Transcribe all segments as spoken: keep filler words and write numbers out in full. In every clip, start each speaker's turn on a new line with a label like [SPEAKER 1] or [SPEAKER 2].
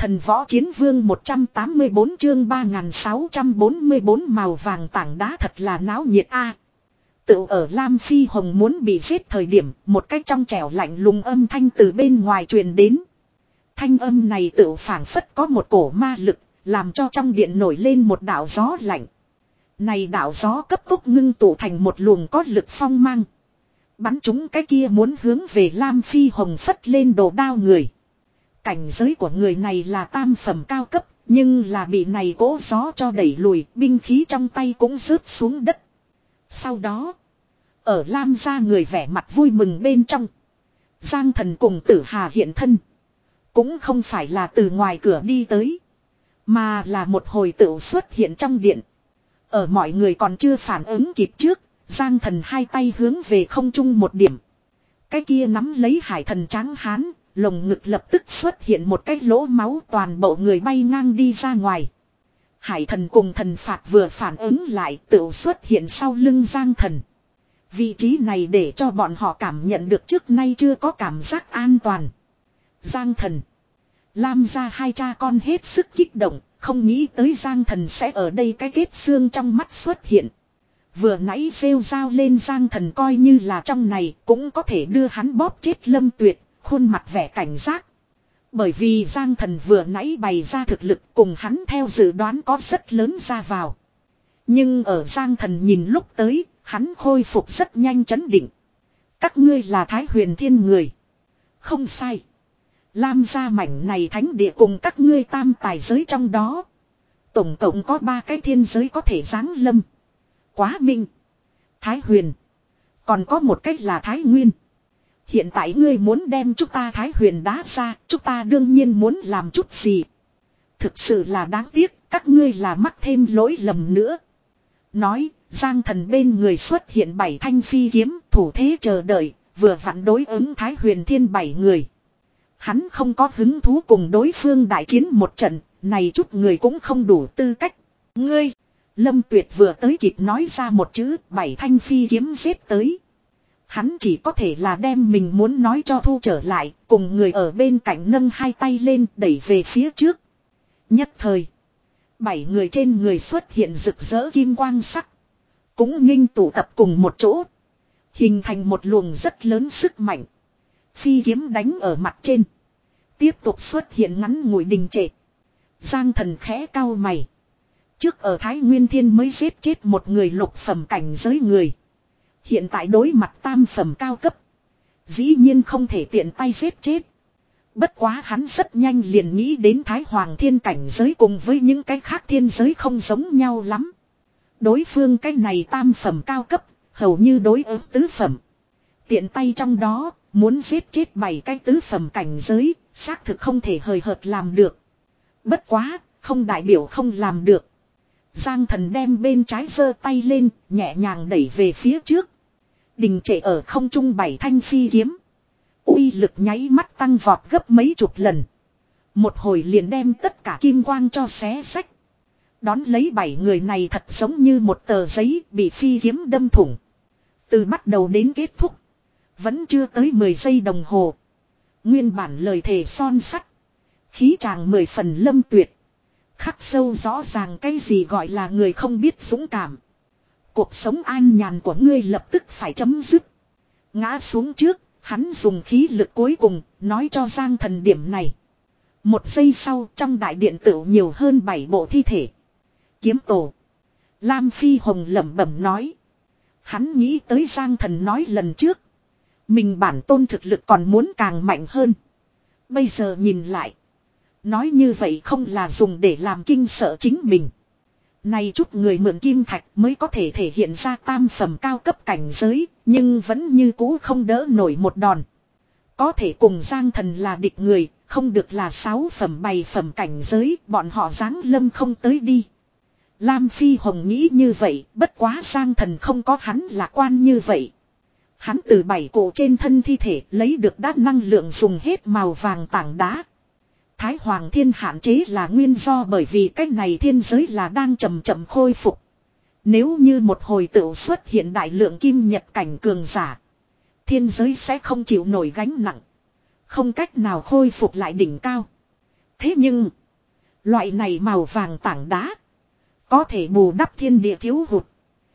[SPEAKER 1] Thần võ chiến vương một trăm tám mươi bốn chương ba nghìn sáu trăm bốn mươi bốn màu vàng tảng đá thật là náo nhiệt a. Tự ở Lam Phi Hồng muốn bị giết thời điểm, một cách trong trẻo lạnh lùng âm thanh từ bên ngoài truyền đến. Thanh âm này tự phảng phất có một cổ ma lực, làm cho trong điện nổi lên một đạo gió lạnh. Này đạo gió cấp tốc ngưng tụ thành một luồng có lực phong mang. Bắn chúng cái kia muốn hướng về Lam Phi Hồng phất lên đồ đao người. Cảnh giới của người này là tam phẩm cao cấp, nhưng là bị này cỗ gió cho đẩy lùi, binh khí trong tay cũng rớt xuống đất. Sau đó, ở Lam gia người vẻ mặt vui mừng bên trong. Giang Thần cùng Tử Hà hiện thân. Cũng không phải là từ ngoài cửa đi tới, mà là một hồi tựu xuất hiện trong điện. Ở mọi người còn chưa phản ứng kịp trước, Giang Thần hai tay hướng về không trung một điểm. Cái kia nắm lấy Hải Thần trắng hán, lồng ngực lập tức xuất hiện một cái lỗ máu, toàn bộ người bay ngang đi ra ngoài. Hải Thần cùng thần phạt vừa phản ứng lại tựu xuất hiện sau lưng Giang Thần. Vị trí này để cho bọn họ cảm nhận được trước nay chưa có cảm giác an toàn. Giang Thần, Lam gia hai cha con hết sức kích động, không nghĩ tới Giang Thần sẽ ở đây cái kết xương trong mắt xuất hiện. Vừa nãy rêu rao lên Giang Thần coi như là trong này cũng có thể đưa hắn bóp chết Lâm Tuyệt, khuôn mặt vẻ cảnh giác. Bởi vì Giang Thần vừa nãy bày ra thực lực cùng hắn theo dự đoán có rất lớn ra vào. Nhưng ở Giang Thần nhìn lúc tới, hắn khôi phục rất nhanh chấn định. Các ngươi là Thái Huyền Thiên người. Không sai. Lam gia mảnh này thánh địa cùng các ngươi tam tài giới trong đó. Tổng cộng có ba cái thiên giới có thể giáng lâm. Quá Minh, Thái Huyền, còn có một cách là Thái Nguyên. Hiện tại ngươi muốn đem chúng ta Thái Huyền đá ra, chúng ta đương nhiên muốn làm chút gì. Thực sự là đáng tiếc, các ngươi là mắc thêm lỗi lầm nữa. Nói, Giang Thần bên người xuất hiện bảy thanh phi kiếm, thủ thế chờ đợi, vừa vặn đối ứng Thái Huyền Thiên bảy người. Hắn không có hứng thú cùng đối phương đại chiến một trận, này chút người cũng không đủ tư cách. Ngươi, Lâm Tuyệt vừa tới kịp nói ra một chữ, bảy thanh phi kiếm giết tới. Hắn chỉ có thể là đem mình muốn nói cho thu trở lại, cùng người ở bên cạnh nâng hai tay lên đẩy về phía trước. Nhất thời, bảy người trên người xuất hiện rực rỡ kim quang sắc, cũng nghênh tụ tập cùng một chỗ, hình thành một luồng rất lớn sức mạnh. Phi kiếm đánh ở mặt trên, tiếp tục xuất hiện ngắn ngủi đình trệ. Giang Thần khẽ cau mày. Trước ở Thái Nguyên Thiên mới giết chết một người lục phẩm cảnh giới người. Hiện tại đối mặt tam phẩm cao cấp, dĩ nhiên không thể tiện tay giết chết. Bất quá hắn rất nhanh liền nghĩ đến Thái Hoàng Thiên cảnh giới cùng với những cái khác thiên giới không giống nhau lắm. Đối phương cái này tam phẩm cao cấp, hầu như đối ứng tứ phẩm. Tiện tay trong đó, muốn giết chết bảy cái tứ phẩm cảnh giới, xác thực không thể hời hợt làm được. Bất quá, không đại biểu không làm được. Giang Thần đem bên trái giơ tay lên, nhẹ nhàng đẩy về phía trước. Đình trệ ở không trung bảy thanh phi kiếm. Uy lực nháy mắt tăng vọt gấp mấy chục lần. Một hồi liền đem tất cả kim quang cho xé xách. Đón lấy bảy người này thật giống như một tờ giấy bị phi kiếm đâm thủng. Từ bắt đầu đến kết thúc, vẫn chưa tới mười giây đồng hồ. Nguyên bản lời thề son sắt, khí tràng mười phần Lâm Tuyệt, khắc sâu rõ ràng cái gì gọi là người không biết dũng cảm. Cuộc sống an nhàn của ngươi lập tức phải chấm dứt. Ngã xuống trước, hắn dùng khí lực cuối cùng, nói cho Giang Thần điểm này. Một giây sau, trong đại điện tựu nhiều hơn bảy bộ thi thể. Kiếm tổ. Lam Phi Hồng lẩm bẩm nói. Hắn nghĩ tới Giang Thần nói lần trước, mình bản tôn thực lực còn muốn càng mạnh hơn. Bây giờ nhìn lại, nói như vậy không là dùng để làm kinh sợ chính mình. Này chút người mượn kim thạch mới có thể thể hiện ra tam phẩm cao cấp cảnh giới, nhưng vẫn như cũ không đỡ nổi một đòn. Có thể cùng Giang Thần là địch người, không được là sáu phẩm bảy phẩm cảnh giới, bọn họ giáng lâm không tới đi. Lam Phi Hồng nghĩ như vậy, bất quá Giang Thần không có hắn lạc quan như vậy. Hắn từ bảy cổ trên thân thi thể lấy được đát năng lượng dùng hết màu vàng tảng đá. Thái Hoàng Thiên hạn chế là nguyên do bởi vì cách này thiên giới là đang chậm chậm khôi phục. Nếu như một hồi tựu xuất hiện đại lượng kim nhật cảnh cường giả, thiên giới sẽ không chịu nổi gánh nặng, không cách nào khôi phục lại đỉnh cao. Thế nhưng, loại này màu vàng tảng đá có thể bù đắp thiên địa thiếu hụt.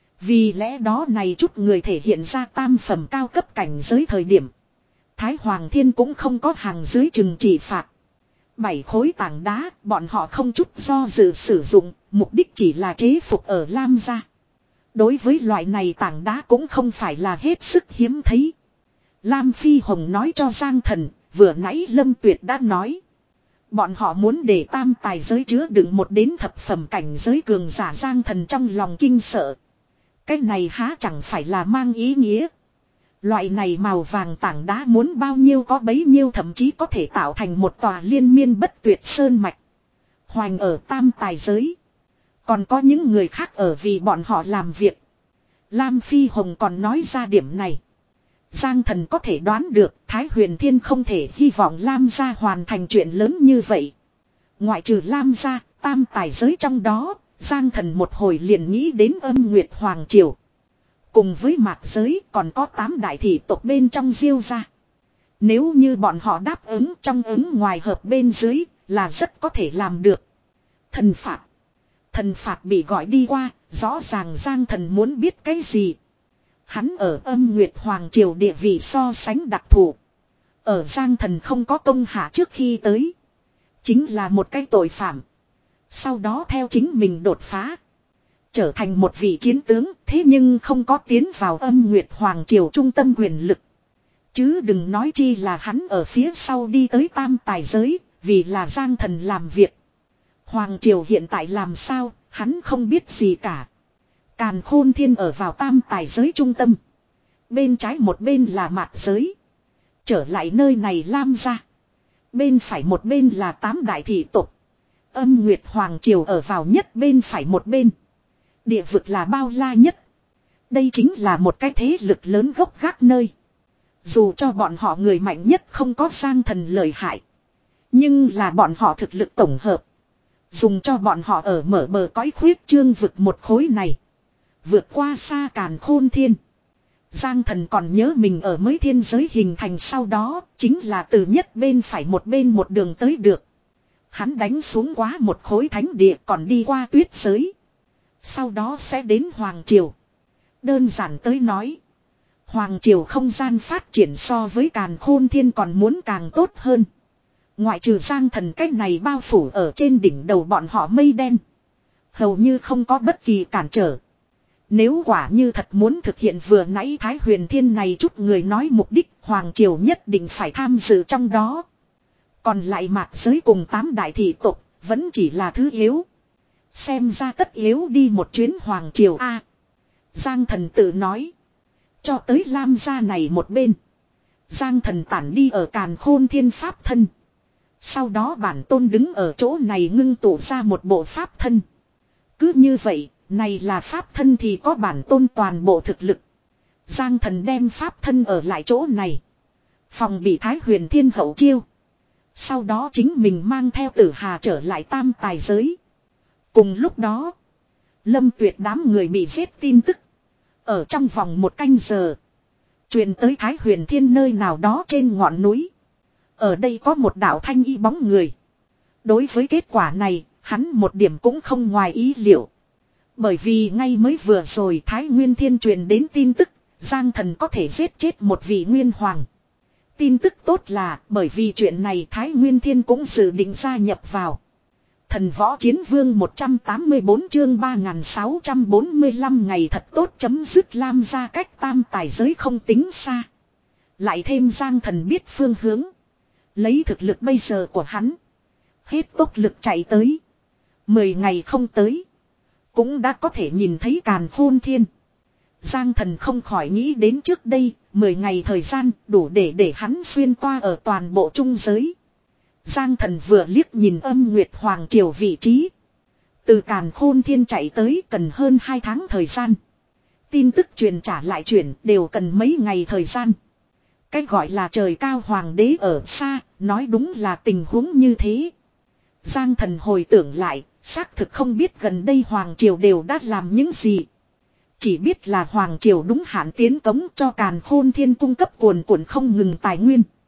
[SPEAKER 1] Vì lẽ đó này chút người thể hiện ra tam phẩm cao cấp cảnh giới thời điểm. Thái Hoàng Thiên cũng không có hàng dưới chừng trị phạt. Bảy khối tảng đá, bọn họ không chút do dự sử dụng, mục đích chỉ là chế phục ở Lam gia. Đối với loại này tảng đá cũng không phải là hết sức hiếm thấy. Lam Phi Hồng nói cho Giang Thần, vừa nãy Lâm Tuyệt đã nói. Bọn họ muốn để tam tài giới chứa đựng một đến thập phẩm cảnh giới cường giả. Giang Thần trong lòng kinh sợ. Cái này há chẳng phải là mang ý nghĩa. Loại này màu vàng tảng đá muốn bao nhiêu có bấy nhiêu, thậm chí có thể tạo thành một tòa liên miên bất tuyệt sơn mạch. Hoành ở tam tài giới. Còn có những người khác ở vì bọn họ làm việc. Lam Phi Hồng còn nói ra điểm này. Giang Thần có thể đoán được Thái Huyền Thiên không thể hy vọng Lam gia hoàn thành chuyện lớn như vậy. Ngoại trừ Lam gia, tam tài giới trong đó, Giang Thần một hồi liền nghĩ đến Âm Nguyệt Hoàng Triều. Cùng với mạc giới còn có tám đại thị tộc bên trong Diêu gia. Nếu như bọn họ đáp ứng trong ứng ngoài hợp bên dưới là rất có thể làm được. Thần phạt. Thần phạt bị gọi đi qua, rõ ràng Giang Thần muốn biết cái gì. Hắn ở Âm Nguyệt Hoàng Triều địa vị so sánh đặc thù. Ở Giang Thần không có công hạ trước khi tới. Chính là một cái tội phạm. Sau đó theo chính mình đột phá. Trở thành một vị chiến tướng, thế nhưng không có tiến vào Âm Nguyệt Hoàng Triều trung tâm quyền lực. Chứ đừng nói chi là hắn ở phía sau đi tới tam tài giới, vì là Giang Thần làm việc. Hoàng Triều hiện tại làm sao, hắn không biết gì cả. Càn Khôn Thiên ở vào tam tài giới trung tâm. Bên trái một bên là mạt giới. Trở lại nơi này Lam gia. Bên phải một bên là tám đại thị tộc. Âm Nguyệt Hoàng Triều ở vào nhất bên phải một bên. Địa vực là bao la nhất. Đây chính là một cái thế lực lớn gốc gác nơi. Dù cho bọn họ người mạnh nhất không có Giang Thần lợi hại. Nhưng là bọn họ thực lực tổng hợp. Dùng cho bọn họ ở mở bờ cõi khuyết trương vực một khối này. Vượt qua xa Càn Khôn Thiên. Giang Thần còn nhớ mình ở mới thiên giới hình thành sau đó, chính là từ nhất bên phải một bên một đường tới được. Hắn đánh xuống quá một khối thánh địa còn đi qua tuyết giới. Sau đó sẽ đến Hoàng Triều. Đơn giản tới nói. Hoàng Triều không gian phát triển so với Càn Khôn Thiên còn muốn càng tốt hơn. Ngoại trừ Giang Thần cách này bao phủ ở trên đỉnh đầu bọn họ mây đen. Hầu như không có bất kỳ cản trở. Nếu quả như thật muốn thực hiện vừa nãy Thái Huyền Thiên này chút người nói mục đích, Hoàng Triều nhất định phải tham dự trong đó. Còn lại mạt giới cùng tám đại thị tộc vẫn chỉ là thứ yếu. Xem ra tất yếu đi một chuyến Hoàng Triều A. Giang Thần tự nói. Cho tới Lam gia này một bên. Giang Thần tản đi ở Càn Khôn Thiên Pháp thân. Sau đó bản tôn đứng ở chỗ này ngưng tụ ra một bộ Pháp thân. Cứ như vậy, này là Pháp thân thì có bản tôn toàn bộ thực lực. Giang Thần đem Pháp thân ở lại chỗ này. Phòng bị Thái Huyền Thiên hậu chiêu. Sau đó chính mình mang theo Tử Hà trở lại tam tài giới. Cùng lúc đó, Lâm Tuyệt đám người bị giết tin tức. Ở trong vòng một canh giờ, truyền tới Thái Huyền Thiên nơi nào đó trên ngọn núi. Ở đây có một đạo thanh y bóng người. Đối với kết quả này, hắn một điểm cũng không ngoài ý liệu. Bởi vì ngay mới vừa rồi Thái Nguyên Thiên truyền đến tin tức, Giang Thần có thể giết chết một vị Nguyên Hoàng. Tin tức tốt là bởi vì chuyện này Thái Nguyên Thiên cũng dự định gia nhập vào. Thần Võ Chiến Vương một trăm tám mươi bốn chương ba nghìn sáu trăm bốn mươi lăm ngày thật tốt chấm dứt. Lam gia cách tam tài giới không tính xa. Lại thêm Giang Thần biết phương hướng. Lấy thực lực bây giờ của hắn. Hết tốc lực chạy tới. Mười ngày không tới. Cũng đã có thể nhìn thấy Càn Khôn Thiên. Giang Thần không khỏi nghĩ đến trước đây. Mười ngày thời gian đủ để để hắn xuyên toa ở toàn bộ trung giới. Giang Thần vừa liếc nhìn Âm Nguyệt Hoàng Triều vị trí. Từ Càn Khôn Thiên chạy tới cần hơn hai tháng thời gian. Tin tức truyền trả lại chuyển đều cần mấy ngày thời gian. Cái gọi là trời cao hoàng đế ở xa, nói đúng là tình huống như thế. Giang Thần hồi tưởng lại, xác thực không biết gần đây Hoàng Triều đều đã làm những gì. Chỉ biết là Hoàng Triều đúng hạn tiến cống cho Càn Khôn Thiên cung cấp cuồn cuộn không ngừng tài nguyên.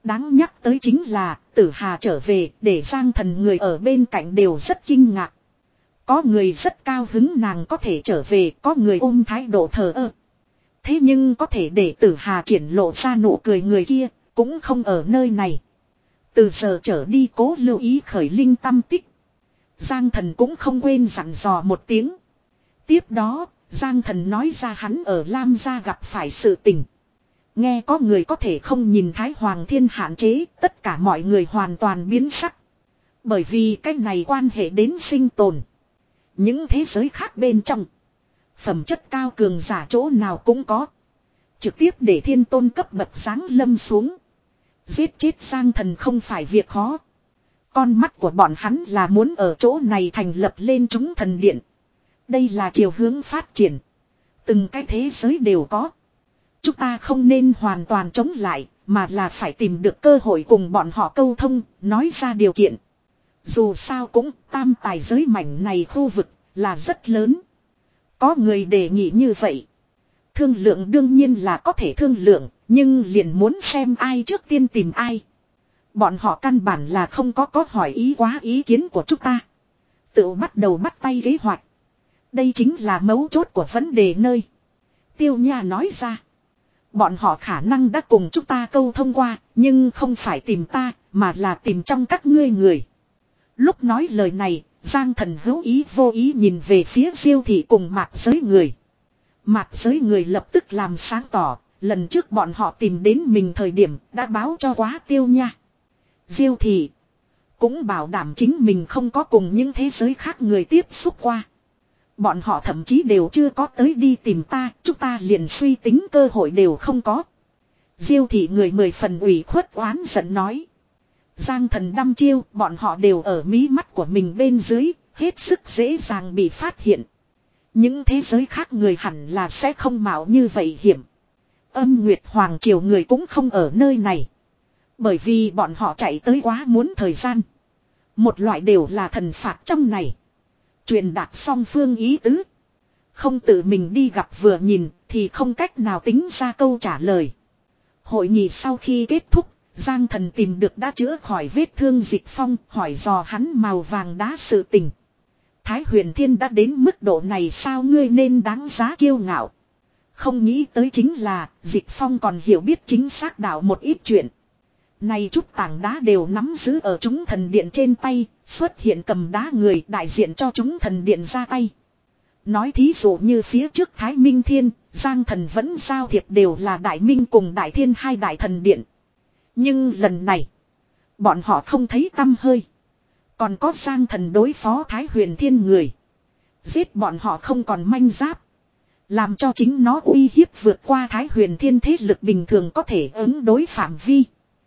[SPEAKER 1] Đáng nhắc tới chính là Tử Hà trở về để Giang Thần người ở bên cạnh đều rất kinh ngạc. Có người rất cao hứng nàng có thể trở về, có người ôm thái độ thờ ơ. Thế nhưng có thể để Tử Hà triển lộ ra nụ cười người kia cũng không ở nơi này. Từ giờ trở đi cố lưu ý khởi linh tâm tích. Giang Thần cũng không quên dặn dò một tiếng. Tiếp đó Giang Thần nói ra hắn ở Lam gia gặp phải sự tình. Nghe có người có thể không nhìn Thái Hoàng Thiên hạn chế, tất cả mọi người hoàn toàn biến sắc. Bởi vì cái này quan hệ đến sinh tồn. Những thế giới khác bên trong, phẩm chất cao cường giả chỗ nào cũng có. Trực tiếp để thiên tôn cấp bậc giáng lâm xuống. Giết chết Giang Thần không phải việc khó. Con mắt của bọn hắn là muốn ở chỗ này thành lập lên chúng thần điện. Đây là chiều hướng phát triển. Từng cái thế giới đều có. Chúng ta không nên hoàn toàn chống lại, mà là phải tìm được cơ hội cùng bọn họ câu thông, nói ra điều kiện. Dù sao cũng tam tài giới mảnh này khu vực là rất lớn. Có người đề nghị như vậy. Thương lượng đương nhiên là có thể thương lượng, nhưng liền muốn xem ai trước tiên tìm ai. Bọn họ căn bản là không có có hỏi ý quá ý kiến của chúng ta. Tự bắt đầu bắt tay kế hoạch. Đây chính là mấu chốt của vấn đề nơi. Tiêu Nha nói ra. Bọn họ khả năng đã cùng chúng ta câu thông qua, nhưng không phải tìm ta, mà là tìm trong các ngươi người. Lúc nói lời này, Giang Thần hữu ý vô ý nhìn về phía Diêu thị cùng mạc giới người. Mạc giới người lập tức làm sáng tỏ, lần trước bọn họ tìm đến mình thời điểm đã báo cho quá Tiêu Nha. Diêu thị cũng bảo đảm chính mình không có cùng những thế giới khác người tiếp xúc qua. Bọn họ thậm chí đều chưa có tới đi tìm ta, chúng ta liền suy tính cơ hội đều không có. Diêu thị người mười phần ủy khuất oán giận nói. Giang Thần đăm chiêu, bọn họ đều ở mí mắt của mình bên dưới, hết sức dễ dàng bị phát hiện. Những thế giới khác người hẳn là sẽ không mạo như vậy hiểm. Âm Nguyệt Hoàng Triều người cũng không ở nơi này. Bởi vì bọn họ chạy tới quá muốn thời gian. Một loại đều là thần phạt trong này. Truyền đạt song phương ý tứ. Không tự mình đi gặp vừa nhìn thì không cách nào tính ra câu trả lời. Hội nghị sau khi kết thúc, Giang Thần tìm được đã chữa khỏi vết thương Dịch Phong, hỏi dò hắn màu vàng đá sự tình. Thái Huyền Thiên đã đến mức độ này sao ngươi nên đáng giá kiêu ngạo. Không nghĩ tới chính là Dịch Phong còn hiểu biết chính xác đạo một ít chuyện. Này chút tảng đá đều nắm giữ ở chúng thần điện trên tay, xuất hiện cầm đá người đại diện cho chúng thần điện ra tay. Nói thí dụ như phía trước Thái Minh Thiên, Giang Thần vẫn giao thiệp đều là Đại Minh cùng Đại Thiên hai đại thần điện. Nhưng lần này, bọn họ không thấy tăm hơi. Còn có Giang Thần đối phó Thái Huyền Thiên người. Giết bọn họ không còn manh giáp. Làm cho chính nó uy hiếp vượt qua Thái Huyền Thiên thế lực bình thường có thể ứng đối phạm vi.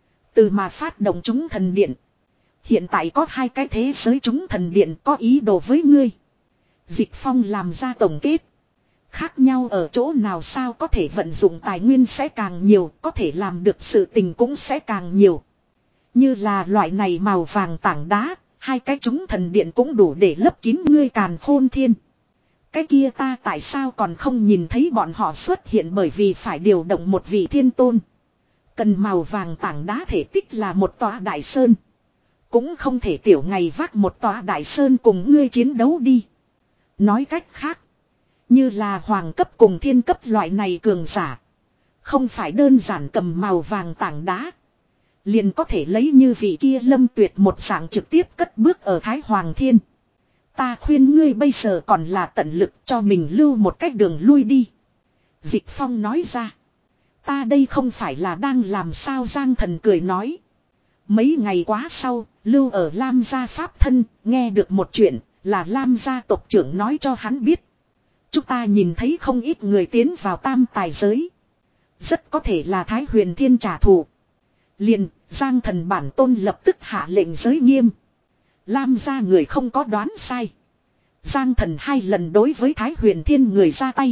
[SPEAKER 1] Từ mà phát động chúng thần điện. Hiện tại có hai cái thế giới chúng thần điện có ý đồ với ngươi. Dịch Phong làm ra tổng kết. Khác nhau ở chỗ nào sao có thể vận dụng tài nguyên sẽ càng nhiều, có thể làm được sự tình cũng sẽ càng nhiều. Như là loại này màu vàng tảng đá, hai cái chúng thần điện cũng đủ để lấp kín ngươi càn khôn thiên. Cái kia ta tại sao còn không nhìn thấy bọn họ xuất hiện bởi vì phải điều động một vị thiên tôn. Cần màu vàng tảng đá thể tích là một tòa đại sơn. Cũng không thể tiểu ngày vác một tòa đại sơn cùng ngươi chiến đấu đi. Nói cách khác. Như là hoàng cấp cùng thiên cấp loại này cường giả. Không phải đơn giản cầm màu vàng tảng đá. Liền có thể lấy như vị kia Lâm Tuyệt một dạng trực tiếp cất bước ở Thái Hoàng Thiên. Ta khuyên ngươi bây giờ còn là tận lực cho mình lưu một cách đường lui đi. Dịch Phong nói ra. Ta đây không phải là đang làm sao Giang Thần cười nói. Mấy ngày quá sau, lưu ở Lam gia pháp thân, nghe được một chuyện, là Lam gia tộc trưởng nói cho hắn biết. Chúng ta nhìn thấy không ít người tiến vào tam tài giới. Rất có thể là Thái Huyền Thiên trả thù. Liền, Giang Thần bản tôn lập tức hạ lệnh giới nghiêm. Lam gia người không có đoán sai. Giang Thần hai lần đối với Thái Huyền Thiên người ra tay.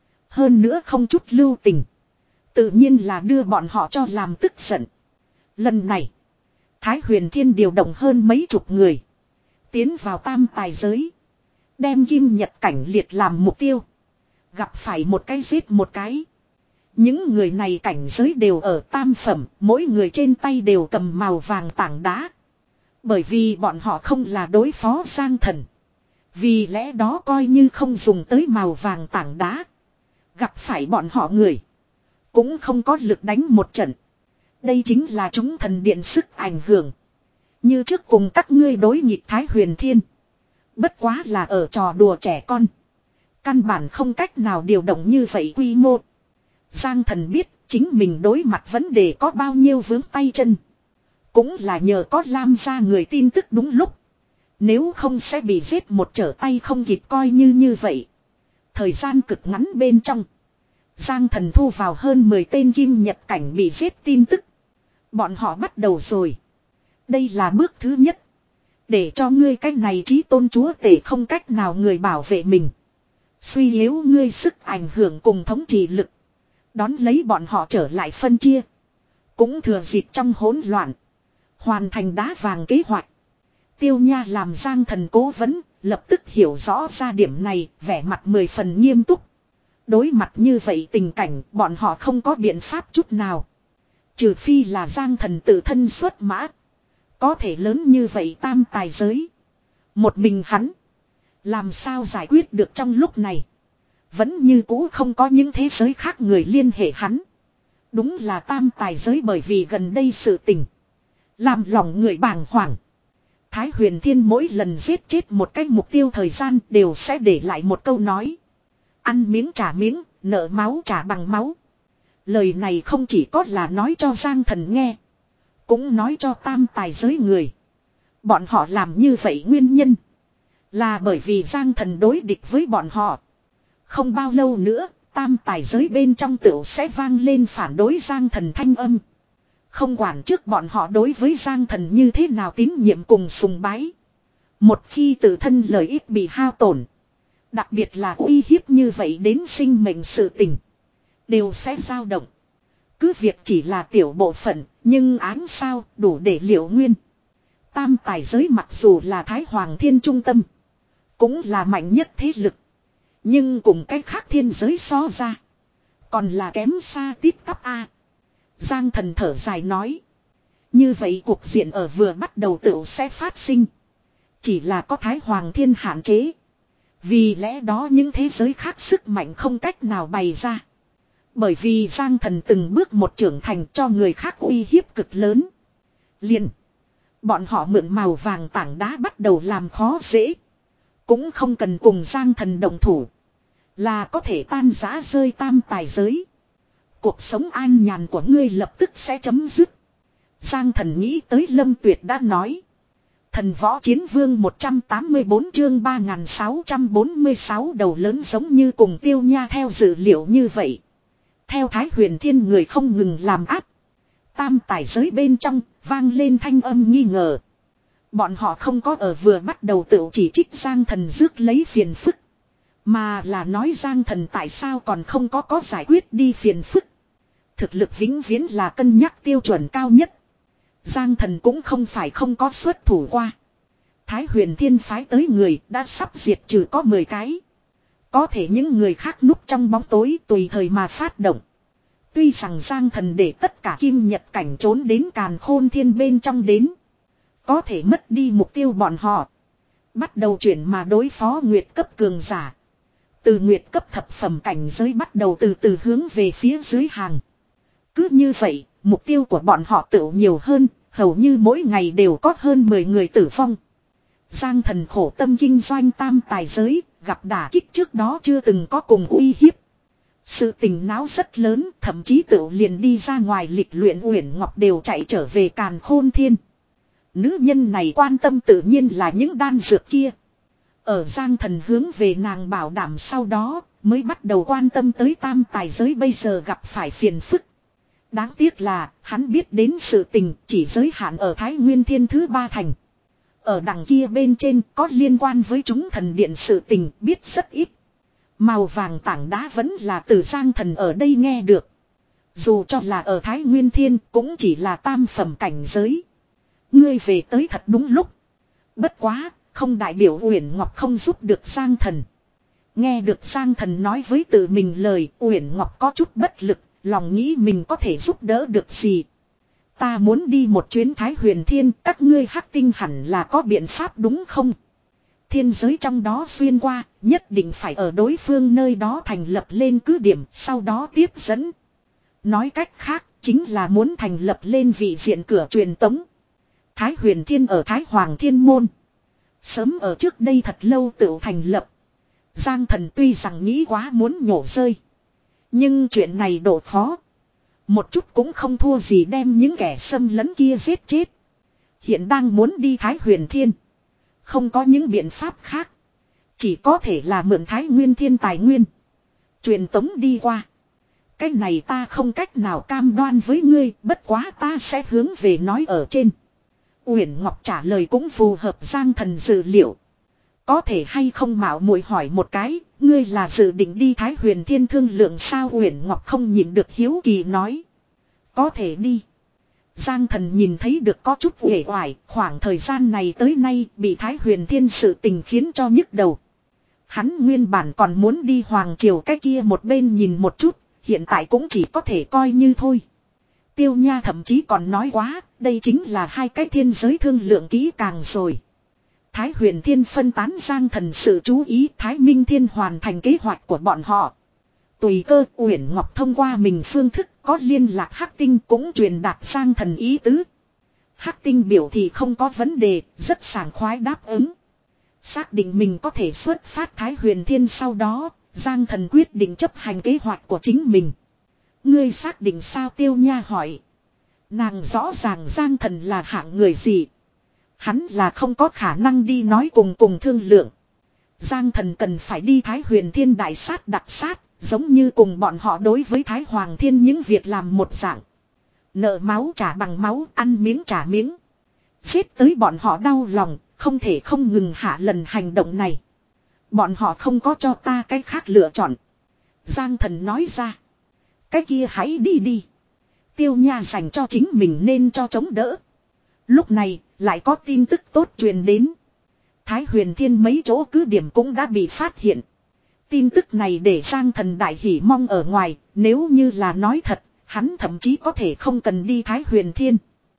[SPEAKER 1] Hơn nữa không chút lưu tình. Tự nhiên là đưa bọn họ cho làm tức giận. Lần này, Thái Huyền Thiên điều động hơn mấy chục người. Tiến vào tam tài giới. Đem Kim Nhật Cảnh Liệt làm mục tiêu. Gặp phải một cái giết một cái. Những người này cảnh giới đều ở tam phẩm, mỗi người trên tay đều cầm màu vàng tảng đá. Bởi vì bọn họ không là đối phó Giang Thần. Vì lẽ đó coi như không dùng tới màu vàng tảng đá. Gặp phải bọn họ người. Cũng không có lực đánh một trận. Đây chính là chúng thần điện sức ảnh hưởng. Như trước cùng các ngươi đối nghịch Thái Huyền Thiên. Bất quá là ở trò đùa trẻ con. Căn bản không cách nào điều động như vậy quy mô. Giang Thần biết chính mình đối mặt vấn đề có bao nhiêu vướng tay chân. Cũng là nhờ có Lam gia người tin tức đúng lúc. Nếu không sẽ bị giết một trở tay không kịp coi như như vậy. Thời gian cực ngắn bên trong. Giang Thần thu vào hơn mười tên kim nhật cảnh bị giết tin tức. Bọn họ bắt đầu rồi. Đây là bước thứ nhất. Để cho ngươi cách này chí tôn chúa tể không cách nào người bảo vệ mình. Suy yếu ngươi sức ảnh hưởng cùng thống trị lực. Đón lấy bọn họ trở lại phân chia. Cũng thừa dịp trong hỗn loạn. Hoàn thành đá vàng kế hoạch. Tiêu Nha làm Giang Thần cố vấn. Lập tức hiểu rõ ra điểm này. Vẻ mặt mười phần nghiêm túc. Đối mặt như vậy tình cảnh. Bọn họ không có biện pháp chút nào. Trừ phi là Giang Thần tự thân xuất mã. Có thể lớn như vậy tam tài giới. Một mình hắn. Làm sao giải quyết được trong lúc này. Vẫn như cũ không có những thế giới khác người liên hệ hắn. Đúng là tam tài giới bởi vì gần đây sự tình. Làm lòng người bàng hoàng. Thái Huyền Thiên mỗi lần giết chết một cái mục tiêu thời gian đều sẽ để lại một câu nói. Ăn miếng trả miếng, nợ máu trả bằng máu. Lời này không chỉ có là nói cho Giang Thần nghe. Cũng nói cho tam tài giới người. Bọn họ làm như vậy nguyên nhân. Là bởi vì Giang Thần đối địch với bọn họ. Không bao lâu nữa, tam tài giới bên trong tựu sẽ vang lên phản đối Giang Thần thanh âm. Không quản trước bọn họ đối với Giang Thần như thế nào tín nhiệm cùng sùng bái. Một khi tự thân lợi ích bị hao tổn. Đặc biệt là uy hiếp như vậy đến sinh mệnh sự tình. Đều sẽ dao động. Cứ việc chỉ là tiểu bộ phận, nhưng án sao đủ để liệu nguyên. Tam tài giới mặc dù là Thái Hoàng Thiên trung tâm. Cũng là mạnh nhất thế lực. Nhưng cùng cách khác thiên giới so ra. Còn là kém xa tít tắp a. Giang Thần thở dài nói. Như vậy cuộc diện ở vừa bắt đầu tự sẽ phát sinh. Chỉ là có Thái Hoàng Thiên hạn chế. Vì lẽ đó những thế giới khác sức mạnh không cách nào bày ra. Bởi vì Giang Thần từng bước một trưởng thành cho người khác uy hiếp cực lớn. Liền. Bọn họ mượn màu vàng tảng đá bắt đầu làm khó dễ. Cũng không cần cùng Giang Thần đồng thủ. Là có thể tan rã rơi tam tài giới. Cuộc sống an nhàn của ngươi lập tức sẽ chấm dứt. Giang Thần nghĩ tới Lâm Tuyệt đã nói. Thần võ chiến vương một trăm tám mươi tư chương ba nghìn sáu trăm bốn mươi sáu đầu lớn giống như cùng Tiêu Nha theo dữ liệu như vậy. Theo Thái Huyền Thiên người không ngừng làm áp. Tam tài giới bên trong vang lên thanh âm nghi ngờ. Bọn họ không có ở vừa bắt đầu tự chỉ trích Giang Thần rước lấy phiền phức. Mà là nói Giang Thần tại sao còn không có có giải quyết đi phiền phức. Thực lực vĩnh viễn là cân nhắc tiêu chuẩn cao nhất. Giang Thần cũng không phải không có xuất thủ qua. Thái Huyền Thiên phái tới người đã sắp diệt trừ có mười cái. Có thể những người khác núp trong bóng tối tùy thời mà phát động. Tuy rằng Giang Thần để tất cả kim nhật cảnh trốn đến Càn Khôn Thiên bên trong đến. Có thể mất đi mục tiêu bọn họ. Bắt đầu chuyển mà đối phó nguyệt cấp cường giả. Từ nguyệt cấp thập phẩm cảnh giới bắt đầu từ từ hướng về phía dưới hàng. Cứ như vậy, mục tiêu của bọn họ tự nhiều hơn, hầu như mỗi ngày đều có hơn mười người tử vong. Giang Thần khổ tâm kinh doanh tam tài giới, gặp đả kích trước đó chưa từng có cùng uy hiếp. Sự tình náo rất lớn, thậm chí tự liền đi ra ngoài lịch luyện Uyển Ngọc đều chạy trở về Càn Khôn Thiên. Nữ nhân này quan tâm tự nhiên là những đan dược kia. Ở Giang Thần hướng về nàng bảo đảm sau đó, mới bắt đầu quan tâm tới tam tài giới bây giờ gặp phải phiền phức. Đáng tiếc là, hắn biết đến sự tình chỉ giới hạn ở Thái Nguyên Thiên thứ ba thành. Ở đằng kia bên trên có liên quan với chúng thần điện sự tình biết rất ít. Màu vàng tảng đá vẫn là từ Giang Thần ở đây nghe được. Dù cho là ở Thái Nguyên Thiên cũng chỉ là tam phẩm cảnh giới. Ngươi về tới thật đúng lúc. Bất quá, không đại biểu Uyển Ngọc không giúp được Giang Thần. Nghe được Giang Thần nói với tự mình lời, Uyển Ngọc có chút bất lực, lòng nghĩ mình có thể giúp đỡ được gì. Ta muốn đi một chuyến Thái Huyền Thiên, các ngươi hắc tinh hẳn là có biện pháp đúng không? Thiên giới trong đó xuyên qua, nhất định phải ở đối phương nơi đó thành lập lên cứ điểm, sau đó tiếp dẫn. Nói cách khác, chính là muốn thành lập lên vị diện cửa truyền tống. Thái Huyền Thiên ở Thái Hoàng Thiên Môn. Sớm ở trước đây thật lâu tự thành lập. Giang Thần tuy rằng nghĩ quá muốn nhổ rơi. Nhưng chuyện này độ khó. Một chút cũng không thua gì đem những kẻ xâm lấn kia giết chết. Hiện đang muốn đi Thái Huyền Thiên. Không có những biện pháp khác. Chỉ có thể là mượn Thái Nguyên Thiên tài nguyên. Truyền tống đi qua. Cái này ta không cách nào cam đoan với ngươi. Bất quá ta sẽ hướng về nói ở trên. Uyển Ngọc trả lời cũng phù hợp Giang Thần dự liệu. Có thể hay không mạo muội hỏi một cái. Ngươi là dự định đi Thái Huyền Thiên thương lượng sao? Uyển Ngọc không nhịn được hiếu kỳ nói. Có thể đi. Giang Thần nhìn thấy được có chút uể oải, khoảng thời gian này tới nay bị Thái Huyền Thiên sự tình khiến cho nhức đầu. Hắn nguyên bản còn muốn đi Hoàng Triều cái kia một bên nhìn một chút, hiện tại cũng chỉ có thể coi như thôi. Tiêu Nha thậm chí còn nói quá, đây chính là hai cái thiên giới thương lượng kỹ càng rồi. Thái Huyền Thiên phân tán Giang Thần sự chú ý, Thái Minh Thiên hoàn thành kế hoạch của bọn họ. Tùy cơ Uyển Ngọc thông qua mình phương thức có liên lạc Hắc Tinh cũng truyền đạt Giang Thần ý tứ. Hắc Tinh biểu thì không có vấn đề, rất sảng khoái đáp ứng. Xác định mình có thể xuất phát Thái Huyền Thiên sau đó, Giang Thần quyết định chấp hành kế hoạch của chính mình. Ngươi xác định sao? Tiêu Nha hỏi. Nàng rõ ràng Giang Thần là hạng người gì. Hắn là không có khả năng đi nói cùng cùng thương lượng. Giang Thần cần phải đi Thái Huyền Thiên đại sát đặc sát. Giống như cùng bọn họ đối với Thái Hoàng Thiên những việc làm một dạng. Nợ máu trả bằng máu, ăn miếng trả miếng. Giết tới bọn họ đau lòng, không thể không ngừng hạ lần hành động này. Bọn họ không có cho ta cái khác lựa chọn. Giang Thần nói ra. Cái kia hãy đi đi. Tiêu Nha dành cho chính mình nên cho chống đỡ. Lúc này, lại có tin tức tốt truyền đến. Thái Huyền Thiên mấy chỗ cứ điểm cũng đã bị phát hiện. Tin tức này để Giang Thần đại hỉ mong ở ngoài, nếu như là nói thật, hắn thậm chí có thể không cần đi Thái Huyền Thiên.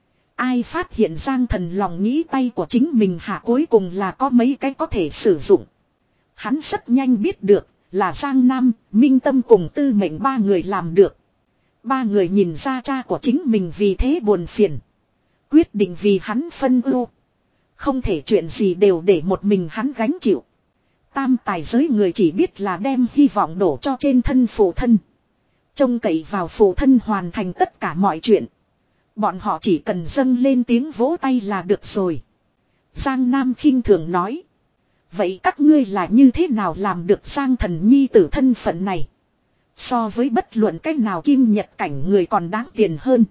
[SPEAKER 1] Ai phát hiện Giang Thần lòng nghĩ tay của chính mình hạ cuối cùng là có mấy cái có thể sử dụng. Hắn rất nhanh biết được, là Giang Nam, Minh Tâm cùng Tư Mệnh ba người làm được. Ba người nhìn ra cha của chính mình vì thế buồn phiền. Quyết định vì hắn phân ưu. Không thể chuyện gì đều để một mình hắn gánh chịu. Tam tài giới người chỉ biết là đem hy vọng đổ cho trên thân phụ thân. Trông cậy vào phụ thân hoàn thành tất cả mọi chuyện. Bọn họ chỉ cần dâng lên tiếng vỗ tay là được rồi. Giang Nam khinh thường nói. Vậy các ngươi là như thế nào làm được Giang Thần nhi tử thân phận này? So với bất luận cách nào kim nhật cảnh người còn đáng tiền hơn.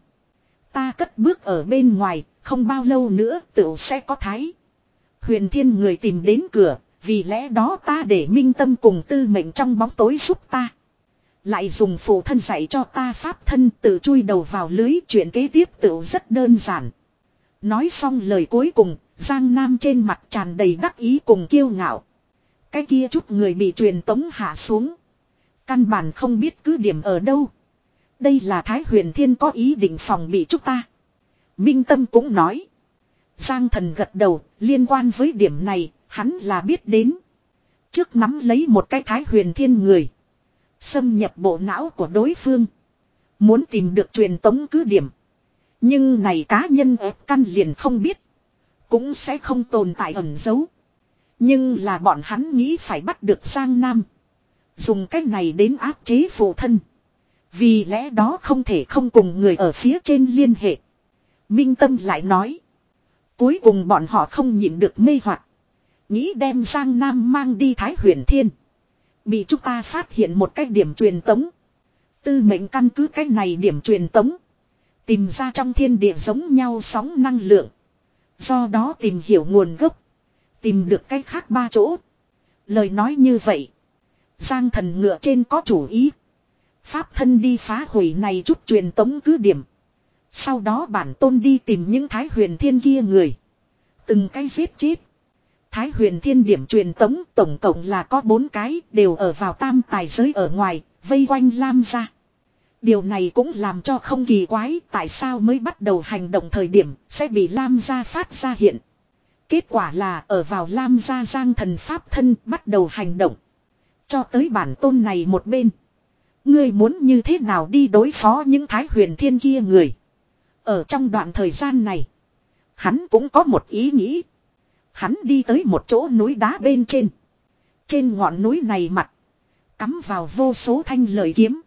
[SPEAKER 1] Ta cất bước ở bên ngoài, không bao lâu nữa tựu sẽ có Thái Huyền Thiên người tìm đến cửa. Vì lẽ đó ta để Minh Tâm cùng Tư Mệnh trong bóng tối giúp ta. Lại dùng phụ thân dạy cho ta pháp thân tự chui đầu vào lưới. Chuyện kế tiếp tự rất đơn giản. Nói xong lời cuối cùng, Giang Nam trên mặt tràn đầy đắc ý cùng kiêu ngạo. Cái kia chút người bị truyền tống hạ xuống. Căn bản không biết cứ điểm ở đâu. Đây là Thái Huyền Thiên có ý định phòng bị chúng ta. Minh Tâm cũng nói. Giang Thần gật đầu, liên quan với điểm này. Hắn là biết đến. Trước nắm lấy một cái Thái Huyền Thiên người. Xâm nhập bộ não của đối phương. Muốn tìm được truyền tống cứ điểm. Nhưng này cá nhân ép căn liền không biết. Cũng sẽ không tồn tại ẩn giấu. Nhưng là bọn hắn nghĩ phải bắt được Giang Nam. Dùng cách này đến áp chế phụ thân. Vì lẽ đó không thể không cùng người ở phía trên liên hệ. Minh Tâm lại nói. Cuối cùng bọn họ không nhịn được mê hoặc. Nghĩ đem Giang Nam mang đi Thái Huyền Thiên. Bị chúng ta phát hiện một cái điểm truyền tống. Tư Mệnh căn cứ cái này điểm truyền tống. Tìm ra trong thiên địa giống nhau sóng năng lượng. Do đó tìm hiểu nguồn gốc. Tìm được cái khác ba chỗ. Lời nói như vậy. Giang Thần ngựa trên có chủ ý. Pháp thân đi phá hủy này chút truyền tống cứ điểm. Sau đó bản tôn đi tìm những Thái Huyền Thiên kia người. Từng cái giết chết. Thái Huyền Thiên điểm truyền tống tổng cộng là có bốn cái đều ở vào tam tài giới ở ngoài, vây quanh Lam gia. Điều này cũng làm cho không kỳ quái tại sao mới bắt đầu hành động thời điểm sẽ bị Lam gia phát ra hiện. Kết quả là ở vào Lam gia Giang Thần pháp thân bắt đầu hành động. Cho tới bản tôn này một bên. Ngươi muốn như thế nào đi đối phó những Thái Huyền Thiên kia người. Ở trong đoạn thời gian này. Hắn cũng có một ý nghĩ. Hắn đi tới một chỗ núi đá bên trên. Trên ngọn núi này mặt. Cắm vào vô số thanh lợi kiếm.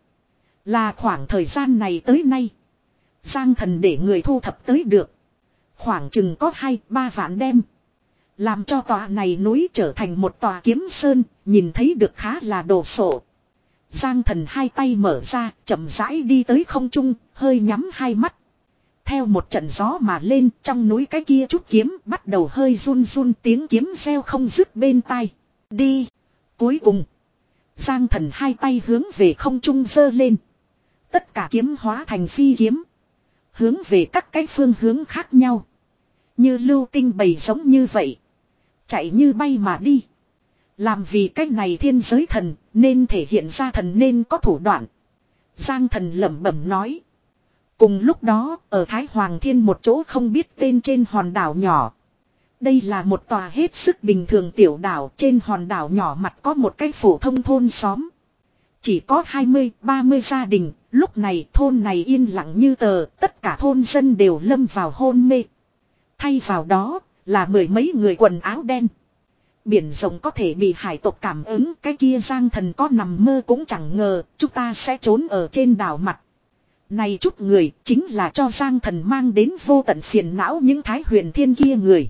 [SPEAKER 1] Là khoảng thời gian này tới nay. Giang Thần để người thu thập tới được. Khoảng chừng có hai ba vạn đem. Làm cho tòa này núi trở thành một tòa kiếm sơn. Nhìn thấy được khá là đồ sộ. Giang Thần hai tay mở ra, chậm rãi đi tới không trung, hơi nhắm hai mắt. Theo một trận gió mà lên, trong núi cái kia chút kiếm bắt đầu hơi run run, tiếng kiếm reo không dứt bên tai. Đi! Cuối cùng, Giang Thần hai tay hướng về không trung giơ lên. Tất cả kiếm hóa thành phi kiếm. Hướng về các cái phương hướng khác nhau. Như lưu tinh bầy giống như vậy. Chạy như bay mà đi. Làm vì cách này thiên giới thần, nên thể hiện ra thần nên có thủ đoạn. Giang Thần lẩm bẩm nói. Cùng lúc đó, ở Thái Hoàng Thiên một chỗ không biết tên trên hòn đảo nhỏ. Đây là một tòa hết sức bình thường tiểu đảo, trên hòn đảo nhỏ mặt có một cái phổ thông thôn xóm. Chỉ có hai mươi ba mươi gia đình, lúc này thôn này yên lặng như tờ, tất cả thôn dân đều lâm vào hôn mê. Thay vào đó, là mười mấy người quần áo đen. Biển rộng có thể bị hải tộc cảm ứng, cái kia Giang Thần có nằm mơ cũng chẳng ngờ, chúng ta sẽ trốn ở trên đảo mặt. Này chút người, chính là cho Giang Thần mang đến vô tận phiền não những Thái Huyền Thiên kia người.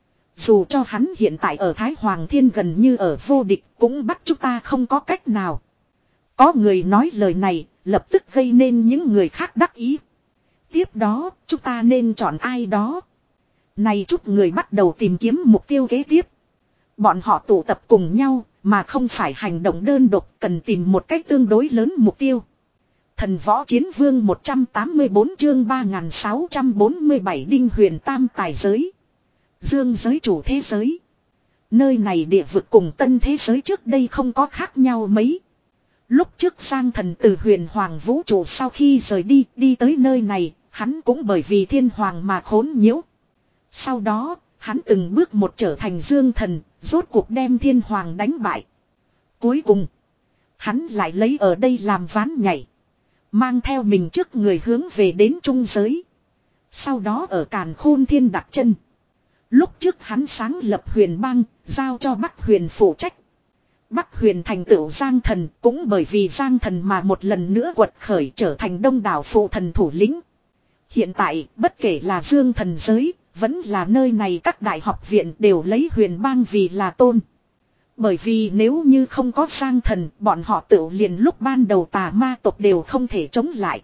[SPEAKER 1] Dù cho hắn hiện tại ở Thái Hoàng Thiên gần như ở vô địch, cũng bắt chúng ta không có cách nào. Có người nói lời này, lập tức gây nên những người khác đắc ý. Tiếp đó, chúng ta nên chọn ai đó. Này chút người bắt đầu tìm kiếm mục tiêu kế tiếp. Bọn họ tụ tập cùng nhau, mà không phải hành động đơn độc, cần tìm một cách tương đối lớn mục tiêu. Thần Võ Chiến Vương một trăm tám mươi tư chương ba nghìn sáu trăm bốn mươi bảy Đinh Huyền Tam tài giới. Dương giới chủ thế giới. Nơi này địa vực cùng tân thế giới trước đây không có khác nhau mấy. Lúc trước Giang Thần từ Huyền Hoàng vũ trụ sau khi rời đi, đi tới nơi này, hắn cũng bởi vì Thiên Hoàng mà khốn nhiễu. Sau đó, hắn từng bước một trở thành Dương Thần, rốt cuộc đem Thiên Hoàng đánh bại. Cuối cùng, hắn lại lấy ở đây làm ván nhảy. Mang theo mình trước người hướng về đến trung giới. Sau đó ở Càn Khôn Thiên đặt chân. Lúc trước hắn sáng lập Huyền Bang, giao cho Bắc Huyền phụ trách. Bắc Huyền thành tựu Giang Thần, cũng bởi vì Giang Thần mà một lần nữa quật khởi trở thành đông đảo phụ thần thủ lĩnh. Hiện tại, bất kể là Dương Thần giới, vẫn là nơi này các đại học viện đều lấy Huyền Bang vì là tôn. Bởi vì nếu như không có Giang Thần, bọn họ tự liền lúc ban đầu tà ma tộc đều không thể chống lại.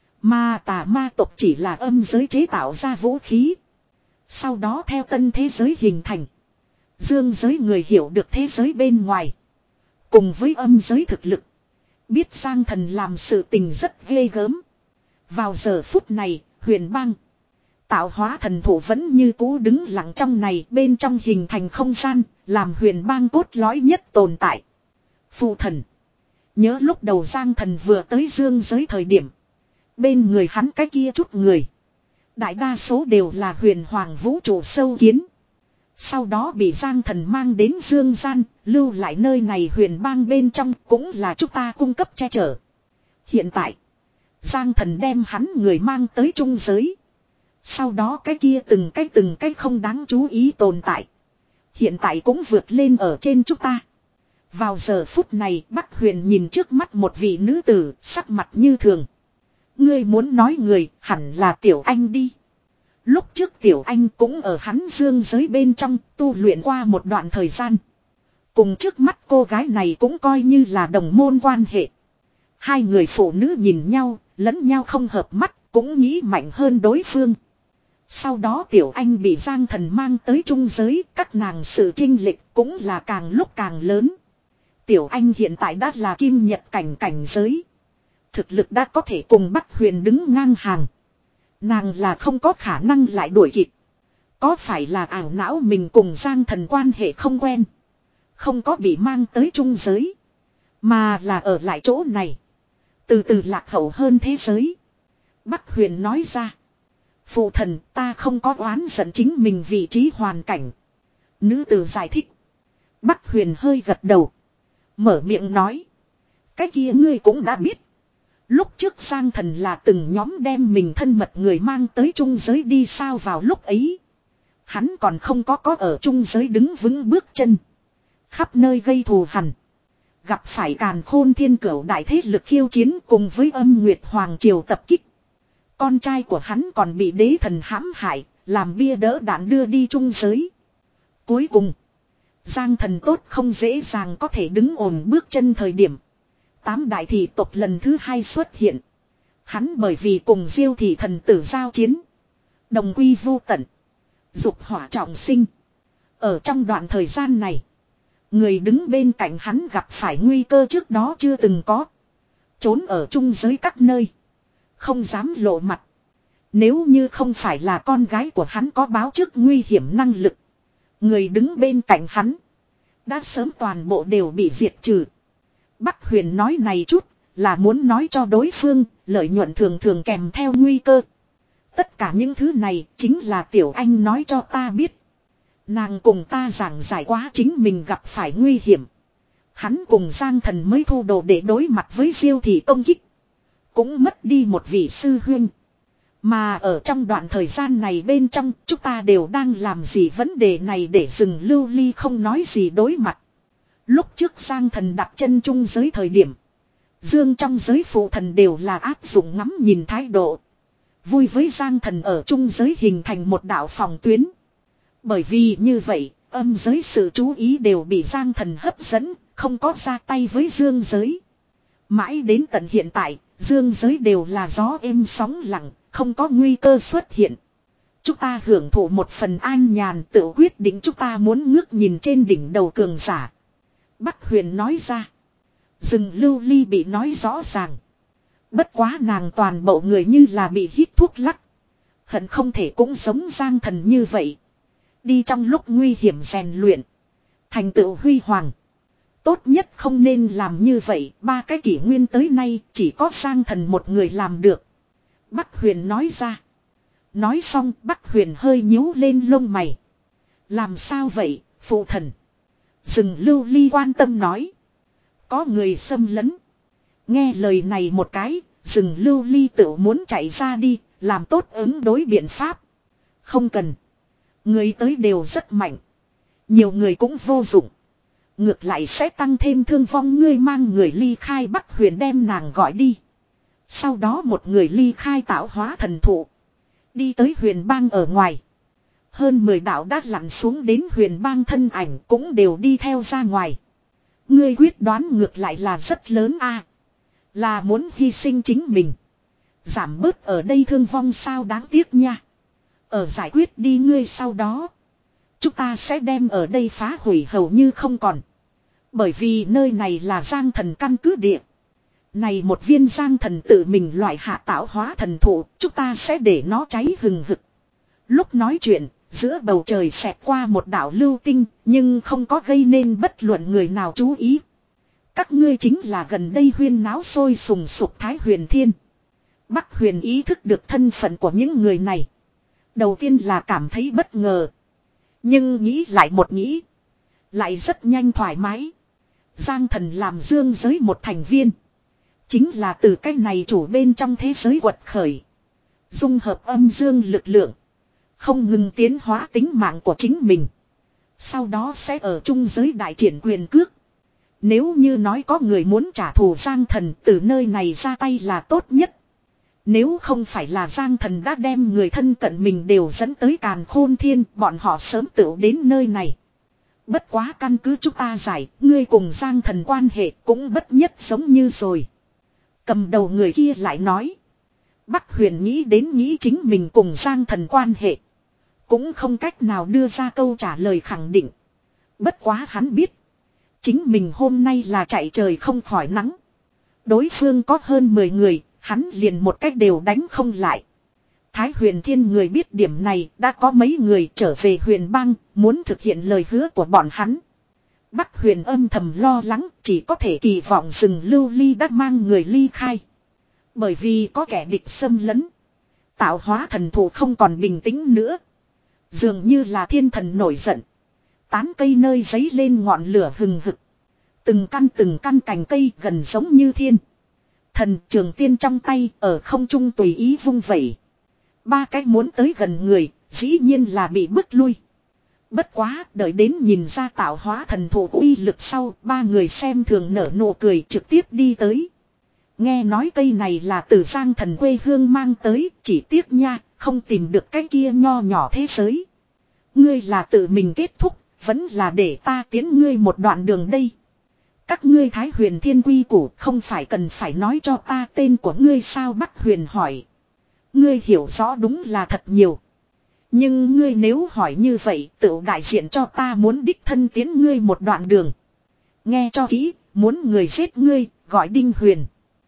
[SPEAKER 1] Mà tà ma tộc chỉ là âm giới chế tạo ra vũ khí. Sau đó theo tân thế giới hình thành. Dương giới người hiểu được thế giới bên ngoài. Cùng với âm giới thực lực. Biết Giang Thần làm sự tình rất ghê gớm. Vào giờ phút này, Huyền Bang tạo hóa thần thủ vẫn như cũ đứng lặng trong này, bên trong hình thành không gian, làm Huyền Bang cốt lõi nhất tồn tại. Phụ thần. Nhớ lúc đầu Giang Thần vừa tới dương giới thời điểm. Bên người hắn cái kia chút người. Đại đa số đều là Huyền Hoàng vũ trụ sâu kiến. Sau đó bị Giang Thần mang đến dương gian, lưu lại nơi này Huyền Bang bên trong cũng là chúng ta cung cấp che chở. Hiện tại, Giang Thần đem hắn người mang tới trung giới. Sau đó cái kia từng cái từng cái không đáng chú ý tồn tại. Hiện tại cũng vượt lên ở trên chúng ta. Vào giờ phút này Bắc Huyền nhìn trước mắt một vị nữ tử sắc mặt như thường. Ngươi muốn nói người hẳn là Tiểu Anh đi. Lúc trước Tiểu Anh cũng ở hắn dương giới bên trong tu luyện qua một đoạn thời gian. Cùng trước mắt cô gái này cũng coi như là đồng môn quan hệ. Hai người phụ nữ nhìn nhau, lẫn nhau không hợp mắt, cũng nghĩ mạnh hơn đối phương. Sau đó Tiểu Anh bị Giang Thần mang tới trung giới, các nàng sự chênh lệch cũng là càng lúc càng lớn. Tiểu Anh hiện tại đã là kim nhật cảnh cảnh giới. Thực lực đã có thể cùng Bắc Huyền đứng ngang hàng. Nàng là không có khả năng lại đuổi kịp. Có phải là ảo não mình cùng Giang Thần quan hệ không quen. Không có bị mang tới trung giới. Mà là ở lại chỗ này. Từ từ lạc hậu hơn thế giới. Bắc Huyền nói ra. Phụ thần, ta không có oán giận chính mình vị trí hoàn cảnh. Nữ tử giải thích. Bắc Huyền hơi gật đầu. Mở miệng nói. Cái kia ngươi cũng đã biết. Lúc trước Giang Thần là từng nhóm đem mình thân mật người mang tới trung giới đi sao vào lúc ấy. Hắn còn không có có ở trung giới đứng vững bước chân. Khắp nơi gây thù hằn. Gặp phải càn khôn thiên cửu đại thế lực khiêu chiến cùng với âm nguyệt hoàng triều tập kích. Con trai của hắn còn bị đế thần hãm hại, làm bia đỡ đạn đưa đi trung giới. Cuối cùng, Giang Thần tốt không dễ dàng có thể đứng ổn bước chân thời điểm. Tám đại thị tộc lần thứ hai xuất hiện. Hắn bởi vì cùng Diêu thị thần tử giao chiến. Đồng quy vô tận. Dục hỏa trọng sinh. Ở trong đoạn thời gian này, người đứng bên cạnh hắn gặp phải nguy cơ trước đó chưa từng có. Trốn ở trung giới các nơi. Không dám lộ mặt. Nếu như không phải là con gái của hắn có báo trước nguy hiểm năng lực. Người đứng bên cạnh hắn đã sớm toàn bộ đều bị diệt trừ. Bắc Huyền nói này chút là muốn nói cho đối phương lợi nhuận thường thường kèm theo nguy cơ. Tất cả những thứ này chính là Tiểu Anh nói cho ta biết. Nàng cùng ta giảng giải quá chính mình gặp phải nguy hiểm. Hắn cùng Giang Thần mới thu đồ để đối mặt với Diêu thị công kích. Cũng mất đi một vị sư huynh. Mà ở trong đoạn thời gian này bên trong chúng ta đều đang làm gì vấn đề này để dừng lưu ly không nói gì đối mặt. Lúc trước Giang Thần đặt chân trung giới thời điểm. Dương trong giới phụ thần đều là áp dụng ngắm nhìn thái độ. Vui với Giang Thần ở trung giới hình thành một đạo phòng tuyến. Bởi vì như vậy, âm giới sự chú ý đều bị Giang Thần hấp dẫn, không có ra tay với dương giới. Mãi đến tận hiện tại, dương giới đều là gió êm sóng lặng, không có nguy cơ xuất hiện. Chúng ta hưởng thụ một phần an nhàn tự quyết định chúng ta muốn ngước nhìn trên đỉnh đầu cường giả. Bắc Huyền nói ra. Dừng lưu ly bị nói rõ ràng. Bất quá nàng toàn bộ người như là bị hít thuốc lắc. Hận không thể cũng giống Giang Thần như vậy. Đi trong lúc nguy hiểm rèn luyện. Thành tựu huy hoàng. Tốt nhất không nên làm như vậy. Ba cái kỷ nguyên tới nay chỉ có Giang Thần một người làm được. Bắc Huyền nói ra. Nói xong Bắc Huyền hơi nhíu lên lông mày. Làm sao vậy phụ thần? Dừng lưu ly quan tâm nói. Có người xâm lấn. Nghe lời này một cái. Dừng lưu ly tự muốn chạy ra đi. Làm tốt ứng đối biện pháp. Không cần. Người tới đều rất mạnh. Nhiều người cũng vô dụng. Ngược lại sẽ tăng thêm thương vong. Ngươi mang người ly khai. Bắc Huyền đem nàng gọi đi. Sau đó một người ly khai tạo hóa thần thụ. Đi tới huyền bang ở ngoài. Hơn mười đạo đã lặn xuống đến huyền bang thân ảnh cũng đều đi theo ra ngoài. Ngươi quyết đoán ngược lại là rất lớn a, là muốn hy sinh chính mình. Giảm bớt ở đây thương vong sao đáng tiếc nha. Ở giải quyết đi ngươi sau đó. Chúng ta sẽ đem ở đây phá hủy hầu như không còn. Bởi vì nơi này là Giang Thần căn cứ địa. Này một viên Giang Thần tự mình loại hạ tạo hóa thần thụ. Chúng ta sẽ để nó cháy hừng hực. Lúc nói chuyện. Giữa bầu trời xẹt qua một đạo lưu tinh. Nhưng không có gây nên bất luận người nào chú ý. Các ngươi chính là gần đây huyên náo sôi sùng sục Thái Huyền Thiên. Bắc Huyền ý thức được thân phận của những người này. Đầu tiên là cảm thấy bất ngờ. Nhưng nghĩ lại một nghĩ. Lại rất nhanh thoải mái. Giang Thần làm dương giới một thành viên. Chính là từ cái này chủ bên trong thế giới quật khởi. Dung hợp âm dương lực lượng. Không ngừng tiến hóa tính mạng của chính mình. Sau đó sẽ ở trung giới đại triển quyền cước. Nếu như nói có người muốn trả thù Giang Thần từ nơi này ra tay là tốt nhất. Nếu không phải là Giang Thần đã đem người thân cận mình đều dẫn tới Càn Khôn Thiên, bọn họ sớm tựu đến nơi này. Bất quá căn cứ chúng ta giải, ngươi cùng Giang Thần quan hệ cũng bất nhất giống như rồi. Cầm đầu người kia lại nói. Bắc Huyền nghĩ đến nghĩ chính mình cùng Giang Thần quan hệ. Cũng không cách nào đưa ra câu trả lời khẳng định. Bất quá hắn biết. Chính mình hôm nay là chạy trời không khỏi nắng. Đối phương có hơn mười người, hắn liền một cách đều đánh không lại. Thái Huyền Thiên người biết điểm này, đã có mấy người trở về huyền bang, muốn thực hiện lời hứa của bọn hắn. Bắc Huyền âm thầm lo lắng, chỉ có thể kỳ vọng rừng lưu ly đã mang người ly khai. Bởi vì có kẻ địch xâm lấn. Tạo hóa thần thụ không còn bình tĩnh nữa. Dường như là thiên thần nổi giận. Tán cây nơi giấy lên ngọn lửa hừng hực. Từng căn từng căn cành cây gần giống như thiên thần trường tiên trong tay ở không trung tùy ý vung vẩy. Ba cái muốn tới gần người, dĩ nhiên là bị bức lui. Bất quá, đợi đến nhìn ra tạo hóa thần thụ uy lực sau, ba người xem thường nở nụ cười trực tiếp đi tới. Nghe nói cây này là từ Giang Thần quê hương mang tới, chỉ tiếc nha, không tìm được cái kia nho nhỏ thế giới. Ngươi là tự mình kết thúc, vẫn là để ta tiến ngươi một đoạn đường đây. Các ngươi Thái Huyền Thiên quy củ không phải cần phải nói cho ta tên của ngươi sao? Bắc Huyền hỏi. Ngươi hiểu rõ đúng là thật nhiều. Nhưng ngươi nếu hỏi như vậy tự đại diện cho ta muốn đích thân tiến ngươi một đoạn đường. Nghe cho kỹ, muốn người giết ngươi, gọi Đinh Huyền.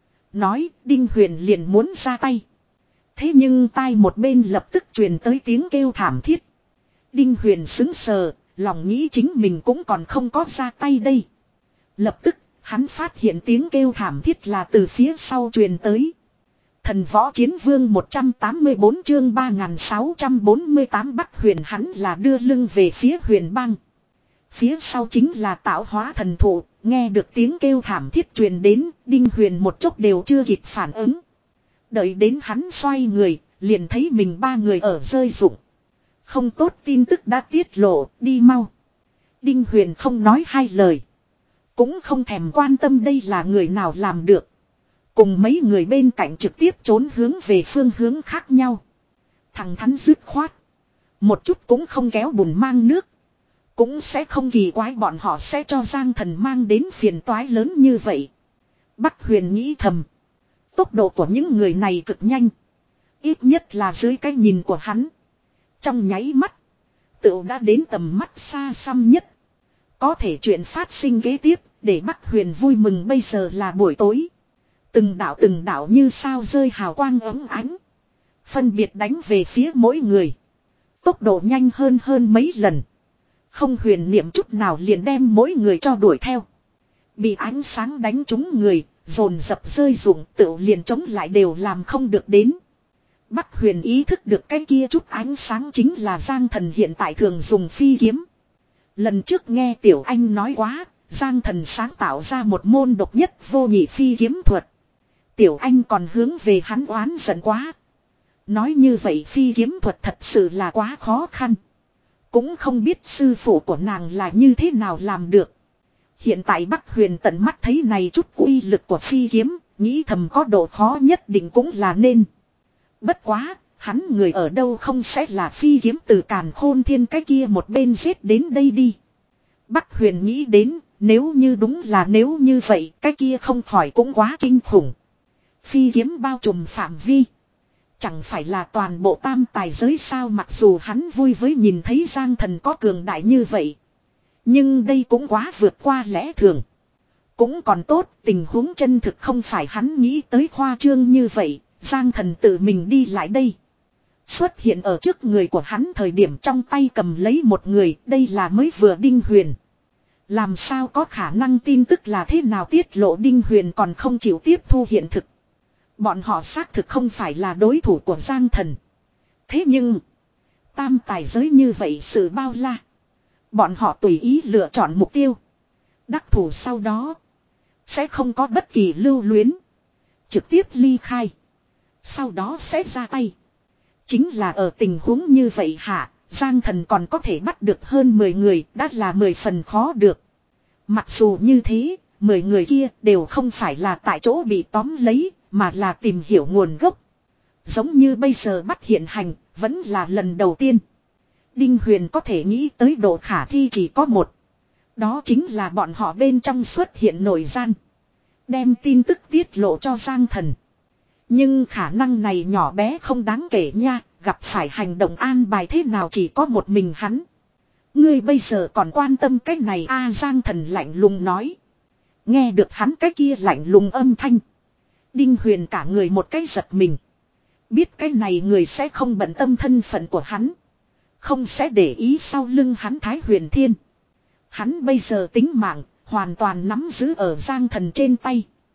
[SPEAKER 1] Nói, Đinh Huyền liền muốn ra tay. Thế nhưng tai một bên lập tức truyền tới tiếng kêu thảm thiết. Đinh Huyền sững sờ, lòng nghĩ chính mình cũng còn không có ra tay đây. Lập tức, hắn phát hiện tiếng kêu thảm thiết là từ phía sau truyền tới. Thần võ chiến vương một trăm tám mươi bốn chương ba nghìn sáu trăm bốn mươi tám Bắc Huyền hắn là đưa lưng về phía Huyền bang. Phía sau chính là tạo hóa thần thụ, nghe được tiếng kêu thảm thiết truyền đến, Đinh Huyền một chút đều chưa kịp phản ứng. Đợi đến hắn xoay người, liền thấy mình ba người ở rơi rụng. Không tốt tin tức đã tiết lộ, đi mau. Đinh Huyền không nói hai lời. Cũng không thèm quan tâm đây là người nào làm được. Cùng mấy người bên cạnh trực tiếp trốn hướng về phương hướng khác nhau. Thằng thắn dứt khoát. Một chút cũng không kéo bùn mang nước. Cũng sẽ không kỳ quái bọn họ sẽ cho Giang Thần mang đến phiền toái lớn như vậy. Bắc Huyền nghĩ thầm. Tốc độ của những người này cực nhanh. Ít nhất là dưới cái nhìn của hắn. Trong nháy mắt. Tựu đã đến tầm mắt xa xăm nhất. Có thể chuyện phát sinh kế tiếp. Để Bắc Huyền vui mừng bây giờ là buổi tối. Từng đạo từng đạo như sao rơi hào quang ấm ánh. Phân biệt đánh về phía mỗi người. Tốc độ nhanh hơn hơn mấy lần. Không huyền niệm chút nào liền đem mỗi người cho đuổi theo. Bị ánh sáng đánh trúng người, dồn dập rơi rụng tự liền chống lại đều làm không được đến. Bắc Huyền ý thức được cái kia chút ánh sáng chính là Giang Thần hiện tại thường dùng phi kiếm. Lần trước nghe Tiểu Anh nói quá, Giang Thần sáng tạo ra một môn độc nhất vô nhị phi kiếm thuật. Tiểu Anh còn hướng về hắn oán giận quá. Nói như vậy phi kiếm thuật thật sự là quá khó khăn. Cũng không biết sư phụ của nàng là như thế nào làm được. Hiện tại Bắc Huyền tận mắt thấy này chút uy lực của phi kiếm, nghĩ thầm có độ khó nhất định cũng là nên. Bất quá, hắn người ở đâu không sẽ là phi kiếm từ Càn Khôn Thiên cái kia một bên giết đến đây đi. Bắc Huyền nghĩ đến, nếu như đúng là nếu như vậy, cái kia không khỏi cũng quá kinh khủng. Phi kiếm bao trùm phạm vi. Chẳng phải là toàn bộ tam tài giới sao, mặc dù hắn vui với nhìn thấy Giang Thần có cường đại như vậy. Nhưng đây cũng quá vượt qua lẽ thường. Cũng còn tốt, tình huống chân thực không phải hắn nghĩ tới khoa trương như vậy, Giang Thần tự mình đi lại đây. Xuất hiện ở trước người của hắn thời điểm trong tay cầm lấy một người, đây là mới vừa Đinh Huyền. Làm sao có khả năng tin tức là thế nào tiết lộ, Đinh Huyền còn không chịu tiếp thu hiện thực. Bọn họ xác thực không phải là đối thủ của Giang Thần. Thế nhưng, tam tài giới như vậy sự bao la. Bọn họ tùy ý lựa chọn mục tiêu. Đắc thủ sau đó, sẽ không có bất kỳ lưu luyến. Trực tiếp ly khai. Sau đó sẽ ra tay. Chính là ở tình huống như vậy hả, Giang Thần còn có thể bắt được hơn mười người, đã là mười phần khó được. Mặc dù như thế, mười người kia đều không phải là tại chỗ bị tóm lấy, mà là tìm hiểu nguồn gốc. Giống như bây giờ bắt hiện hành, vẫn là lần đầu tiên. Đinh Huyền có thể nghĩ tới độ khả thi chỉ có một. Đó chính là bọn họ bên trong xuất hiện nội gian. Đem tin tức tiết lộ cho Giang Thần. Nhưng khả năng này nhỏ bé không đáng kể nha, gặp phải hành động an bài thế nào chỉ có một mình hắn. Ngươi bây giờ còn quan tâm cái này a à, Giang Thần lạnh lùng nói. Nghe được hắn cái kia lạnh lùng âm thanh. Đinh Huyền cả người một cái giật mình. Biết cái này người sẽ không bận tâm thân phận của hắn. Không sẽ để ý sau lưng hắn Thái Huyền Thiên. Hắn bây giờ tính mạng, hoàn toàn nắm giữ ở Giang Thần trên tay.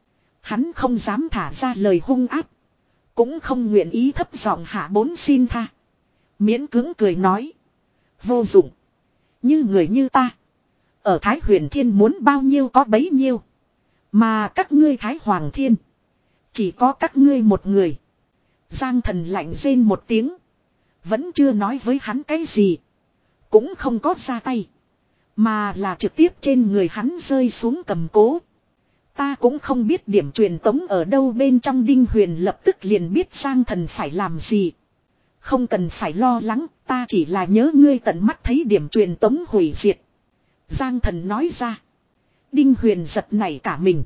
[SPEAKER 1] Hắn không dám thả ra lời hung ác. Cũng không nguyện ý thấp giọng hạ bốn xin tha. Miễn cưỡng cười nói. Vô dụng. Như người như ta. Ở Thái Huyền Thiên muốn bao nhiêu có bấy nhiêu. Mà các ngươi Thái Hoàng Thiên. Chỉ có các ngươi một người. Giang Thần lạnh rên một tiếng. Vẫn chưa nói với hắn cái gì. Cũng không có ra tay. Mà là trực tiếp trên người hắn rơi xuống cầm cố. Ta cũng không biết điểm truyền tống ở đâu bên trong. Đinh Huyền lập tức liền biết Giang Thần phải làm gì. Không cần phải lo lắng, ta chỉ là nhớ ngươi tận mắt thấy điểm truyền tống hủy diệt. Giang Thần nói ra. Đinh Huyền giật nảy cả mình.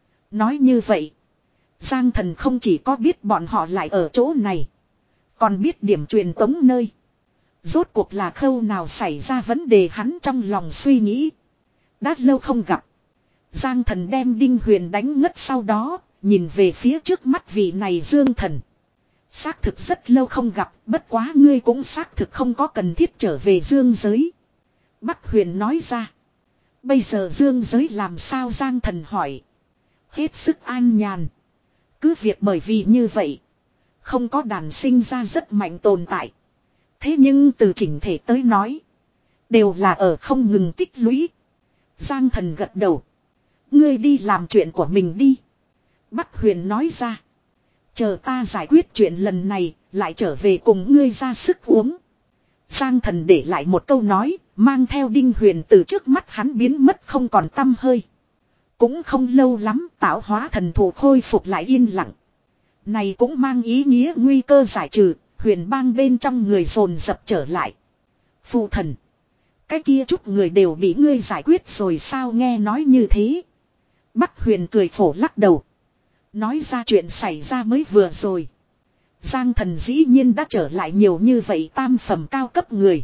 [SPEAKER 1] Nói như vậy. Giang Thần không chỉ có biết bọn họ lại ở chỗ này. Còn biết điểm truyền tống nơi. Rốt cuộc là khâu nào xảy ra vấn đề hắn trong lòng suy nghĩ. Đã lâu không gặp. Giang Thần đem Đinh Huyền đánh ngất sau đó. Nhìn về phía trước mắt vị này Dương Thần. Xác thực rất lâu không gặp. Bất quá ngươi cũng xác thực không có cần thiết trở về Dương giới. Bắc Huyền nói ra. Bây giờ Dương giới làm sao? Giang Thần hỏi. Hết sức an nhàn. Cứ việc bởi vì như vậy. Không có đàn sinh ra rất mạnh tồn tại. Thế nhưng từ chỉnh thể tới nói. Đều là ở không ngừng tích lũy. Giang Thần gật đầu. Ngươi đi làm chuyện của mình đi. Bắc Huyền nói ra. Chờ ta giải quyết chuyện lần này. Lại trở về cùng ngươi ra sức uống. Giang Thần để lại một câu nói. Mang theo Đinh Huyền từ trước mắt hắn biến mất không còn tăm hơi. Cũng không lâu lắm tạo hóa thần thụ khôi phục lại yên lặng. Này cũng mang ý nghĩa nguy cơ giải trừ. Huyền bang bên trong người dồn dập trở lại. Phụ thần. Cái kia chút người đều bị ngươi giải quyết rồi sao? Nghe nói như thế. Bắc Huyền cười khổ lắc đầu. Nói ra chuyện xảy ra mới vừa rồi. Giang Thần dĩ nhiên đã trở lại nhiều như vậy tam phẩm cao cấp người.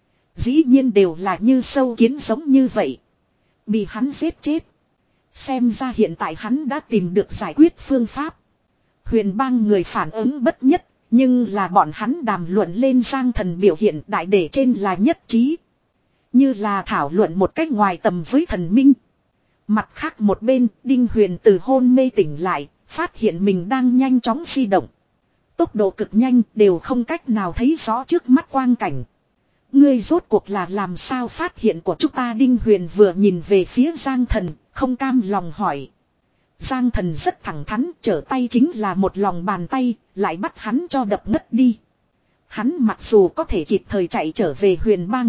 [SPEAKER 1] Dĩ nhiên đều là như sâu kiến giống như vậy. Bị hắn giết chết. Xem ra hiện tại hắn đã tìm được giải quyết phương pháp. Huyền bang người phản ứng bất nhất. Nhưng là bọn hắn đàm luận lên Giang Thần biểu hiện đại để trên là nhất trí. Như là thảo luận một cách ngoài tầm với thần minh. Mặt khác một bên, Đinh Huyền từ hôn mê tỉnh lại, phát hiện mình đang nhanh chóng di động. Tốc độ cực nhanh đều không cách nào thấy rõ trước mắt quang cảnh. Ngươi rốt cuộc là làm sao phát hiện của chúng ta? Đinh Huyền vừa nhìn về phía Giang Thần, không cam lòng hỏi. Giang Thần rất thẳng thắn, trở tay chính là một lòng bàn tay, lại bắt hắn cho đập ngất đi. Hắn mặc dù có thể kịp thời chạy trở về huyền bang,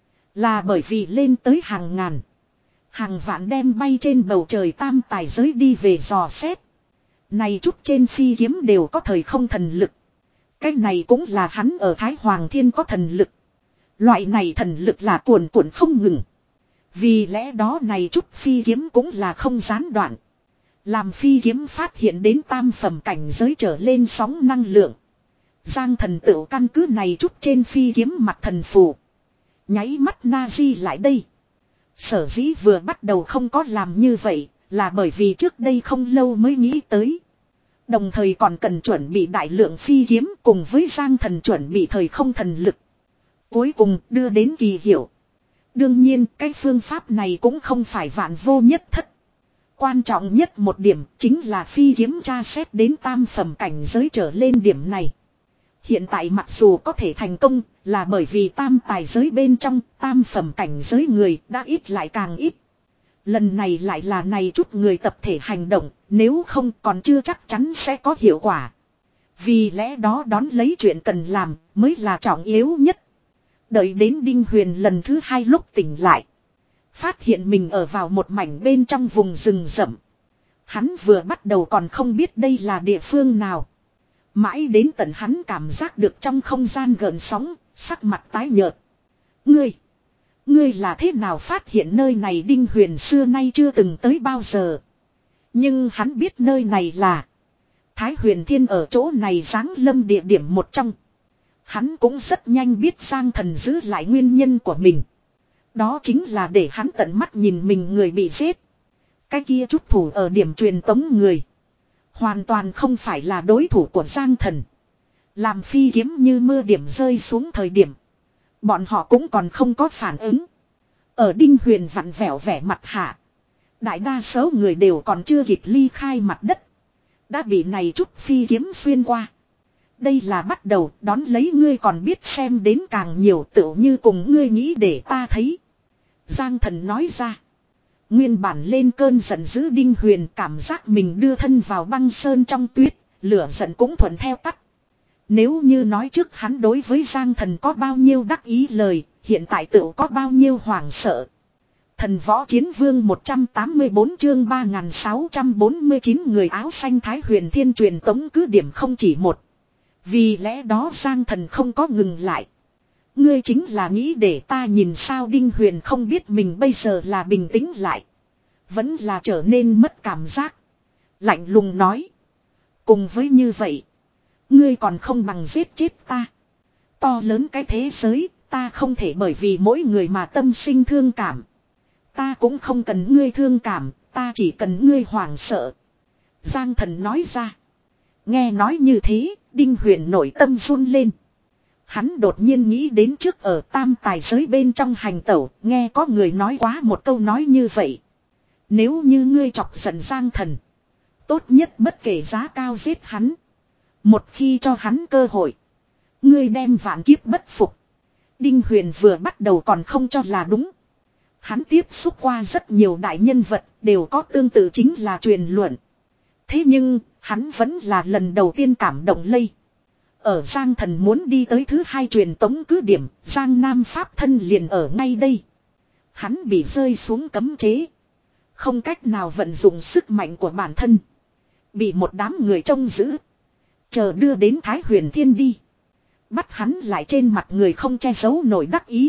[SPEAKER 1] là bởi vì lên tới hàng ngàn, hàng vạn đem bay trên bầu trời tam tài giới đi về dò xét. Này chút trên phi kiếm đều có thời không thần lực. Cái này cũng là hắn ở Thái Hoàng Thiên có thần lực. Loại này thần lực là cuồn cuộn không ngừng. Vì lẽ đó này chút phi kiếm cũng là không gián đoạn. Làm phi kiếm phát hiện đến tam phẩm cảnh giới trở lên sóng năng lượng. Giang Thần tự căn cứ này chút trên phi kiếm mặt thần phù. Nháy mắt Nazi lại đây. Sở dĩ vừa bắt đầu không có làm như vậy là bởi vì trước đây không lâu mới nghĩ tới. Đồng thời còn cần chuẩn bị đại lượng phi kiếm cùng với Giang Thần chuẩn bị thời không thần lực. Cuối cùng đưa đến kỳ hiệu. Đương nhiên cái phương pháp này cũng không phải vạn vô nhất thất. Quan trọng nhất một điểm chính là phi kiếm tra xét đến tam phẩm cảnh giới trở lên điểm này. Hiện tại mặc dù có thể thành công là bởi vì tam tài giới bên trong tam phẩm cảnh giới người đã ít lại càng ít. Lần này lại là này chút người tập thể hành động, nếu không còn chưa chắc chắn sẽ có hiệu quả. Vì lẽ đó đón lấy chuyện cần làm mới là trọng yếu nhất. Đợi đến Đinh Huyền lần thứ hai lúc tỉnh lại. Phát hiện mình ở vào một mảnh bên trong vùng rừng rậm. Hắn vừa bắt đầu còn không biết đây là địa phương nào. Mãi đến tận hắn cảm giác được trong không gian gợn sóng, sắc mặt tái nhợt. Ngươi! Ngươi là thế nào phát hiện nơi này? Đinh Huyền xưa nay chưa từng tới bao giờ. Nhưng hắn biết nơi này là Thái Huyền Thiên ở chỗ này giáng lâm địa điểm một trong. Hắn cũng rất nhanh biết Giang Thần giữ lại nguyên nhân của mình. Đó chính là để hắn tận mắt nhìn mình người bị giết. Cái kia chút thủ ở điểm truyền tống người. Hoàn toàn không phải là đối thủ của Giang Thần. Làm phi kiếm như mưa điểm rơi xuống thời điểm. Bọn họ cũng còn không có phản ứng. Ở Đinh Huyền vặn vẹo vẻ mặt hạ. Đại đa số người đều còn chưa kịp ly khai mặt đất. Đã bị này chút phi kiếm xuyên qua. Đây là bắt đầu, đón lấy ngươi còn biết xem đến càng nhiều tựu như cùng ngươi nghĩ để ta thấy. Giang Thần nói ra. Nguyên bản lên cơn giận dữ Đinh Huyền cảm giác mình đưa thân vào băng sơn trong tuyết, lửa giận cũng thuận theo tắt. Nếu như nói trước hắn đối với Giang Thần có bao nhiêu đắc ý lời, hiện tại tựu có bao nhiêu hoảng sợ. Thần Võ Chiến Vương một trăm tám mươi tư chương ba nghìn sáu trăm bốn mươi chín người áo xanh Thái Huyền Thiên truyền tống cứ điểm không chỉ một. Vì lẽ đó Giang Thần không có ngừng lại. Ngươi chính là nghĩ để ta nhìn sao Đinh Huyền không biết mình bây giờ là bình tĩnh lại. Vẫn là trở nên mất cảm giác. Lạnh lùng nói. Cùng với như vậy. Ngươi còn không bằng giết chết ta. To lớn cái thế giới, ta không thể bởi vì mỗi người mà tâm sinh thương cảm. Ta cũng không cần ngươi thương cảm, ta chỉ cần ngươi hoảng sợ. Giang Thần nói ra. Nghe nói như thế, Đinh Huyền nội tâm run lên. Hắn đột nhiên nghĩ đến trước ở tam tài giới bên trong hành tẩu, nghe có người nói quá một câu nói như vậy. Nếu như ngươi chọc giận Giang Thần, tốt nhất bất kể giá cao giết hắn. Một khi cho hắn cơ hội, ngươi đem vạn kiếp bất phục. Đinh Huyền vừa bắt đầu còn không cho là đúng. Hắn tiếp xúc qua rất nhiều đại nhân vật, đều có tương tự chính là truyền luận. Thế nhưng, hắn vẫn là lần đầu tiên cảm động lây. Ở Giang Thần muốn đi tới thứ hai truyền tống cứ điểm, Giang Nam Pháp thân liền ở ngay đây. Hắn bị rơi xuống cấm chế. Không cách nào vận dụng sức mạnh của bản thân. Bị một đám người trông giữ. Chờ đưa đến Thái Huyền Thiên đi. Bắt hắn lại trên mặt người không che giấu nổi đắc ý.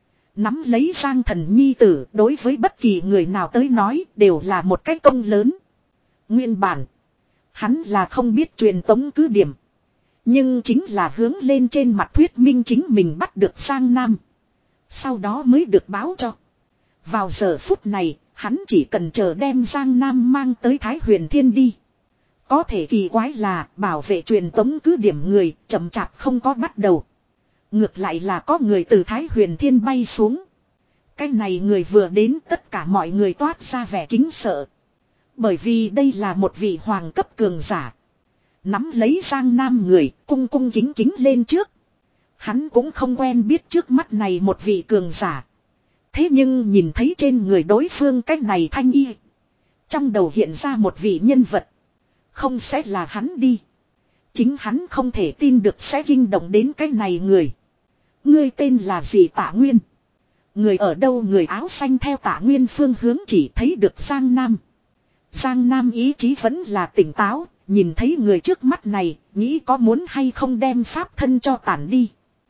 [SPEAKER 1] Nắm lấy Giang Thần nhi tử đối với bất kỳ người nào tới nói đều là một cái công lớn. Nguyên bản. Hắn là không biết truyền tống cứ điểm. Nhưng chính là hướng lên trên mặt thuyết minh chính mình bắt được Giang Nam. Sau đó mới được báo cho. Vào giờ phút này, hắn chỉ cần chờ đem Giang Nam mang tới Thái Huyền Thiên đi. Có thể kỳ quái là bảo vệ truyền tống cứ điểm người chậm chạp không có bắt đầu. Ngược lại là có người từ Thái Huyền Thiên bay xuống. Cái này người vừa đến tất cả mọi người toát ra vẻ kính sợ. Bởi vì đây là một vị hoàng cấp cường giả. Nắm lấy Giang Nam người, cung cung kính kính lên trước. Hắn cũng không quen biết trước mắt này một vị cường giả. Thế nhưng nhìn thấy trên người đối phương cách này thanh y. Trong đầu hiện ra một vị nhân vật. Không sẽ là hắn đi. Chính hắn không thể tin được sẽ kinh động đến cái này người. Ngươi tên là gì Tạ Nguyên? Người ở đâu? Người áo xanh theo Tạ Nguyên phương hướng chỉ thấy được Giang Nam. Giang Nam ý chí vẫn là tỉnh táo. Nhìn thấy người trước mắt này, nghĩ có muốn hay không đem pháp thân cho tản đi.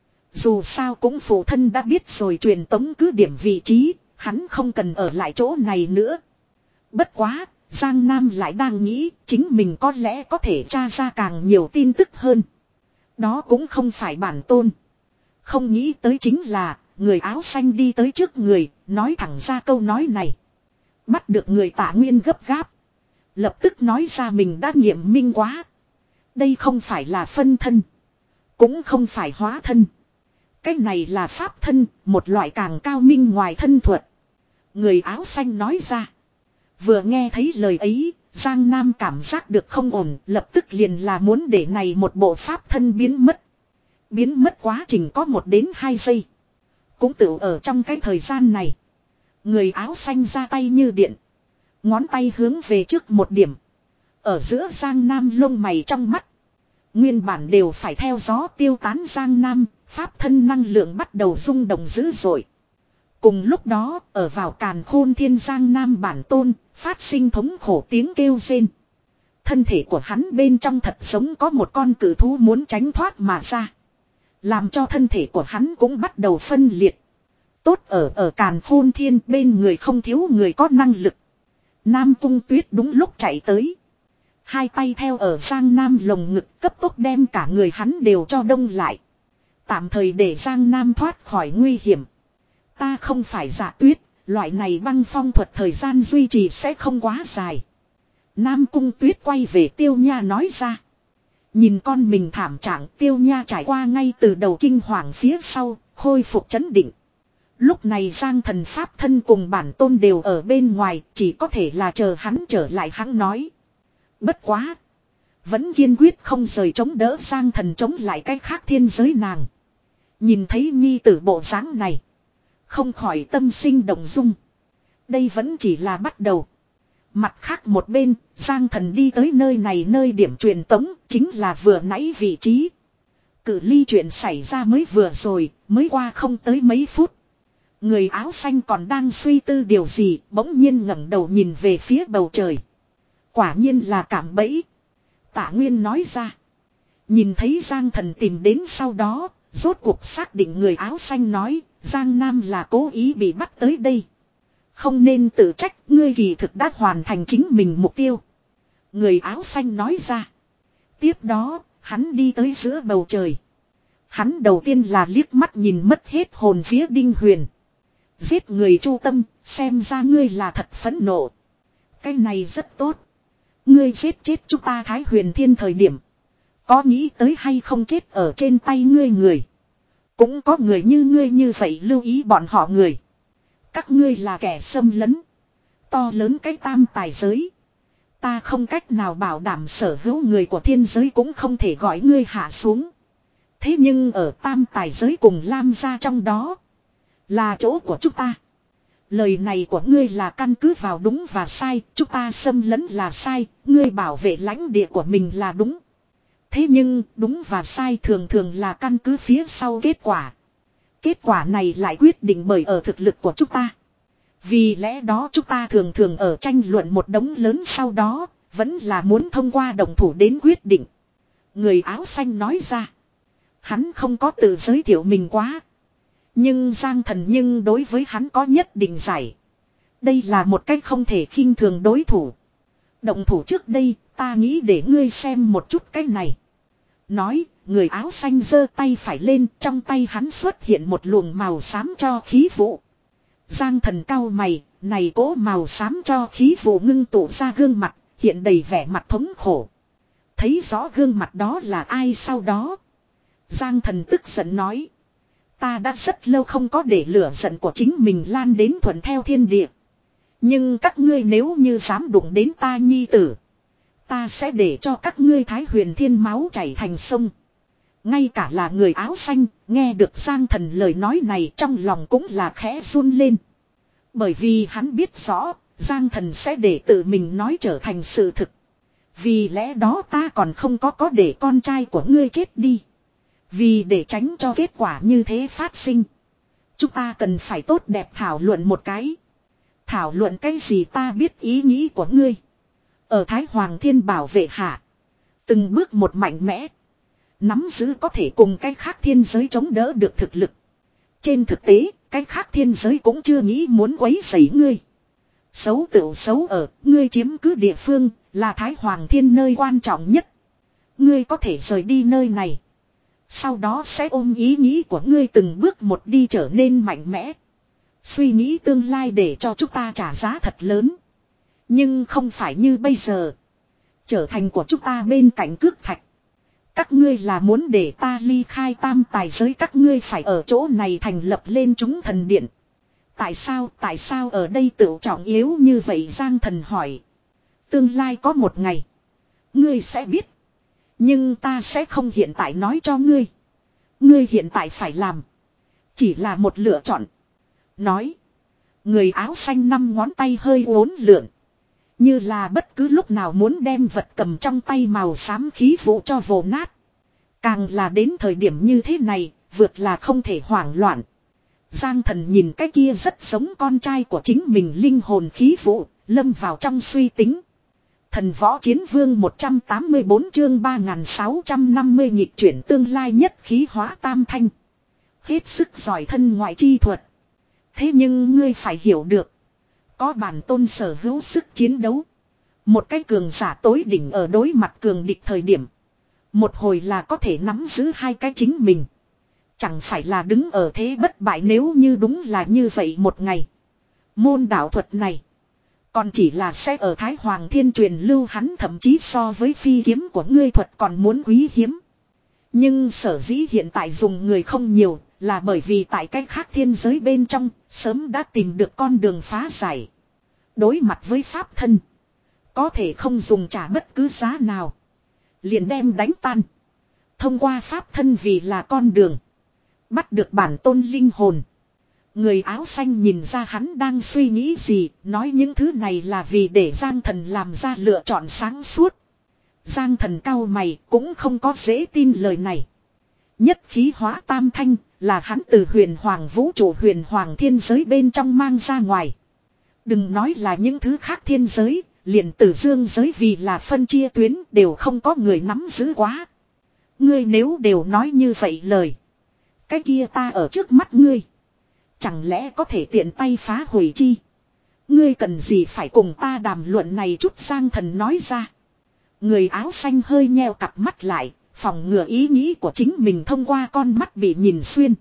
[SPEAKER 1] Dù sao cũng phụ thân đã biết rồi truyền tống cứ điểm vị trí, hắn không cần ở lại chỗ này nữa. Bất quá, Giang Nam lại đang nghĩ chính mình có lẽ có thể tra ra càng nhiều tin tức hơn. Đó cũng không phải bản tôn. Không nghĩ tới chính là, người áo xanh đi tới trước người, nói thẳng ra câu nói này. Bắt được người Tạ Nguyên gấp gáp. Lập tức nói ra mình đã nghiệm minh quá. Đây không phải là phân thân. Cũng không phải hóa thân. Cái này là pháp thân, một loại càng cao minh ngoài thân thuật. Người áo xanh nói ra. Vừa nghe thấy lời ấy, Giang Nam cảm giác được không ổn, lập tức liền là muốn để này một bộ pháp thân biến mất. Biến mất quá trình có một đến hai giây. Cũng tự ở trong cái thời gian này. Người áo xanh ra tay như điện. Ngón tay hướng về trước một điểm. Ở giữa Giang Nam lông mày trong mắt. Nguyên bản đều phải theo gió tiêu tán Giang Nam. Pháp thân năng lượng bắt đầu rung động dữ dội. Cùng lúc đó ở vào càn khôn thiên Giang Nam bản tôn. Phát sinh thống khổ tiếng kêu rên. Thân thể của hắn bên trong thật giống có một con cử thú muốn tránh thoát mà ra. Làm cho thân thể của hắn cũng bắt đầu phân liệt. Tốt ở ở càn khôn thiên bên người không thiếu người có năng lực. Nam Cung Tuyết đúng lúc chạy tới. Hai tay theo ở Giang Nam lồng ngực cấp tốc đem cả người hắn đều cho đông lại. Tạm thời để Giang Nam thoát khỏi nguy hiểm. Ta không phải Dạ Tuyết, loại này băng phong thuật thời gian duy trì sẽ không quá dài. Nam Cung Tuyết quay về Tiêu Nha nói ra. Nhìn con mình thảm trạng Tiêu Nha trải qua ngay từ đầu kinh hoàng phía sau, khôi phục chấn định. Lúc này Giang Thần Pháp thân cùng bản tôn đều ở bên ngoài, chỉ có thể là chờ hắn trở lại hắn nói. Bất quá. Vẫn kiên quyết không rời chống đỡ Giang Thần chống lại cái khác thiên giới nàng. Nhìn thấy nhi tử bộ dáng này. Không khỏi tâm sinh động dung. Đây vẫn chỉ là bắt đầu. Mặt khác một bên, Giang Thần đi tới nơi này nơi điểm truyền tống, chính là vừa nãy vị trí. Cự ly chuyện xảy ra mới vừa rồi, mới qua không tới mấy phút. Người áo xanh còn đang suy tư điều gì, bỗng nhiên ngẩng đầu nhìn về phía bầu trời. Quả nhiên là cảm bẫy. Tạ Nguyên nói ra. Nhìn thấy Giang Thần tìm đến sau đó, rốt cuộc xác định người áo xanh nói, Giang Nam là cố ý bị bắt tới đây. Không nên tự trách, ngươi kỳ thực đã hoàn thành chính mình mục tiêu. Người áo xanh nói ra. Tiếp đó, hắn đi tới giữa bầu trời. Hắn đầu tiên là liếc mắt nhìn mất hết hồn phía Đinh Huyền. Giết người chu tâm, xem ra ngươi là thật phẫn nộ. Cái này rất tốt. Ngươi giết chết chúng ta Thái Huyền Thiên thời điểm. Có nghĩ tới hay không chết ở trên tay ngươi người. Cũng có người như ngươi như vậy lưu ý bọn họ người. Các ngươi là kẻ xâm lấn. To lớn cái tam tài giới. Ta không cách nào bảo đảm sở hữu người của thiên giới cũng không thể gọi ngươi hạ xuống. Thế nhưng ở tam tài giới cùng Lam gia trong đó. Là chỗ của chúng ta. Lời này của ngươi là căn cứ vào đúng và sai. Chúng ta xâm lấn là sai. Ngươi bảo vệ lãnh địa của mình là đúng. Thế nhưng đúng và sai thường thường là căn cứ phía sau kết quả. Kết quả này lại quyết định bởi ở thực lực của chúng ta. Vì lẽ đó chúng ta thường thường ở tranh luận một đống lớn sau đó. Vẫn là muốn thông qua đồng thủ đến quyết định. Người áo xanh nói ra. Hắn không có tự giới thiệu mình quá. Nhưng Giang Thần nhưng đối với hắn có nhất định giải. Đây là một cách không thể khinh thường đối thủ. Động thủ trước đây ta nghĩ để ngươi xem một chút cái này. Nói, người áo xanh giơ tay phải lên, trong tay hắn xuất hiện một luồng màu xám cho khí vụ. Giang Thần cau mày, này cố màu xám cho khí vụ ngưng tụ ra gương mặt, hiện đầy vẻ mặt thống khổ. Thấy rõ gương mặt đó là ai sau đó. Giang Thần tức giận nói. Ta đã rất lâu không có để lửa giận của chính mình lan đến thuận theo thiên địa. Nhưng các ngươi nếu như dám đụng đến ta nhi tử. Ta sẽ để cho các ngươi Thái Huyền Thiên máu chảy thành sông. Ngay cả là người áo xanh, nghe được Giang Thần lời nói này trong lòng cũng là khẽ run lên. Bởi vì hắn biết rõ, Giang Thần sẽ để tự mình nói trở thành sự thực. Vì lẽ đó ta còn không có có để con trai của ngươi chết đi. Vì để tránh cho kết quả như thế phát sinh. Chúng ta cần phải tốt đẹp thảo luận một cái. Thảo luận cái gì ta biết ý nghĩ của ngươi. Ở Thái Hoàng Thiên bảo vệ hạ. Từng bước một mạnh mẽ. Nắm giữ có thể cùng cái khác thiên giới chống đỡ được thực lực. Trên thực tế, cái khác thiên giới cũng chưa nghĩ muốn quấy rầy ngươi. Xấu tựu xấu ở, ngươi chiếm cứ địa phương, là Thái Hoàng Thiên nơi quan trọng nhất. Ngươi có thể rời đi nơi này. Sau đó sẽ ôm ý nghĩ của ngươi từng bước một đi trở nên mạnh mẽ. Suy nghĩ tương lai để cho chúng ta trả giá thật lớn. Nhưng không phải như bây giờ. Trở thành của chúng ta bên cạnh cước thạch. Các ngươi là muốn để ta ly khai tam tài giới, các ngươi phải ở chỗ này thành lập lên chúng thần điện. Tại sao, tại sao ở đây tự trọng yếu như vậy? Giang Thần hỏi. Tương lai có một ngày. Ngươi sẽ biết. Nhưng ta sẽ không hiện tại nói cho ngươi. Ngươi hiện tại phải làm. Chỉ là một lựa chọn. Nói. Người áo xanh năm ngón tay hơi uốn lượn. Như là bất cứ lúc nào muốn đem vật cầm trong tay màu xám khí vụ cho vồ nát. Càng là đến thời điểm như thế này, vượt là không thể hoảng loạn. Giang Thần nhìn cái kia rất giống con trai của chính mình linh hồn khí vụ, lâm vào trong suy tính. Thần võ chiến vương một trăm tám mươi bốn chương ba nghìn sáu trăm năm mươi nhịp chuyển tương lai nhất khí hóa tam thanh. Hết sức giỏi thân ngoại chi thuật. Thế nhưng ngươi phải hiểu được. Có bản tôn sở hữu sức chiến đấu. Một cái cường giả tối đỉnh ở đối mặt cường địch thời điểm. Một hồi là có thể nắm giữ hai cái chính mình. Chẳng phải là đứng ở thế bất bại, nếu như đúng là như vậy một ngày. Môn đạo thuật này. Còn chỉ là sẽ ở Thái Hoàng Thiên truyền lưu, hắn thậm chí so với phi kiếm của ngươi thuật còn muốn quý hiếm. Nhưng sở dĩ hiện tại dùng người không nhiều là bởi vì tại cách khác thiên giới bên trong sớm đã tìm được con đường phá giải. Đối mặt với pháp thân. Có thể không dùng trả bất cứ giá nào. liền đem đánh tan. Thông qua pháp thân vì là con đường. Bắt được bản tôn linh hồn. Người áo xanh nhìn ra hắn đang suy nghĩ gì, nói những thứ này là vì để Giang Thần làm ra lựa chọn sáng suốt. Giang Thần cau mày cũng không có dễ tin lời này. Nhất khí hóa tam thanh là hắn từ huyền hoàng vũ trụ huyền hoàng thiên giới bên trong mang ra ngoài. Đừng nói là những thứ khác thiên giới, liền tử dương giới vì là phân chia tuyến đều không có người nắm giữ quá. Ngươi nếu đều nói như vậy lời. Cái kia ta ở trước mắt ngươi. Chẳng lẽ có thể tiện tay phá hủy chi? Ngươi cần gì phải cùng ta đàm luận này chút Giang Thần nói ra. Người áo xanh hơi nheo cặp mắt lại, phòng ngừa ý nghĩ của chính mình thông qua con mắt bị nhìn xuyên.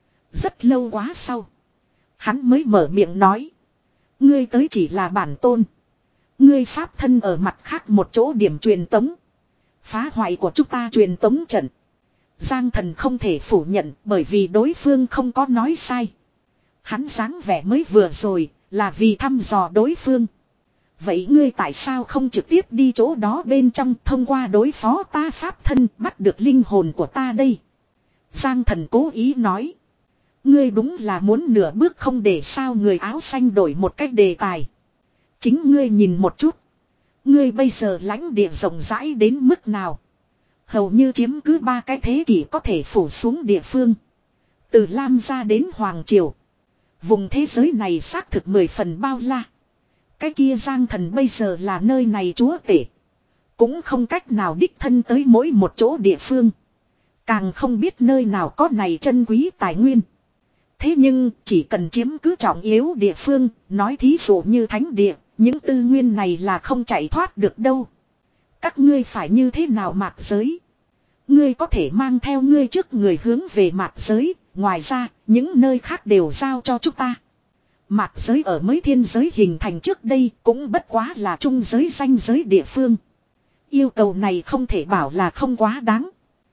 [SPEAKER 1] Rất lâu quá sau. Hắn mới mở miệng nói. Ngươi tới chỉ là bản tôn. Ngươi pháp thân ở mặt khác một chỗ điểm truyền tống. Phá hoại của chúng ta truyền tống trận. Giang Thần không thể phủ nhận bởi vì đối phương không có nói sai. Hắn dáng vẻ mới vừa rồi là vì thăm dò đối phương. Vậy ngươi tại sao không trực tiếp đi chỗ đó bên trong thông qua đối phó ta pháp thân bắt được linh hồn của ta đây? Giang Thần cố ý nói. Ngươi đúng là muốn nửa bước không để sao người áo xanh đổi một cách đề tài. Chính ngươi nhìn một chút. Ngươi bây giờ lãnh địa rộng rãi đến mức nào? Hầu như chiếm cứ ba cái thế kỷ có thể phủ xuống địa phương. Từ Lam gia đến Hoàng Triều. Vùng thế giới này xác thực mười phần bao la. Cái kia Giang Thần bây giờ là nơi này chúa tể. Cũng không cách nào đích thân tới mỗi một chỗ địa phương. Càng không biết nơi nào có này chân quý tài nguyên. Thế nhưng chỉ cần chiếm cứ trọng yếu địa phương, nói thí dụ như thánh địa, những tư nguyên này là không chạy thoát được đâu. Các ngươi phải như thế nào mạt giới? Ngươi có thể mang theo ngươi trước người hướng về mạt giới, ngoài ra, những nơi khác đều giao cho chúng ta. Mạt giới ở mới thiên giới hình thành trước đây cũng bất quá là trung giới danh giới địa phương. Yêu cầu này không thể bảo là không quá đáng.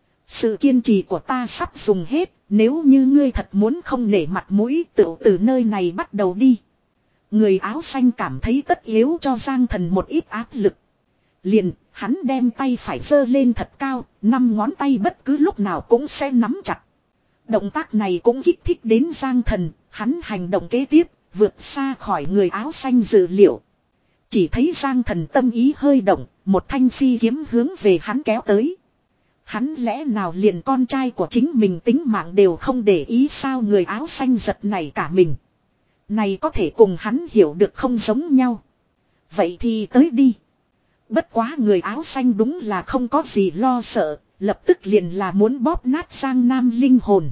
[SPEAKER 1] Sự kiên trì của ta sắp dùng hết, nếu như ngươi thật muốn không nể mặt mũi tự từ nơi này bắt đầu đi. Người áo xanh cảm thấy tất yếu cho Giang Thần một ít áp lực. Liền, hắn đem tay phải giơ lên thật cao, năm ngón tay bất cứ lúc nào cũng sẽ nắm chặt. Động tác này cũng kích thích đến Giang Thần, hắn hành động kế tiếp, vượt xa khỏi người áo xanh dự liệu. Chỉ thấy Giang Thần tâm ý hơi động, một thanh phi kiếm hướng về hắn kéo tới. Hắn lẽ nào liền con trai của chính mình tính mạng đều không để ý sao người áo xanh giật này cả mình. Này có thể cùng hắn hiểu được không giống nhau. Vậy thì tới đi. Bất quá người áo xanh đúng là không có gì lo sợ, lập tức liền là muốn bóp nát Giang Nam linh hồn.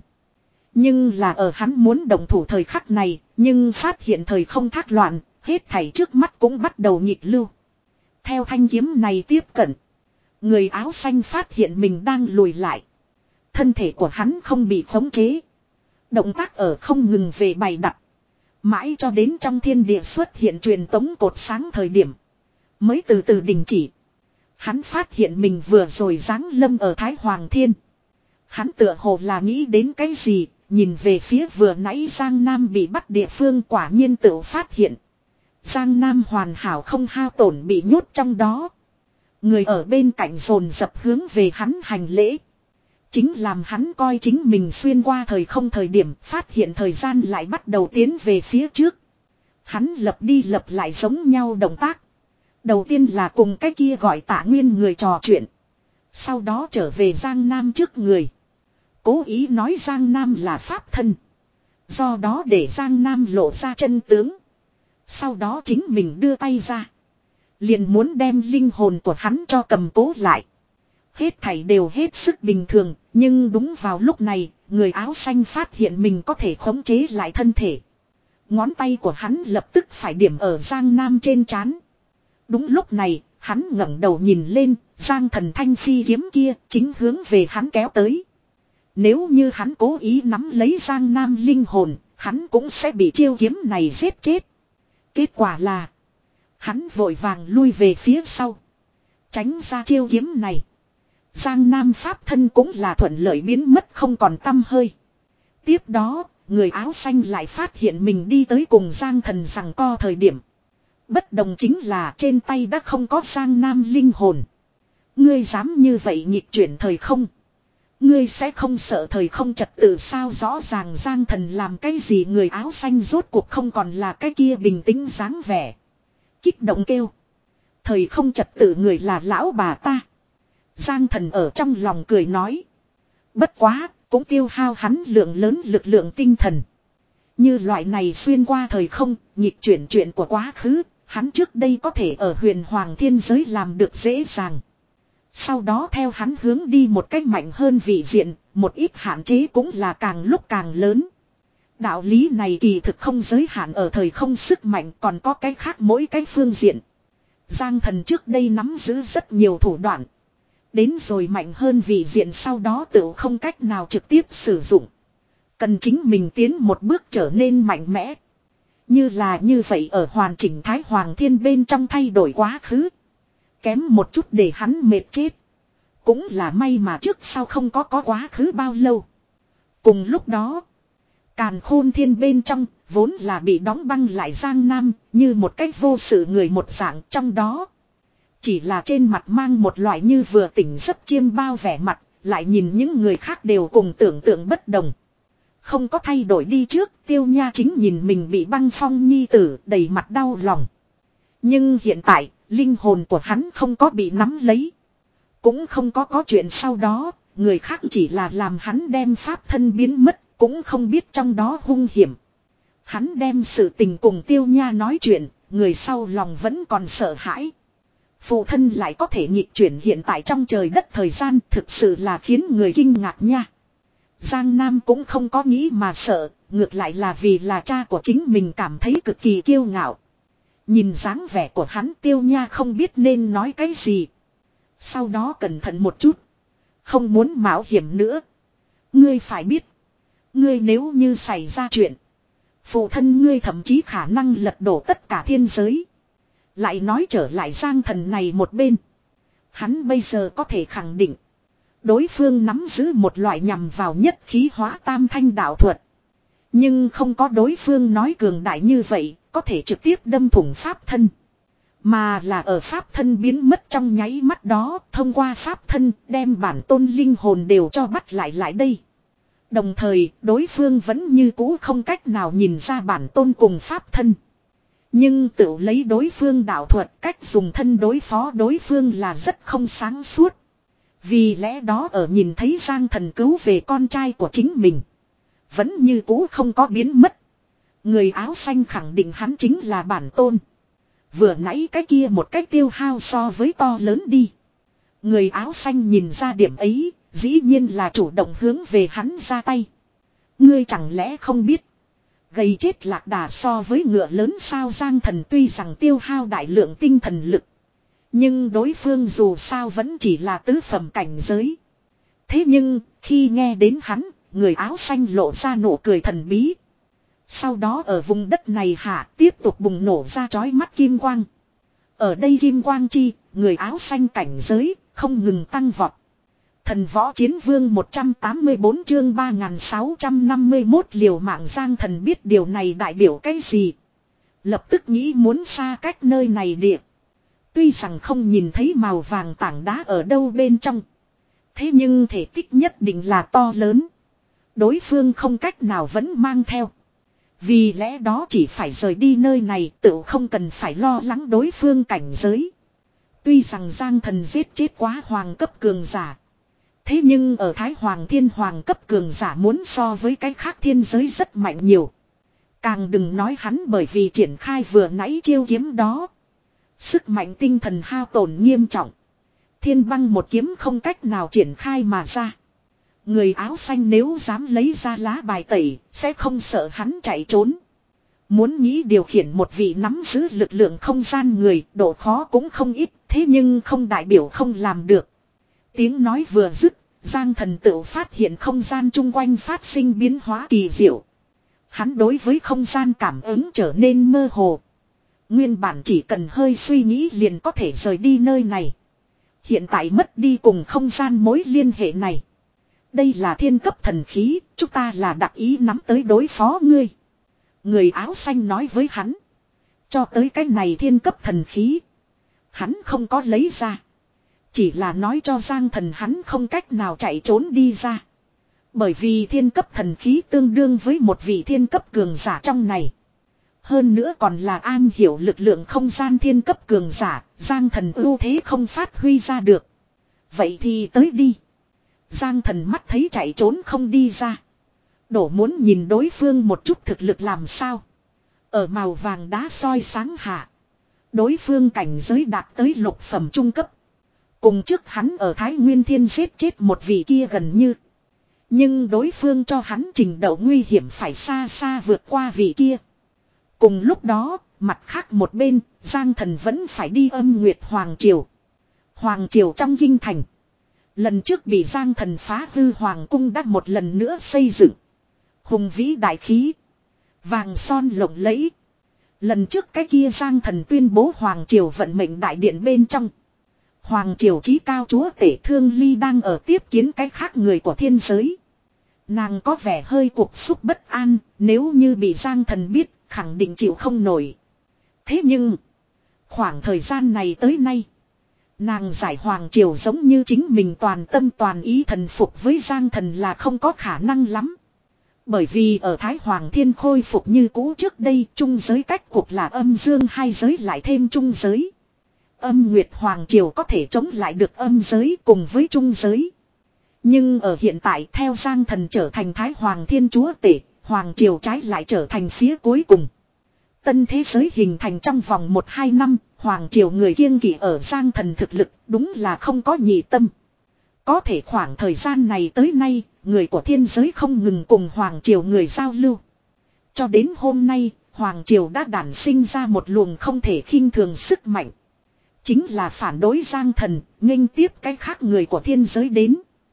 [SPEAKER 1] Nhưng là ở hắn muốn động thủ thời khắc này, nhưng phát hiện thời không thác loạn, hết thảy trước mắt cũng bắt đầu nhịp lưu. Theo thanh kiếm này tiếp cận, người áo xanh phát hiện mình đang lùi lại. Thân thể của hắn không bị khống chế. Động tác ở không ngừng về bày đặt. Mãi cho đến trong thiên địa xuất hiện truyền tống cột sáng thời điểm. Mới từ từ đình chỉ. Hắn phát hiện mình vừa rồi giáng lâm ở Thái Hoàng Thiên. Hắn tựa hồ là nghĩ đến cái gì, nhìn về phía vừa nãy Giang Nam bị bắt địa phương quả nhiên tự phát hiện. Giang Nam hoàn hảo không hao tổn bị nhốt trong đó. Người ở bên cạnh dồn dập hướng về hắn hành lễ. Chính làm hắn coi chính mình xuyên qua thời không thời điểm phát hiện thời gian lại bắt đầu tiến về phía trước. Hắn lập đi lập lại giống nhau động tác. Đầu tiên là cùng cái kia gọi Tạ Nguyên người trò chuyện. Sau đó trở về Giang Nam trước người. Cố ý nói Giang Nam là pháp thân. Do đó để Giang Nam lộ ra chân tướng. Sau đó chính mình đưa tay ra. Liền muốn đem linh hồn của hắn cho cầm cố lại. Hết thảy đều hết sức bình thường. Nhưng đúng vào lúc này, người áo xanh phát hiện mình có thể khống chế lại thân thể. Ngón tay của hắn lập tức phải điểm ở Giang Nam trên trán. Đúng lúc này, hắn ngẩng đầu nhìn lên, Giang Thần thanh phi kiếm kia chính hướng về hắn kéo tới. Nếu như hắn cố ý nắm lấy Giang Nam linh hồn, hắn cũng sẽ bị chiêu kiếm này giết chết. Kết quả là, hắn vội vàng lui về phía sau. Tránh ra chiêu kiếm này. Giang Nam pháp thân cũng là thuận lợi biến mất không còn tăm hơi. Tiếp đó, người áo xanh lại phát hiện mình đi tới cùng Giang Thần giằng co thời điểm. Bất đồng chính là trên tay đã không có Giang Nam linh hồn. Ngươi dám như vậy nghịch chuyển thời không? Ngươi sẽ không sợ thời không trật tự sao? Rõ ràng Giang Thần làm cái gì người áo xanh rốt cuộc không còn là cái kia bình tĩnh dáng vẻ. Kích động kêu. Thời không trật tự người là lão bà ta. Giang Thần ở trong lòng cười nói. Bất quá, cũng tiêu hao hắn lượng lớn lực lượng tinh thần. Như loại này xuyên qua thời không, nhịp chuyển chuyện của quá khứ, hắn trước đây có thể ở huyền hoàng thiên giới làm được dễ dàng. Sau đó theo hắn hướng đi một cách mạnh hơn vị diện, một ít hạn chế cũng là càng lúc càng lớn. Đạo lý này kỳ thực không giới hạn ở thời không sức mạnh, còn có cái khác mỗi cái phương diện. Giang Thần trước đây nắm giữ rất nhiều thủ đoạn. Đến rồi mạnh hơn vị diện sau đó tự không cách nào trực tiếp sử dụng. Cần chính mình tiến một bước trở nên mạnh mẽ. Như là như vậy ở hoàn chỉnh Thái Hoàng Thiên bên trong thay đổi quá khứ. Kém một chút để hắn mệt chết. Cũng là may mà trước sau không có có quá khứ bao lâu. Cùng lúc đó, Càn Khôn Thiên bên trong vốn là bị đóng băng lại Giang Nam như một cách vô sự người một dạng, trong đó chỉ là trên mặt mang một loại như vừa tỉnh giấc chiêm bao vẻ mặt, lại nhìn những người khác đều cùng tưởng tượng bất đồng. Không có thay đổi đi trước, Tiêu Nha chính nhìn mình bị băng phong nhi tử đầy mặt đau lòng. Nhưng hiện tại, linh hồn của hắn không có bị nắm lấy. Cũng không có có chuyện sau đó, người khác chỉ là làm hắn đem pháp thân biến mất, cũng không biết trong đó hung hiểm. Hắn đem sự tình cùng Tiêu Nha nói chuyện, người sau lòng vẫn còn sợ hãi. Phụ thân lại có thể nhịp chuyển hiện tại trong trời đất thời gian, thực sự là khiến người kinh ngạc nha. Giang Nam cũng không có nghĩ mà sợ, ngược lại là vì là cha của chính mình cảm thấy cực kỳ kiêu ngạo. Nhìn dáng vẻ của hắn, Tiêu Nha không biết nên nói cái gì. Sau đó cẩn thận một chút. Không muốn mạo hiểm nữa. Ngươi phải biết. Ngươi nếu như xảy ra chuyện. Phụ thân ngươi thậm chí khả năng lật đổ tất cả thiên giới. Lại nói trở lại Giang Thần này một bên. Hắn bây giờ có thể khẳng định. Đối phương nắm giữ một loại nhằm vào nhất khí hóa tam thanh đạo thuật. Nhưng không có đối phương nói cường đại như vậy, có thể trực tiếp đâm thủng pháp thân. Mà là ở pháp thân biến mất trong nháy mắt đó, thông qua pháp thân đem bản tôn linh hồn đều cho bắt lại lại đây. Đồng thời, đối phương vẫn như cũ không cách nào nhìn ra bản tôn cùng pháp thân. Nhưng tự lấy đối phương đạo thuật, cách dùng thân đối phó đối phương là rất không sáng suốt. Vì lẽ đó ở nhìn thấy Giang Thần cứu về con trai của chính mình, vẫn như cũ không có biến mất. Người áo xanh khẳng định hắn chính là bản tôn. Vừa nãy cái kia một cách tiêu hao so với to lớn đi. Người áo xanh nhìn ra điểm ấy, dĩ nhiên là chủ động hướng về hắn ra tay. Ngươi chẳng lẽ không biết, gầy chết lạc đà so với ngựa lớn sao? Giang Thần tuy rằng tiêu hao đại lượng tinh thần lực, nhưng đối phương dù sao vẫn chỉ là tứ phẩm cảnh giới. Thế nhưng, khi nghe đến hắn, người áo xanh lộ ra nụ cười thần bí. Sau đó ở vùng đất này hạ tiếp tục bùng nổ ra chói mắt kim quang. Ở đây kim quang chi, người áo xanh cảnh giới, không ngừng tăng vọt. Thần võ chiến vương một trăm tám mươi bốn chương ba nghìn sáu trăm năm mươi mốt liều mạng. Giang Thần biết điều này đại biểu cái gì. Lập tức nghĩ muốn xa cách nơi này địa. Tuy rằng không nhìn thấy màu vàng tảng đá ở đâu bên trong. Thế nhưng thể tích nhất định là to lớn. Đối phương không cách nào vẫn mang theo. Vì lẽ đó chỉ phải rời đi nơi này, tự không cần phải lo lắng đối phương cảnh giới. Tuy rằng Giang Thần giết chết quá hoàng cấp cường giả. Thế nhưng ở Thái Hoàng Thiên hoàng cấp cường giả muốn so với cái khác thiên giới rất mạnh nhiều. Càng đừng nói hắn bởi vì triển khai vừa nãy chiêu kiếm đó. Sức mạnh tinh thần hao tổn nghiêm trọng. Thiên băng một kiếm không cách nào triển khai mà ra. Người áo xanh nếu dám lấy ra lá bài tẩy, sẽ không sợ hắn chạy trốn. Muốn nghĩ điều khiển một vị nắm giữ lực lượng không gian người, độ khó cũng không ít, thế nhưng không đại biểu không làm được. Tiếng nói vừa dứt, Giang Thần tự phát hiện không gian chung quanh phát sinh biến hóa kỳ diệu. Hắn đối với không gian cảm ứng trở nên mơ hồ. Nguyên bản chỉ cần hơi suy nghĩ liền có thể rời đi nơi này. Hiện tại mất đi cùng không gian mối liên hệ này. Đây là thiên cấp thần khí, chúng ta là đặc ý nắm tới đối phó ngươi. Người áo xanh nói với hắn. Cho tới cái này thiên cấp thần khí, hắn không có lấy ra. Chỉ là nói cho Giang Thần hắn không cách nào chạy trốn đi ra. Bởi vì thiên cấp thần khí tương đương với một vị thiên cấp cường giả trong này. Hơn nữa còn là an hiểu lực lượng không gian thiên cấp cường giả, Giang Thần ưu thế không phát huy ra được. Vậy thì tới đi. Giang Thần mắt thấy chạy trốn không đi ra. Đổ muốn nhìn đối phương một chút thực lực làm sao. Ở màu vàng đá soi sáng hạ. Đối phương cảnh giới đạt tới lục phẩm trung cấp. Cùng trước hắn ở Thái Nguyên Thiên giết chết một vị kia gần như. Nhưng đối phương cho hắn trình độ nguy hiểm phải xa xa vượt qua vị kia. Cùng lúc đó, mặt khác một bên, Giang Thần vẫn phải đi Âm Nguyệt Hoàng Triều. Hoàng Triều trong kinh thành. Lần trước bị Giang Thần phá hư Hoàng Cung đã một lần nữa xây dựng. Hùng vĩ đại khí. Vàng son lộng lẫy. Lần trước cái kia Giang Thần tuyên bố Hoàng Triều vận mệnh đại điện bên trong. Hoàng Triều chí cao chúa tể Thương Ly đang ở tiếp kiến cái khác người của thiên giới. Nàng có vẻ hơi cuộc xúc bất an, nếu như bị Giang Thần biết, khẳng định chịu không nổi. Thế nhưng, khoảng thời gian này tới nay, nàng giải Hoàng Triều giống như chính mình toàn tâm toàn ý thần phục với Giang Thần là không có khả năng lắm. Bởi vì ở Thái Hoàng Thiên khôi phục như cũ trước đây, trung giới cách cuộc là âm dương hai giới lại thêm trung giới. Âm Nguyệt Hoàng Triều có thể chống lại được âm giới cùng với trung giới. Nhưng ở hiện tại theo Giang Thần trở thành Thái Hoàng Thiên Chúa Tể, Hoàng Triều trái lại trở thành phía cuối cùng. Tân thế giới hình thành trong vòng một hai năm, Hoàng Triều người kiêng kỵ ở Giang Thần thực lực đúng là không có nhị tâm. Có thể khoảng thời gian này tới nay, người của thiên giới không ngừng cùng Hoàng Triều người giao lưu. Cho đến hôm nay, Hoàng Triều đã đản sinh ra một luồng không thể khinh thường sức mạnh. Chính là phản đối Giang Thần, nghênh tiếp cái khác người của thiên giới đến.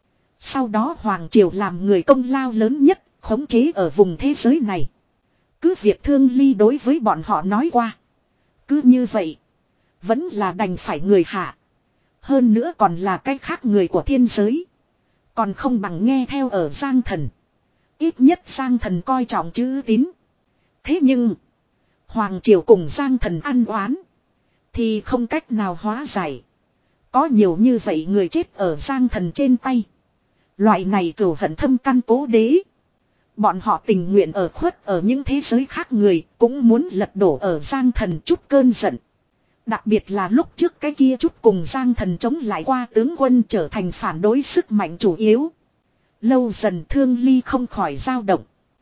[SPEAKER 1] Sau đó Hoàng Triều làm người công lao lớn nhất, khống chế ở vùng thế giới này. Cứ việc Thương Ly đối với bọn họ nói qua. Cứ như vậy, vẫn là đành phải người hạ. Hơn nữa còn là cái khác người của thiên giới. Còn không bằng nghe theo ở Giang Thần. Ít nhất Giang Thần coi trọng chữ tín. Thế nhưng, Hoàng Triều cùng Giang Thần ăn oán. Thì không cách nào hóa giải. Có nhiều như vậy người chết ở Giang Thần trên tay. Loại này cừu hận thâm căn cố đế. Bọn họ tình nguyện ở khuất ở những thế giới khác người. Cũng muốn lật đổ ở Giang Thần chút cơn giận. Đặc biệt là lúc trước cái kia chút cùng Giang Thần chống lại qua tướng quân trở thành phản đối sức mạnh chủ yếu. Lâu dần Thương Ly không khỏi dao động.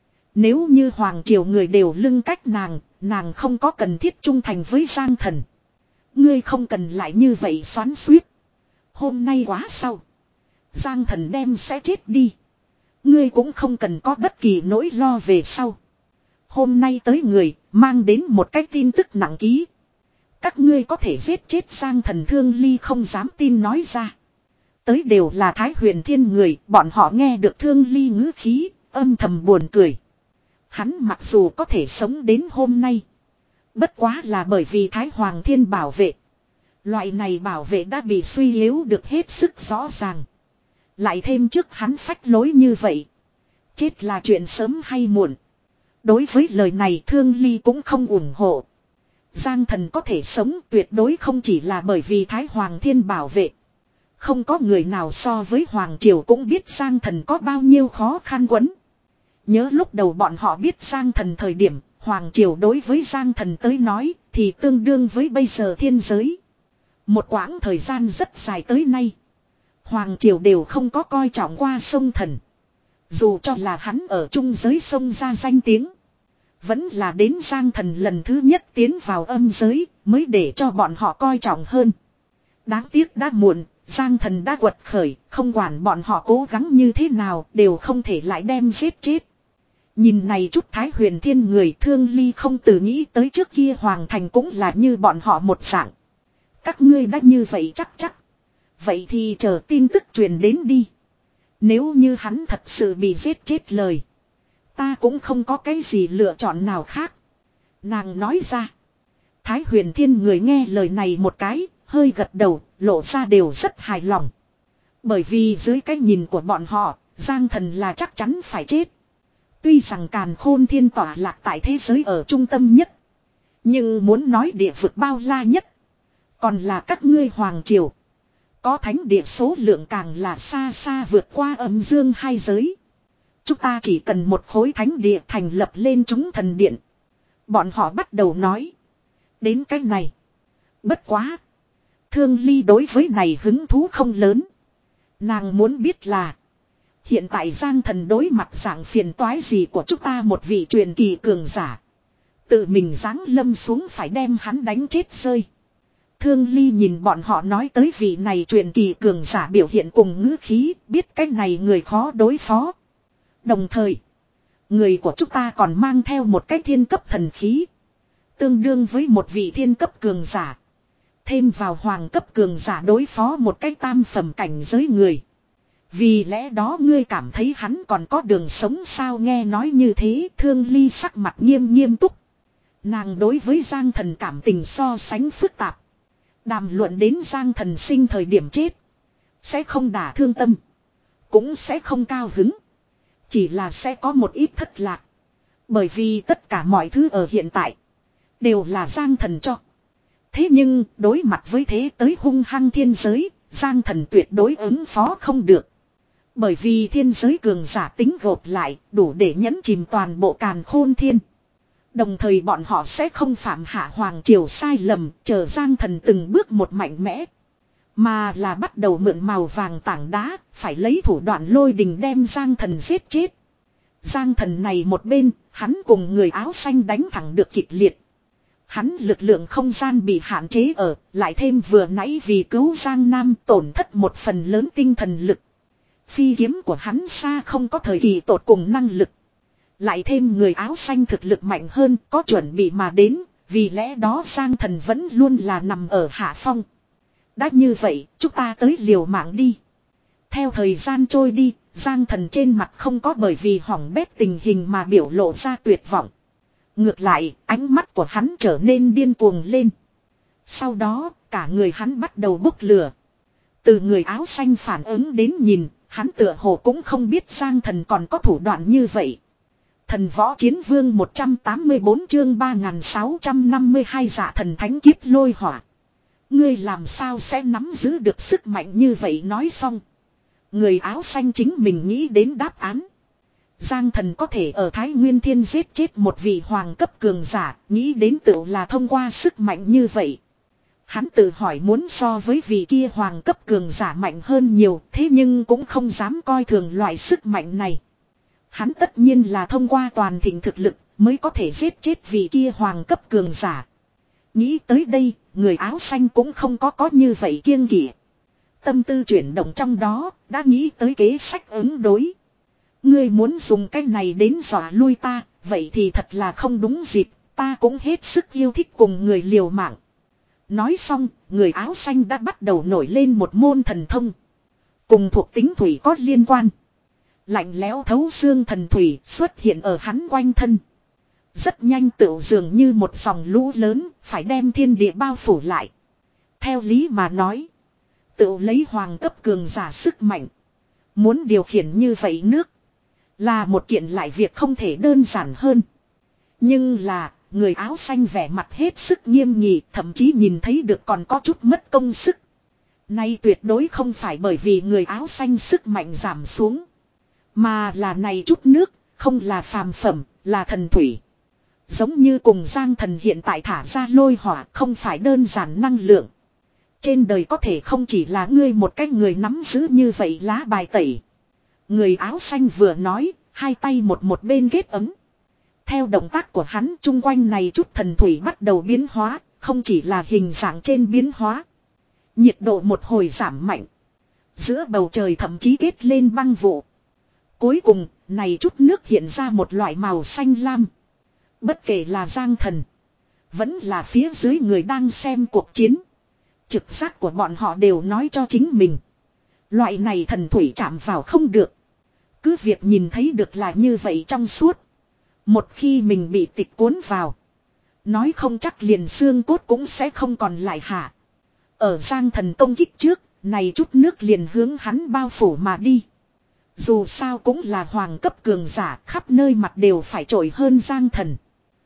[SPEAKER 1] Nếu như Hoàng Triều người đều lưng cách nàng, nàng không có cần thiết trung thành với Giang Thần. Ngươi không cần lại như vậy xoắn xuýt. Hôm nay quá sau. Giang Thần đem sẽ chết đi. Ngươi cũng không cần có bất kỳ nỗi lo về sau. Hôm nay tới người, mang đến một cái tin tức nặng ký. Các ngươi có thể giết chết Giang Thần. Thương Ly không dám tin nói ra. Tới đều là Thái Huyền Thiên người, bọn họ nghe được Thương Ly ngữ khí, âm thầm buồn cười. Hắn mặc dù có thể sống đến hôm nay. Bất quá là bởi vì Thái Hoàng Thiên bảo vệ. Loại này bảo vệ đã bị suy yếu được hết sức rõ ràng. Lại thêm trước hắn phách lối như vậy. Chết là chuyện sớm hay muộn. Đối với lời này Thương Ly cũng không ủng hộ. Giang Thần có thể sống tuyệt đối không chỉ là bởi vì Thái Hoàng Thiên bảo vệ. Không có người nào so với Hoàng Triều cũng biết Giang Thần có bao nhiêu khó khăn quấn. Nhớ lúc đầu bọn họ biết Giang Thần thời điểm, Hoàng Triều đối với Giang Thần tới nói thì tương đương với bây giờ thiên giới. Một quãng thời gian rất dài tới nay. Hoàng Triều đều không có coi trọng qua sông Thần. Dù cho là hắn ở trung giới sông ra danh tiếng. Vẫn là đến Giang Thần lần thứ nhất tiến vào âm giới mới để cho bọn họ coi trọng hơn. Đáng tiếc đã muộn, Giang Thần đã quật khởi, không quản bọn họ cố gắng như thế nào đều không thể lại đem giết chết. Nhìn này chút Thái Huyền Thiên người Thương Ly không tự nghĩ tới trước kia Hoàng Thành cũng là như bọn họ một dạng. Các ngươi đã như vậy chắc chắc. Vậy thì chờ tin tức truyền đến đi. Nếu như hắn thật sự bị giết chết lời. Ta cũng không có cái gì lựa chọn nào khác. Nàng nói ra. Thái Huyền Thiên người nghe lời này một cái, hơi gật đầu, lộ ra đều rất hài lòng. Bởi vì dưới cái nhìn của bọn họ, Giang Thần là chắc chắn phải chết. Tuy rằng Càn Khôn Thiên tỏa lạc tại thế giới ở trung tâm nhất. Nhưng muốn nói địa vực bao la nhất. Còn là các ngươi Hoàng Triều. Có thánh địa số lượng càng là xa xa vượt qua âm dương hai giới. Chúng ta chỉ cần một khối thánh địa thành lập lên chúng thần điện. Bọn họ bắt đầu nói. Đến cái này. Bất quá. Thương Ly đối với này hứng thú không lớn. Nàng muốn biết là. Hiện tại Giang Thần đối mặt dạng phiền toái gì của chúng ta một vị truyền kỳ cường giả. Tự mình giáng lâm xuống phải đem hắn đánh chết rơi. Thương Ly nhìn bọn họ nói tới vị này truyền kỳ cường giả biểu hiện cùng ngữ khí, biết cái này người khó đối phó. Đồng thời, người của chúng ta còn mang theo một cái thiên cấp thần khí. Tương đương với một vị thiên cấp cường giả. Thêm vào hoàng cấp cường giả đối phó một cái tam phẩm cảnh giới người. Vì lẽ đó ngươi cảm thấy hắn còn có đường sống sao, nghe nói như thế Thương Ly sắc mặt nghiêm nghiêm túc. Nàng đối với Giang Thần cảm tình so sánh phức tạp. Đàm luận đến Giang Thần sinh thời điểm chết. Sẽ không đả thương tâm. Cũng sẽ không cao hứng. Chỉ là sẽ có một ít thất lạc. Bởi vì tất cả mọi thứ ở hiện tại. Đều là Giang Thần cho. Thế nhưng đối mặt với thế tới hung hăng thiên giới. Giang Thần tuyệt đối ứng phó không được. Bởi vì thiên giới cường giả tính gộp lại. Đủ để nhẫn chìm toàn bộ càn khôn thiên. Đồng thời bọn họ sẽ không phạm hạ hoàng triều sai lầm, chờ Giang Thần từng bước một mạnh mẽ. Mà là bắt đầu mượn màu vàng tảng đá, phải lấy thủ đoạn lôi đình đem Giang Thần giết chết. Giang Thần này một bên, hắn cùng người áo xanh đánh thẳng được kịch liệt. Hắn lực lượng không gian bị hạn chế ở, lại thêm vừa nãy vì cứu Giang Nam tổn thất một phần lớn tinh thần lực. Phi kiếm của hắn xa không có thời kỳ tột cùng năng lực. Lại thêm người áo xanh thực lực mạnh hơn có chuẩn bị mà đến, vì lẽ đó Giang Thần vẫn luôn là nằm ở hạ phong. Đã như vậy, chúng ta tới liều mạng đi. Theo thời gian trôi đi, Giang Thần trên mặt không có bởi vì hỏng bét tình hình mà biểu lộ ra tuyệt vọng. Ngược lại, ánh mắt của hắn trở nên điên cuồng lên. Sau đó, cả người hắn bắt đầu bốc lửa. Từ người áo xanh phản ứng đến nhìn, hắn tựa hồ cũng không biết Giang Thần còn có thủ đoạn như vậy. Thần võ chiến vương một trăm tám mươi bốn chương ba nghìn sáu trăm năm mươi hai dạ thần thánh kiếp lôi hỏa. Ngươi làm sao sẽ nắm giữ được sức mạnh như vậy, nói xong. Người áo xanh chính mình nghĩ đến đáp án. Giang Thần có thể ở Thái Nguyên Thiên giết chết một vị hoàng cấp cường giả, nghĩ đến tựu là thông qua sức mạnh như vậy. Hắn tự hỏi muốn so với vị kia hoàng cấp cường giả mạnh hơn nhiều, thế nhưng cũng không dám coi thường loại sức mạnh này. Hắn tất nhiên là thông qua toàn thịnh thực lực mới có thể giết chết vị kia hoàng cấp cường giả. Nghĩ tới đây, người áo xanh cũng không có có như vậy kiêng kỵ. Tâm tư chuyển động trong đó, đã nghĩ tới kế sách ứng đối. Ngươi muốn dùng cái này đến dọa lui ta, vậy thì thật là không đúng dịp, ta cũng hết sức yêu thích cùng người liều mạng. Nói xong, người áo xanh đã bắt đầu nổi lên một môn thần thông. Cùng thuộc tính thủy có liên quan. Lạnh lẽo thấu xương thần thủy xuất hiện ở hắn quanh thân. Rất nhanh tựu dường như một dòng lũ lớn, phải đem thiên địa bao phủ lại. Theo lý mà nói, tựu lấy hoàng cấp cường giả sức mạnh. Muốn điều khiển như vậy nước, là một kiện lại việc không thể đơn giản hơn. Nhưng là, người áo xanh vẻ mặt hết sức nghiêm nghị, thậm chí nhìn thấy được còn có chút mất công sức. Nay tuyệt đối không phải bởi vì người áo xanh sức mạnh giảm xuống. Mà là này chút nước, không là phàm phẩm, là thần thủy. Giống như cùng Giang Thần hiện tại thả ra lôi hỏa, không phải đơn giản năng lượng. Trên đời có thể không chỉ là ngươi một cái người nắm giữ như vậy lá bài tẩy. Người áo xanh vừa nói, hai tay một một bên kết ấm. Theo động tác của hắn, chung quanh này chút thần thủy bắt đầu biến hóa, không chỉ là hình dạng trên biến hóa. Nhiệt độ một hồi giảm mạnh. Giữa bầu trời thậm chí kết lên băng vụ. Cuối cùng, này chút nước hiện ra một loại màu xanh lam. Bất kể là Giang Thần, vẫn là phía dưới người đang xem cuộc chiến. Trực giác của bọn họ đều nói cho chính mình. Loại này thần thủy chạm vào không được. Cứ việc nhìn thấy được là như vậy trong suốt. Một khi mình bị tịch cuốn vào, nói không chắc liền xương cốt cũng sẽ không còn lại hả. Ở Giang Thần công kích trước, này chút nước liền hướng hắn bao phủ mà đi. Dù sao cũng là hoàng cấp cường giả, khắp nơi mặt đều phải trội hơn Giang Thần.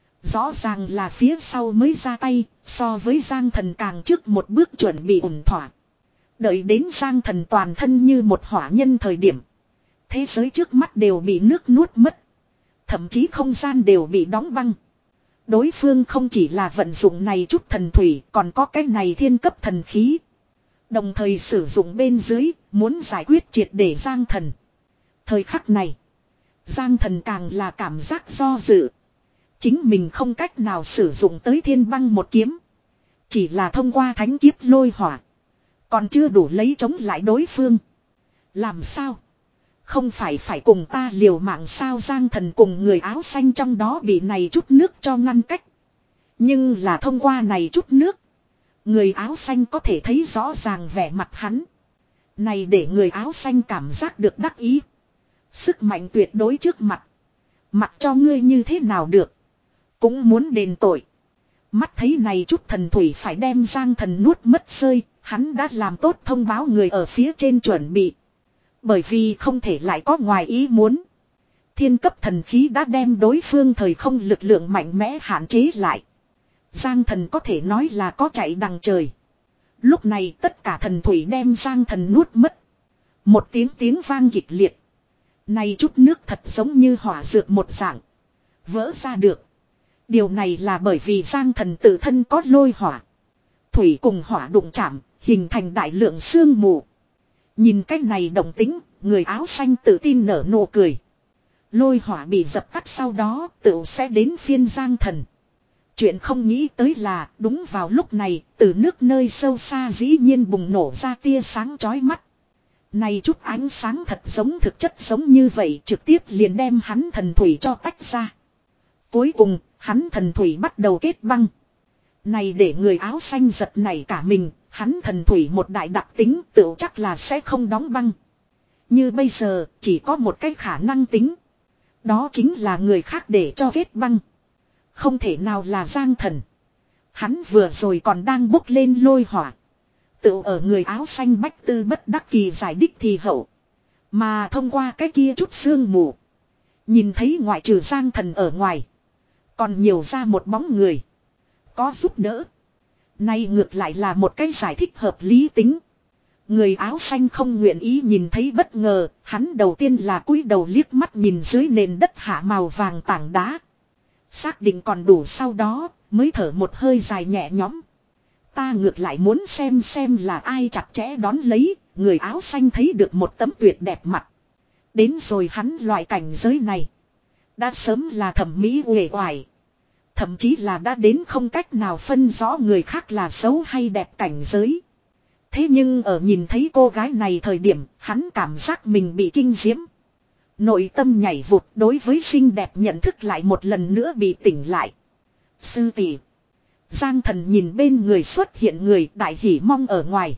[SPEAKER 1] Rõ ràng là phía sau mới ra tay, so với Giang Thần càng trước một bước chuẩn bị ổn thỏa. Đợi đến Giang Thần toàn thân như một hỏa nhân thời điểm. Thế giới trước mắt đều bị nước nuốt mất. Thậm chí không gian đều bị đóng băng. Đối phương không chỉ là vận dụng này chút thần thủy, còn có cái này thiên cấp thần khí. Đồng thời sử dụng bên dưới, muốn giải quyết triệt để Giang Thần. Thời khắc này, Giang Thần càng là cảm giác do dự. Chính mình không cách nào sử dụng tới thiên băng một kiếm. Chỉ là thông qua thánh kiếp lôi hỏa. Còn chưa đủ lấy chống lại đối phương. Làm sao? Không phải phải cùng ta liều mạng sao? Giang Thần cùng người áo xanh trong đó bị này chút nước cho ngăn cách. Nhưng là thông qua này chút nước. Người áo xanh có thể thấy rõ ràng vẻ mặt hắn. Này để người áo xanh cảm giác được đắc ý. Sức mạnh tuyệt đối trước mặt. Mặc cho ngươi như thế nào được. Cũng muốn đền tội. Mắt thấy này chút thần thủy phải đem Giang Thần nuốt mất rơi. Hắn đã làm tốt thông báo người ở phía trên chuẩn bị. Bởi vì không thể lại có ngoài ý muốn. Thiên cấp thần khí đã đem đối phương thời không lực lượng mạnh mẽ hạn chế lại. Giang Thần có thể nói là có chạy đằng trời. Lúc này tất cả thần thủy đem Giang Thần nuốt mất. Một tiếng tiếng vang kịch liệt. Này chút nước thật giống như hỏa dược một dạng. Vỡ ra được. Điều này là bởi vì Giang Thần tự thân có lôi hỏa. Thủy cùng hỏa đụng chạm, hình thành đại lượng sương mù. Nhìn cách này động tính, người áo xanh tự tin nở nụ cười. Lôi hỏa bị dập tắt sau đó, tự sẽ đến phiên Giang Thần. Chuyện không nghĩ tới là, đúng vào lúc này, từ nước nơi sâu xa dĩ nhiên bùng nổ ra tia sáng chói mắt. Này chút ánh sáng thật giống thực chất giống như vậy, trực tiếp liền đem hắn thần thủy cho tách ra. Cuối cùng, hắn thần thủy bắt đầu kết băng. Này để người áo xanh giật nảy cả mình, hắn thần thủy một đại đặc tính tự chắc là sẽ không đóng băng. Như bây giờ, chỉ có một cái khả năng tính. Đó chính là người khác để cho kết băng. Không thể nào là Giang Thần. Hắn vừa rồi còn đang bốc lên lôi hỏa. Tự ở người áo xanh bách tư bất đắc kỳ giải đích thì hậu. Mà thông qua cái kia chút sương mù. Nhìn thấy ngoại trừ Giang Thần ở ngoài. Còn nhiều ra một bóng người. Có giúp đỡ. Nay ngược lại là một cái giải thích hợp lý tính. Người áo xanh không nguyện ý nhìn thấy bất ngờ. Hắn đầu tiên là cúi đầu liếc mắt nhìn dưới nền đất hạ màu vàng tảng đá. Xác định còn đủ sau đó mới thở một hơi dài nhẹ nhõm. Ta ngược lại muốn xem xem là ai chặt chẽ đón lấy. Người áo xanh thấy được một tấm tuyệt đẹp mặt. Đến rồi hắn loại cảnh giới này. Đã sớm là thẩm mỹ uể oải. Thậm chí là đã đến không cách nào phân rõ người khác là xấu hay đẹp cảnh giới. Thế nhưng ở nhìn thấy cô gái này thời điểm, hắn cảm giác mình bị kinh diễm. Nội tâm nhảy vụt đối với xinh đẹp nhận thức lại một lần nữa bị tỉnh lại. Sư tỷ. Giang Thần nhìn bên người xuất hiện người đại hỉ mong ở ngoài.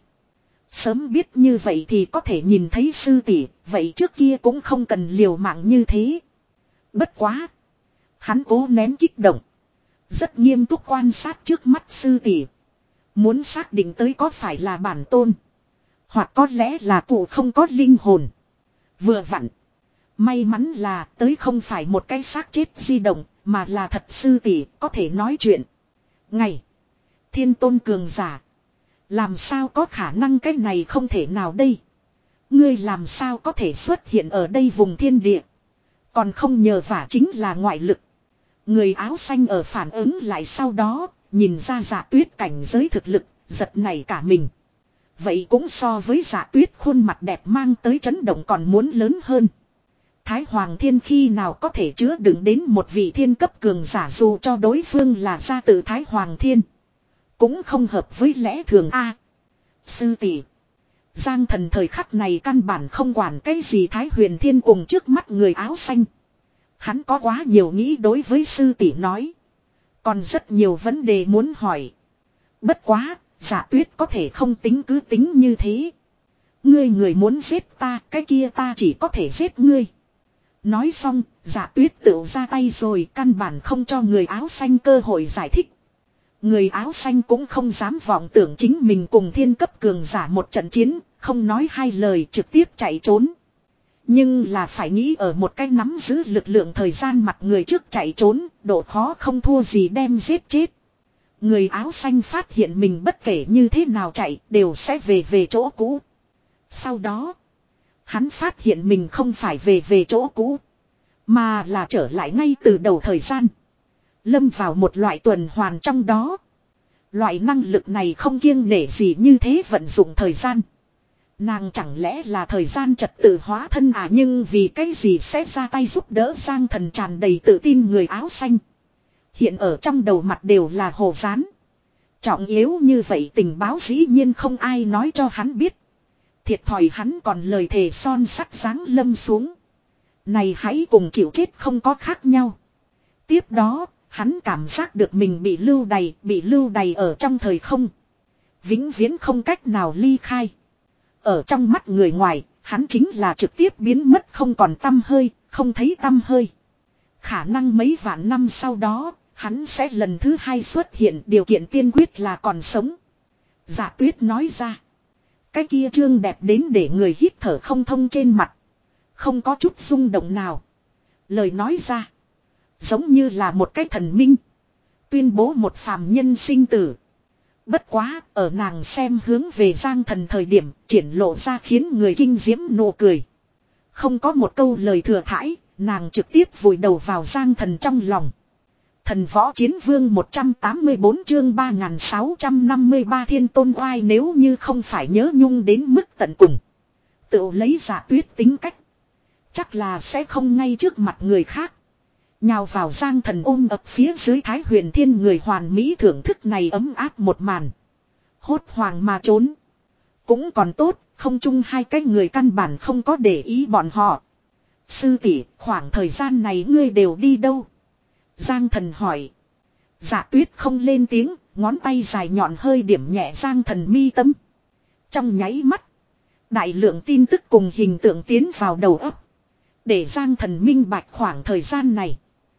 [SPEAKER 1] Sớm biết như vậy thì có thể nhìn thấy sư tỷ, vậy trước kia cũng không cần liều mạng như thế. Bất quá. Hắn cố nén kích động. Rất nghiêm túc quan sát trước mắt sư tỷ. Muốn xác định tới có phải là bản tôn. Hoặc có lẽ là cụ không có linh hồn. Vừa vặn. May mắn là tới không phải một cái xác chết di động. Mà là thật sư tỷ có thể nói chuyện. Ngày. Thiên tôn cường giả. Làm sao có khả năng cái này không thể nào đây. Ngươi làm sao có thể xuất hiện ở đây vùng thiên địa. Còn không nhờ vả chính là ngoại lực. Người áo xanh ở phản ứng lại sau đó, nhìn ra Dạ Tuyết cảnh giới thực lực, giật nảy cả mình. Vậy cũng so với Dạ Tuyết khuôn mặt đẹp mang tới chấn động còn muốn lớn hơn. Thái Hoàng Thiên khi nào có thể chứa đựng đến một vị thiên cấp cường giả dù cho đối phương là gia tự Thái Hoàng Thiên. Cũng không hợp với lẽ thường a. Sư tỷ. Giang Thần thời khắc này căn bản không quản cái gì Thái Huyền Thiên cùng trước mắt người áo xanh. Hắn có quá nhiều nghĩ đối với sư tỷ nói. Còn rất nhiều vấn đề muốn hỏi. Bất quá, Dạ Tuyết có thể không tính cứ tính như thế. Ngươi người muốn giết ta, cái kia ta chỉ có thể giết ngươi. Nói xong, Dạ Tuyết tự ra tay rồi, căn bản không cho người áo xanh cơ hội giải thích. Người áo xanh cũng không dám vọng tưởng chính mình cùng thiên cấp cường giả một trận chiến, không nói hai lời trực tiếp chạy trốn. Nhưng là phải nghĩ ở một cái nắm giữ lực lượng thời gian mặt người trước chạy trốn, độ khó không thua gì đem giết chết. Người áo xanh phát hiện mình bất kể như thế nào chạy đều sẽ về về chỗ cũ. Sau đó, hắn phát hiện mình không phải về về chỗ cũ, mà là trở lại ngay từ đầu thời gian. Lâm vào một loại tuần hoàn trong đó. Loại năng lực này không kiêng nể gì như thế vận dụng thời gian. Nàng chẳng lẽ là thời gian trật tự hóa thân à, nhưng vì cái gì sẽ ra tay giúp đỡ Giang Thần tràn đầy tự tin người áo xanh. Hiện ở trong đầu mặt đều là hồ dán. Trọng yếu như vậy tình báo dĩ nhiên không ai nói cho hắn biết. Thiệt thòi hắn còn lời thề son sắt giáng lâm xuống. Này hãy cùng chịu chết không có khác nhau. Tiếp đó, hắn cảm giác được mình bị lưu đày, bị lưu đày ở trong thời không. Vĩnh viễn không cách nào ly khai. Ở trong mắt người ngoài, hắn chính là trực tiếp biến mất không còn tăm hơi, không thấy tăm hơi. Khả năng mấy vạn năm sau đó, hắn sẽ lần thứ hai xuất hiện, điều kiện tiên quyết là còn sống. Dạ Tuyết nói ra. Cái kia trương đẹp đến để người hít thở không thông trên mặt. Không có chút rung động nào. Lời nói ra. Giống như là một cái thần minh. Tuyên bố một phàm nhân sinh tử. Bất quá, ở nàng xem hướng về Giang Thần thời điểm, triển lộ ra khiến người kinh diễm nụ cười. Không có một câu lời thừa thãi, nàng trực tiếp vùi đầu vào Giang Thần trong lòng. Thần võ chiến vương một trăm tám mươi bốn chương ba nghìn sáu trăm năm mươi ba thiên tôn oai, nếu như không phải nhớ nhung đến mức tận cùng. Tự lấy Dạ Tuyết tính cách. Chắc là sẽ không ngay trước mặt người khác. Nhào vào Giang Thần ôm ập phía dưới Thái Huyền Thiên, người hoàn mỹ thưởng thức này ấm áp một màn. Hốt hoàng mà trốn. Cũng còn tốt, không chung hai cái người căn bản không có để ý bọn họ. Sư tỷ, khoảng thời gian này ngươi đều đi đâu? Giang Thần hỏi. Dạ Tuyết không lên tiếng, ngón tay dài nhọn hơi điểm nhẹ Giang Thần mi tâm. Trong nháy mắt, đại lượng tin tức cùng hình tượng tiến vào đầu óc. Để Giang Thần minh bạch khoảng thời gian này,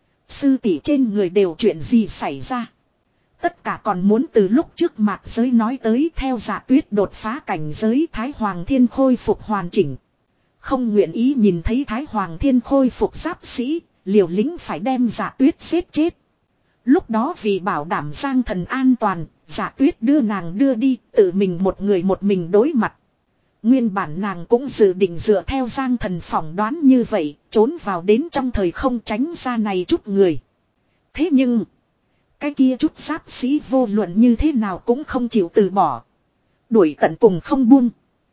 [SPEAKER 1] sư tỷ trên người đều chuyện gì xảy ra. Tất cả còn muốn từ lúc trước mạc giới nói tới, theo Dạ Tuyết đột phá cảnh giới, Thái Hoàng Thiên khôi phục hoàn chỉnh. Không nguyện ý nhìn thấy Thái Hoàng Thiên khôi phục giáp sĩ, liều lĩnh phải đem Dạ Tuyết giết chết. Lúc đó vì bảo đảm Giang Thần an toàn, Dạ Tuyết đưa nàng đưa đi, tự mình một người một mình đối mặt. Nguyên bản nàng cũng dự định dựa theo Giang Thần phỏng đoán như vậy, trốn vào đến trong thời không tránh ra này chút người. Thế nhưng, cái kia chút giáp sĩ vô luận như thế nào cũng không chịu từ bỏ. Đuổi tận cùng không buông.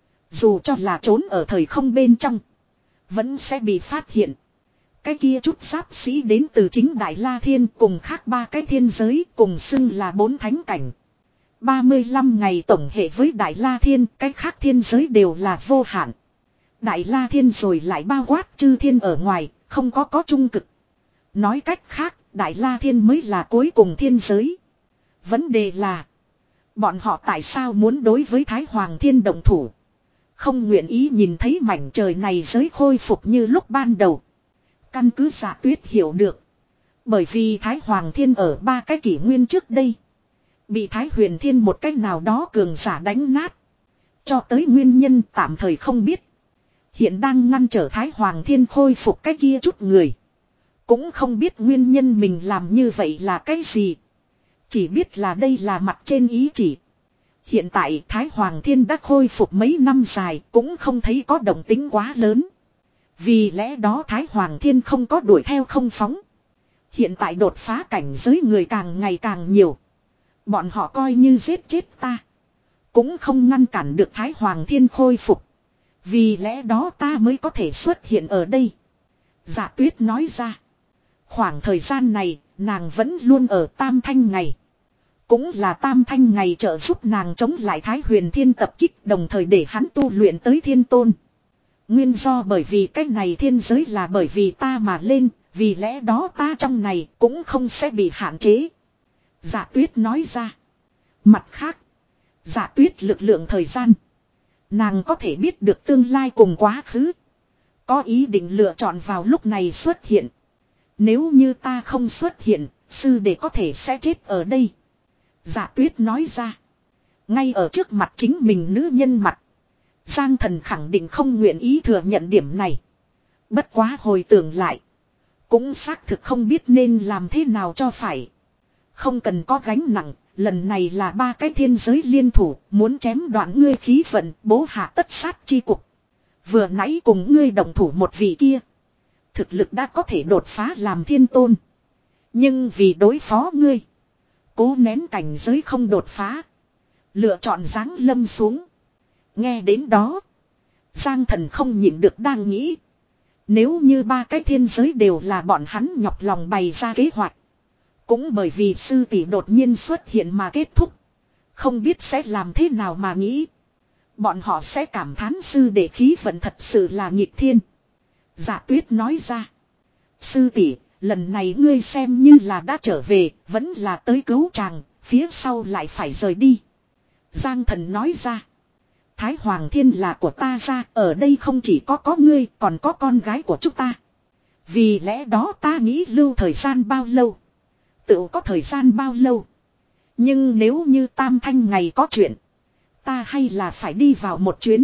[SPEAKER 1] Dù cho là trốn ở thời không bên trong, vẫn sẽ bị phát hiện. Cái kia chút giáp sĩ đến từ chính Đại La Thiên, cùng khác ba cái thiên giới, cùng xưng là bốn thánh cảnh. ba mươi lăm ngày tổng hệ với Đại La Thiên, cái khác thiên giới đều là vô hạn. Đại La Thiên rồi lại bao quát chư thiên ở ngoài, không có có trung cực. Nói cách khác, Đại La Thiên mới là cuối cùng thiên giới. Vấn đề là, bọn họ tại sao muốn đối với Thái Hoàng Thiên động thủ? Không nguyện ý nhìn thấy mảnh trời này giới khôi phục như lúc ban đầu. Căn cứ Dạ Tuyết hiểu được. Bởi vì Thái Hoàng Thiên ở ba cái kỷ nguyên trước đây, bị Thái Huyền Thiên một cách nào đó cường giả đánh nát. Cho tới nguyên nhân tạm thời không biết. Hiện đang ngăn trở Thái Hoàng Thiên khôi phục cái kia chút người. Cũng không biết nguyên nhân mình làm như vậy là cái gì. Chỉ biết là đây là mặt trên ý chỉ. Hiện tại Thái Hoàng Thiên đã khôi phục mấy năm dài, cũng không thấy có động tính quá lớn. Vì lẽ đó Thái Hoàng Thiên không có đuổi theo không phóng. Hiện tại đột phá cảnh giới người càng ngày càng nhiều. Bọn họ coi như giết chết ta, cũng không ngăn cản được Thái Hoàng Thiên khôi phục. Vì lẽ đó ta mới có thể xuất hiện ở đây. Dạ Tuyết nói ra. Khoảng thời gian này, nàng vẫn luôn ở Tam Thanh Ngày. Cũng là Tam Thanh Ngày trợ giúp nàng chống lại Thái Huyền Thiên tập kích, đồng thời để hắn tu luyện tới thiên tôn. Nguyên do bởi vì cái này thiên giới là bởi vì ta mà lên, vì lẽ đó ta trong này cũng không sẽ bị hạn chế. Dạ Tuyết nói ra. Mặt khác, Dạ Tuyết lực lượng thời gian, nàng có thể biết được tương lai cùng quá khứ. Có ý định lựa chọn vào lúc này xuất hiện. Nếu như ta không xuất hiện, sư đệ có thể sẽ chết ở đây. Dạ Tuyết nói ra. Ngay ở trước mặt chính mình nữ nhân mặt, Giang Thần khẳng định không nguyện ý thừa nhận điểm này. Bất quá hồi tưởng lại, cũng xác thực không biết nên làm thế nào cho phải. Không cần có gánh nặng, Lần này là ba cái thiên giới liên thủ, muốn chém đoạn ngươi khí vận, bố hạ tất sát chi cục. Vừa nãy cùng ngươi đồng thủ một vị kia. Thực lực đã có thể đột phá làm thiên tôn. Nhưng vì đối phó ngươi, cố nén cảnh giới không đột phá. Lựa chọn giáng lâm xuống. Nghe đến đó, Giang Thần không nhịn được đang nghĩ. Nếu như ba cái thiên giới đều là bọn hắn nhọc lòng bày ra kế hoạch. Cũng bởi vì sư tỷ đột nhiên xuất hiện mà kết thúc. Không biết sẽ làm thế nào mà nghĩ. Bọn họ sẽ cảm thán sư đệ khí vận thật sự là nghịch thiên. Dạ Tuyết nói ra. Sư tỷ, lần này ngươi xem như là đã trở về, vẫn là tới cứu chàng, phía sau lại phải rời đi. Giang Thần nói ra. Thái Hoàng Thiên là của ta ra, ở đây không chỉ có có ngươi, còn có con gái của chúng ta. Vì lẽ đó ta nghĩ lưu thời gian bao lâu. Tự có thời gian bao lâu. Nhưng nếu như Tam Thanh ngày có chuyện, ta hay là phải đi vào một chuyến.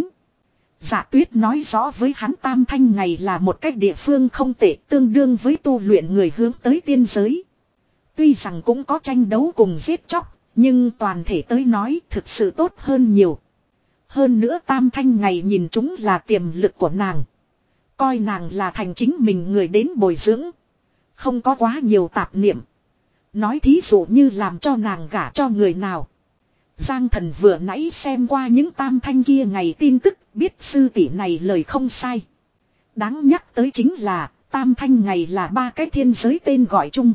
[SPEAKER 1] Dạ Tuyết nói rõ với hắn Tam Thanh ngày là một cách địa phương không tệ, tương đương với tu luyện người hướng tới tiên giới. Tuy rằng cũng có tranh đấu cùng giết chóc, nhưng toàn thể tới nói thực sự tốt hơn nhiều. Hơn nữa Tam Thanh ngày nhìn chúng là tiềm lực của nàng. Coi nàng là thành chính mình người đến bồi dưỡng. Không có quá nhiều tạp niệm. Nói thí dụ như làm cho nàng gả cho người nào. Giang Thần vừa nãy xem qua những Tam Thanh kia ngày tin tức, biết sư tỷ này lời không sai. Đáng nhắc tới chính là Tam Thanh ngày là ba cái thiên giới tên gọi chung.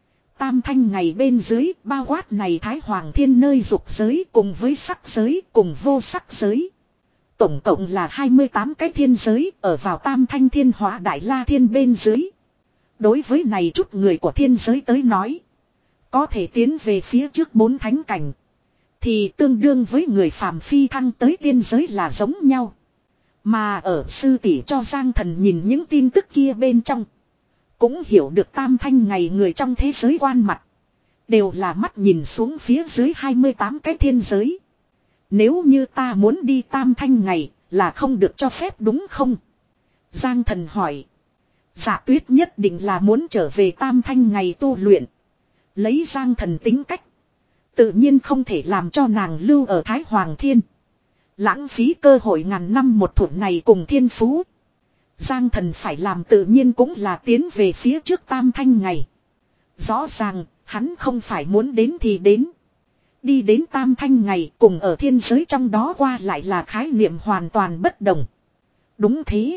[SPEAKER 1] Tam Thanh ngày bên dưới bao quát này Thái Hoàng Thiên nơi dục giới cùng với sắc giới cùng vô sắc giới. Tổng cộng là hai mươi tám cái thiên giới ở vào Tam Thanh Thiên Hóa Đại La Thiên bên dưới. Đối với này chút người của thiên giới tới nói, có thể tiến về phía trước bốn thánh cảnh, thì tương đương với người phàm phi thăng tới tiên giới là giống nhau. Mà ở sư tỷ cho Giang Thần nhìn những tin tức kia bên trong, cũng hiểu được Tam Thanh ngày người trong thế giới quan mặt. Đều là mắt nhìn xuống phía dưới hai mươi tám cái thiên giới. Nếu như ta muốn đi Tam Thanh ngày là không được cho phép đúng không? Giang Thần hỏi. Dạ Tuyết nhất định là muốn trở về Tam Thanh ngày tu luyện. Lấy Giang Thần tính cách, tự nhiên không thể làm cho nàng lưu ở Thái Hoàng Thiên. Lãng phí cơ hội ngàn năm một thủa này cùng thiên phú. Giang Thần phải làm tự nhiên cũng là tiến về phía trước Tam Thanh ngày. Rõ ràng, hắn không phải muốn đến thì đến. Đi đến Tam Thanh ngày cùng ở thiên giới trong đó qua lại là khái niệm hoàn toàn bất đồng. Đúng thế.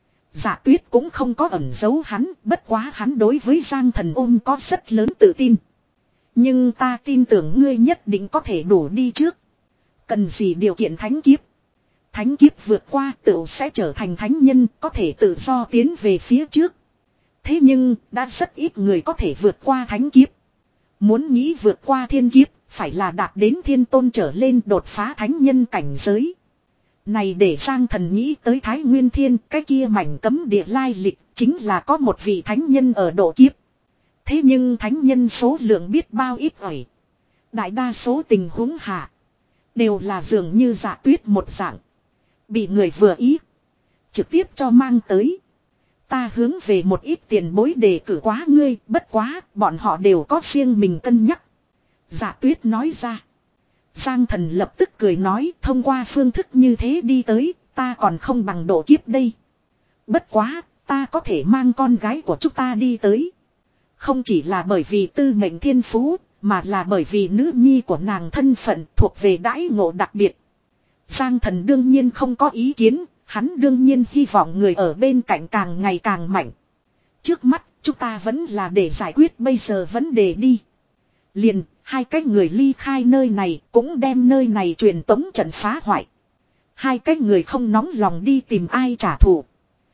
[SPEAKER 1] Dạ Tuyết cũng không có ẩn giấu hắn, bất quá hắn đối với Giang Thần ôm có rất lớn tự tin. Nhưng ta tin tưởng ngươi nhất định có thể đủ đi trước. Cần gì điều kiện thánh kiếp. Thánh kiếp vượt qua tự sẽ trở thành thánh nhân, có thể tự do tiến về phía trước. Thế nhưng, đã rất ít người có thể vượt qua thánh kiếp. Muốn nghĩ vượt qua thiên kiếp, phải là đạt đến thiên tôn trở lên đột phá thánh nhân cảnh giới. Này để Giang Thần nghĩ tới Thái Nguyên Thiên, cái kia mảnh cấm địa lai lịch, chính là có một vị thánh nhân ở độ kiếp. Thế nhưng thánh nhân số lượng biết bao ít ỏi. Đại đa số tình huống hạ, đều là dường như Dạ Tuyết một dạng. Bị người vừa ý, trực tiếp cho mang tới. Ta hướng về một ít tiền bối đề cử quá ngươi, bất quá, bọn họ đều có riêng mình cân nhắc. Dạ Tuyết nói ra. Giang Thần lập tức cười nói, thông qua phương thức như thế đi tới, ta còn không bằng độ kiếp đây. Bất quá, ta có thể mang con gái của chúng ta đi tới. Không chỉ là bởi vì tư mệnh thiên phú, mà là bởi vì nữ nhi của nàng thân phận thuộc về đãi ngộ đặc biệt. Giang Thần đương nhiên không có ý kiến, hắn đương nhiên hy vọng người ở bên cạnh càng ngày càng mạnh. Trước mắt, chúng ta vẫn là để giải quyết bây giờ vấn đề đi. Liền, hai cái người ly khai nơi này cũng đem nơi này truyền tống trận phá hoại. Hai cái người không nóng lòng đi tìm ai trả thù,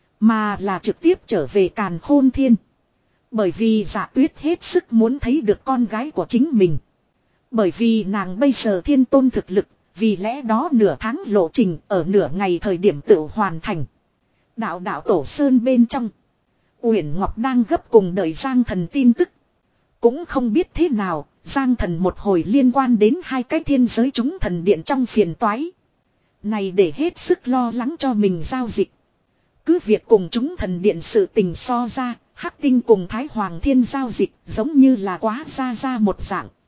[SPEAKER 1] mà là trực tiếp trở về Càn Khôn Thiên. Bởi vì Dạ Tuyết hết sức muốn thấy được con gái của chính mình. Bởi vì nàng bây giờ thiên tôn thực lực, vì lẽ đó nửa tháng lộ trình ở nửa ngày thời điểm tự hoàn thành. Đạo đạo Tổ Sơn bên trong, Uyển Ngọc đang gấp cùng đợi Giang Thần tin tức. Cũng không biết thế nào, Giang Thần một hồi liên quan đến hai cái thiên giới chúng thần điện trong phiền toái. Này để hết sức lo lắng cho mình giao dịch. Cứ việc cùng chúng thần điện sự tình so ra, Hắc Tinh cùng Thái Hoàng Thiên giao dịch giống như là quá ra ra một dạng.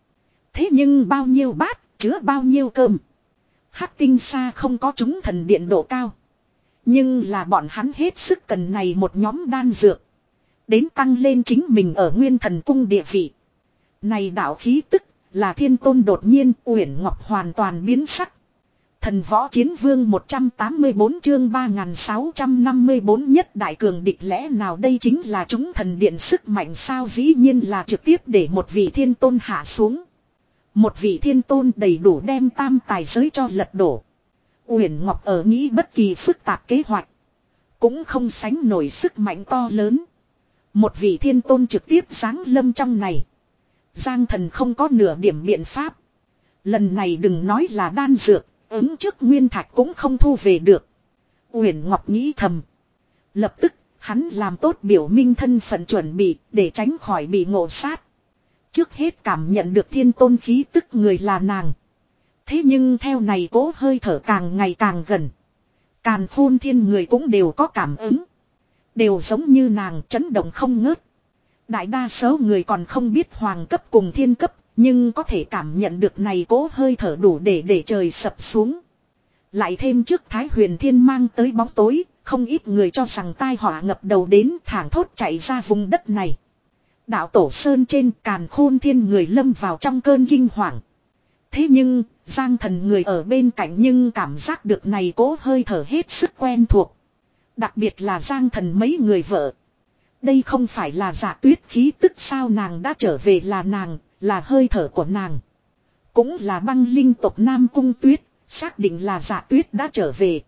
[SPEAKER 1] Thế nhưng bao nhiêu bát, chứa bao nhiêu cơm. Hắc tinh xa không có chúng thần điện độ cao. Nhưng là bọn hắn hết sức cần này một nhóm đan dược. Đến tăng lên chính mình ở Nguyên Thần Cung địa vị. Này đạo khí tức là Thiên Tôn đột nhiên Uyển Ngọc hoàn toàn biến sắc. Thần Võ Chiến Vương một trăm tám mươi bốn chương ba nghìn sáu trăm năm mươi bốn nhất đại cường địch, lẽ nào đây chính là chúng thần điện sức mạnh sao? Dĩ nhiên là trực tiếp để một vị Thiên Tôn hạ xuống. Một vị Thiên Tôn đầy đủ đem tam tài giới cho lật đổ. Uyển Ngọc ở nghĩ bất kỳ phức tạp kế hoạch cũng không sánh nổi sức mạnh to lớn. Một vị Thiên Tôn trực tiếp giáng lâm trong này. Giang thần không có nửa điểm biện pháp. Lần này đừng nói là đan dược, ứng trước nguyên thạch cũng không thu về được. Uyển Ngọc nghĩ thầm. Lập tức, hắn làm tốt biểu minh thân phận chuẩn bị để tránh khỏi bị ngộ sát. Trước hết cảm nhận được Thiên Tôn khí tức người là nàng. Thế nhưng theo này cố hơi thở càng ngày càng gần. Càn khôn thiên người cũng đều có cảm ứng. Đều giống như nàng chấn động không ngớt. Đại đa số người còn không biết hoàng cấp cùng thiên cấp. Nhưng có thể cảm nhận được này cố hơi thở đủ để để trời sập xuống. Lại thêm trước Thái Huyền Thiên mang tới bóng tối. Không ít người cho rằng tai họa ngập đầu đến, thảng thốt chạy ra vùng đất này. Đạo Tổ Sơn trên Càn Khôn Thiên người lâm vào trong cơn kinh hoàng. Thế nhưng, Giang thần người ở bên cạnh nhưng cảm giác được này cố hơi thở hết sức quen thuộc. Đặc biệt là Giang thần mấy người vợ. Đây không phải là Dạ Tuyết khí tức sao? Nàng đã trở về, là nàng, là hơi thở của nàng. Cũng là băng linh tộc Nam Cung Tuyết, xác định là Dạ Tuyết đã trở về.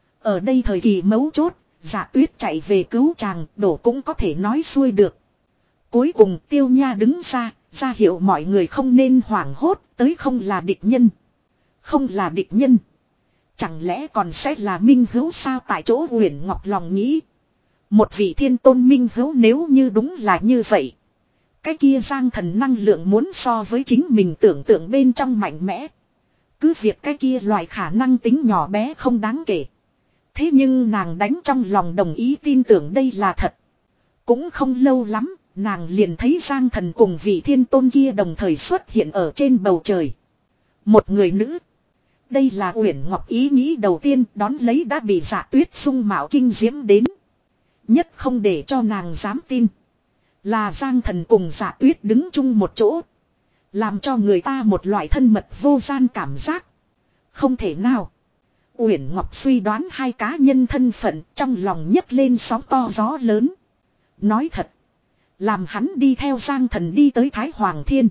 [SPEAKER 1] Ở đây thời kỳ mấu chốt, Dạ Tuyết chạy về cứu chàng, đổ cũng có thể nói xuôi được. Cuối cùng Tiêu Nha đứng ra, ra hiệu mọi người không nên hoảng hốt, tới không là địch nhân. Không là địch nhân. Chẳng lẽ còn sẽ là minh hữu sao? Tại chỗ Uyển Ngọc lòng nghĩ. Một vị Thiên Tôn minh hữu nếu như đúng là như vậy. Cái kia Giang thần năng lượng muốn so với chính mình tưởng tượng bên trong mạnh mẽ. Cứ việc cái kia loại khả năng tính nhỏ bé không đáng kể. Thế nhưng nàng đánh trong lòng đồng ý tin tưởng đây là thật. Cũng không lâu lắm, nàng liền thấy Giang thần cùng vị Thiên Tôn kia đồng thời xuất hiện ở trên bầu trời. Một người nữ. Đây là Uyển Ngọc ý nghĩ đầu tiên, đón lấy đã bị Dạ Tuyết sung mạo kinh diễm đến. Nhất không để cho nàng dám tin. Là Giang thần cùng Dạ Tuyết đứng chung một chỗ. Làm cho người ta một loại thân mật vô gian cảm giác. Không thể nào. Uyển Ngọc suy đoán hai cá nhân thân phận, trong lòng nhấc lên sóng to gió lớn. Nói thật. Làm hắn đi theo Giang thần đi tới Thái Hoàng Thiên.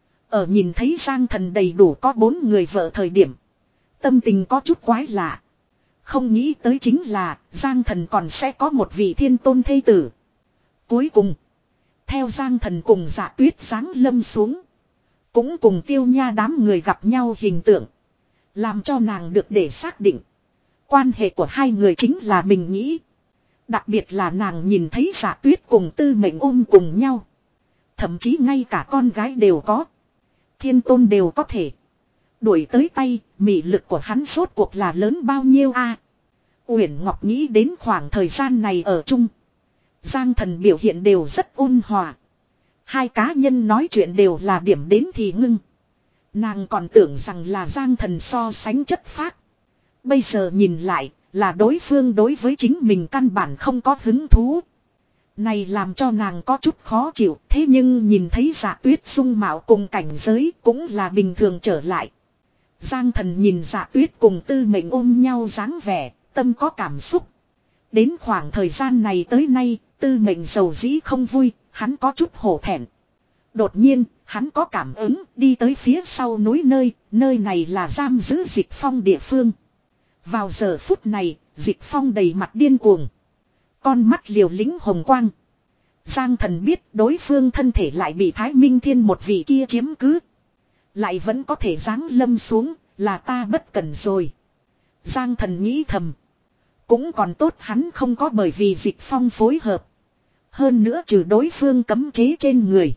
[SPEAKER 1] Ở nhìn thấy Giang thần đầy đủ có bốn người vợ thời điểm. Tâm tình có chút quái lạ. Không nghĩ tới chính là Giang thần còn sẽ có một vị Thiên Tôn thê tử. Cuối cùng. Theo Giang thần cùng Dạ Tuyết giáng lâm xuống. Cũng cùng Tiêu Nha đám người gặp nhau hình tượng. Làm cho nàng được để xác định. Quan hệ của hai người chính là mình nghĩ. Đặc biệt là nàng nhìn thấy Dạ Tuyết cùng Tư Mệnh ôm cùng nhau. Thậm chí ngay cả con gái đều có. Thiên Tôn đều có thể. Đuổi tới tay, mị lực của hắn rốt cuộc là lớn bao nhiêu a? Uyển Ngọc nghĩ đến khoảng thời gian này ở chung. Giang thần biểu hiện đều rất ôn hòa. Hai cá nhân nói chuyện đều là điểm đến thì ngưng. Nàng còn tưởng rằng là Giang thần so sánh chất phác. Bây giờ nhìn lại là đối phương đối với chính mình căn bản không có hứng thú. Này làm cho nàng có chút khó chịu. Thế nhưng nhìn thấy Dạ Tuyết dung mạo cùng cảnh giới cũng là bình thường trở lại. Giang thần nhìn Dạ Tuyết cùng Tư Mệnh ôm nhau dáng vẻ, tâm có cảm xúc. Đến khoảng thời gian này tới nay, Tư Mệnh dầu dĩ không vui, hắn có chút hổ thẹn. Đột nhiên, hắn có cảm ứng đi tới phía sau núi nơi, nơi này là giam giữ Dịch Phong địa phương. Vào giờ phút này, Dịch Phong đầy mặt điên cuồng. Con mắt liều lĩnh hồng quang. Giang thần biết đối phương thân thể lại bị Thái Minh Thiên một vị kia chiếm cứ. Lại vẫn có thể giáng lâm xuống, là ta bất cẩn rồi. Giang thần nghĩ thầm. Cũng còn tốt hắn không có bởi vì Dịch Phong phối hợp. Hơn nữa trừ đối phương cấm chế trên người.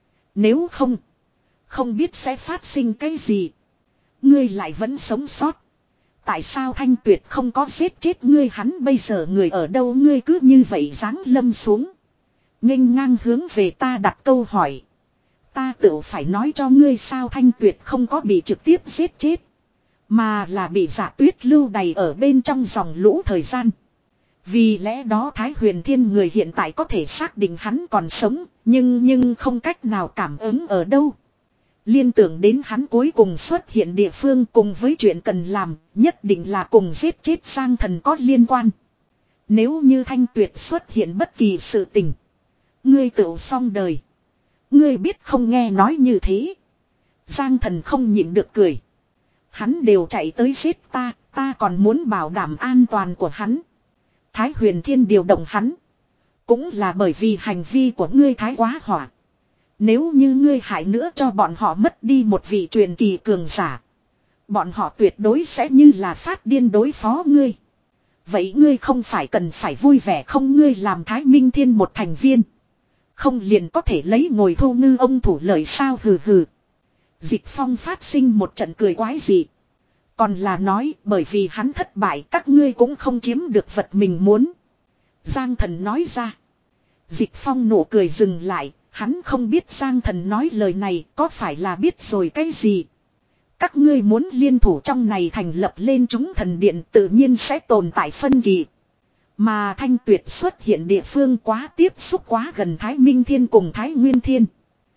[SPEAKER 1] Nếu không, không biết sẽ phát sinh cái gì. Ngươi lại vẫn sống sót. Tại sao Thanh Tuyệt không có giết chết ngươi, hắn bây giờ người ở đâu, ngươi cứ như vậy giáng lâm xuống. Nghênh ngang hướng về ta đặt câu hỏi. Ta tự phải nói cho ngươi sao Thanh Tuyệt không có bị trực tiếp giết chết. Mà là bị Dạ Tuyết lưu đày ở bên trong dòng lũ thời gian. Vì lẽ đó Thái Huyền Thiên người hiện tại có thể xác định hắn còn sống. Nhưng nhưng không cách nào cảm ứng ở đâu. Liên tưởng đến hắn cuối cùng xuất hiện địa phương cùng với chuyện cần làm. Nhất định là cùng giết chết Giang Thần có liên quan. Nếu như Thanh Tuyệt xuất hiện bất kỳ sự tình. Ngươi tự xong đời. Ngươi biết không nghe nói như thế. Giang Thần không nhịn được cười. Hắn đều chạy tới giết ta. Ta còn muốn bảo đảm an toàn của hắn. Thái Huyền Thiên điều động hắn. Cũng là bởi vì hành vi của ngươi thái quá hỏa. Nếu như ngươi hại nữa cho bọn họ mất đi một vị truyền kỳ cường giả. Bọn họ tuyệt đối sẽ như là phát điên đối phó ngươi. Vậy ngươi không phải cần phải vui vẻ không ngươi làm Thái Minh Thiên một thành viên. Không liền có thể lấy ngồi thu ngư ông thủ lợi sao hừ hừ. Dịch Phong phát sinh một trận cười quái dị. Còn là nói bởi vì hắn thất bại các ngươi cũng không chiếm được vật mình muốn. Giang Thần nói ra. Dịch Phong nụ cười dừng lại. Hắn không biết Giang Thần nói lời này có phải là biết rồi cái gì. Các ngươi muốn liên thủ trong này thành lập lên chúng thần điện tự nhiên sẽ tồn tại phân kỳ. Mà Thanh Tuyệt xuất hiện địa phương quá tiếp xúc quá gần Thái Minh Thiên cùng Thái Nguyên Thiên.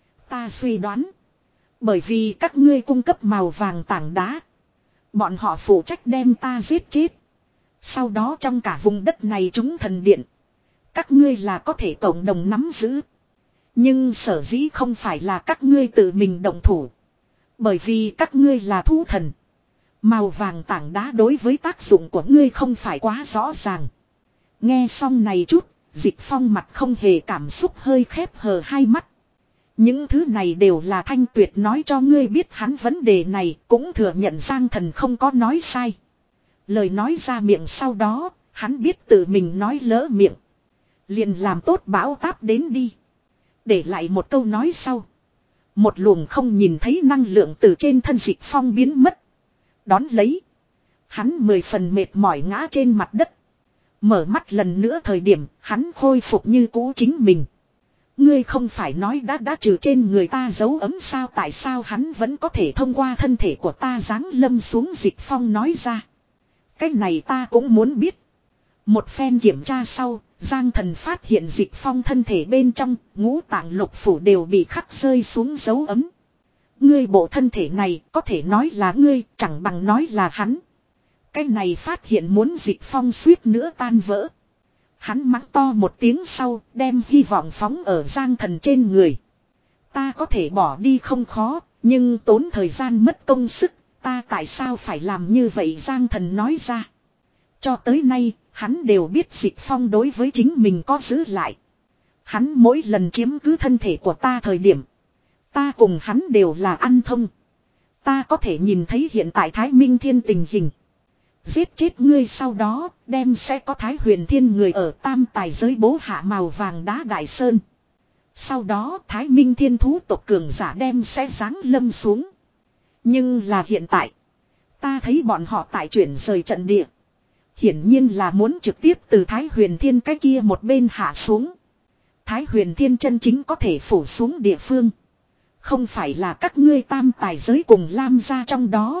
[SPEAKER 1] Ta suy đoán. Bởi vì các ngươi cung cấp màu vàng tảng đá. Bọn họ phụ trách đem ta giết chết. Sau đó trong cả vùng đất này chúng thần điện. Các ngươi là có thể cộng đồng nắm giữ. Nhưng sở dĩ không phải là các ngươi tự mình động thủ. Bởi vì các ngươi là thú thần. Màu vàng tảng đá đối với tác dụng của ngươi không phải quá rõ ràng. Nghe xong này chút, Dịch Phong mặt không hề cảm xúc hơi khép hờ hai mắt. Những thứ này đều là Thanh Tuyệt nói cho ngươi biết hắn vấn đề này cũng thừa nhận Giang Thần không có nói sai. Lời nói ra miệng sau đó, hắn biết tự mình nói lỡ miệng. Liền làm tốt bão táp đến đi. Để lại một câu nói sau. Một luồng không nhìn thấy năng lượng từ trên thân Dịch Phong biến mất. Đón lấy. Hắn mười phần mệt mỏi ngã trên mặt đất. Mở mắt lần nữa thời điểm hắn khôi phục như cũ chính mình. Ngươi không phải nói đã đã trừ trên người ta dấu ấm sao tại sao hắn vẫn có thể thông qua thân thể của ta giáng lâm xuống Dịch Phong nói ra. Cái này ta cũng muốn biết. Một phen kiểm tra sau, Giang Thần phát hiện Dịch Phong thân thể bên trong, ngũ tạng lục phủ đều bị khắc rơi xuống dấu ấm. Ngươi bộ thân thể này có thể nói là ngươi, chẳng bằng nói là hắn. Cái này phát hiện muốn Dịch Phong suýt nữa tan vỡ. Hắn mắng to một tiếng sau, đem hy vọng phóng ở Giang Thần trên người. Ta có thể bỏ đi không khó, nhưng tốn thời gian mất công sức, ta tại sao phải làm như vậy Giang Thần nói ra. Cho tới nay, hắn đều biết Dịch Phong đối với chính mình có giữ lại. Hắn mỗi lần chiếm cứ thân thể của ta thời điểm. Ta cùng hắn đều là ăn thông. Ta có thể nhìn thấy hiện tại Thái Minh Thiên tình hình. Giết chết ngươi sau đó, đem sẽ có Thái Huyền Thiên người ở tam tài giới bố hạ màu vàng đá đại sơn. Sau đó Thái Minh Thiên thú tộc cường giả đem sẽ giáng lâm xuống. Nhưng là hiện tại, ta thấy bọn họ tại chuyển rời trận địa. Hiển nhiên là muốn trực tiếp từ Thái Huyền Thiên cái kia một bên hạ xuống. Thái Huyền Thiên chân chính có thể phủ xuống địa phương. Không phải là các ngươi tam tài giới cùng Lam gia trong đó.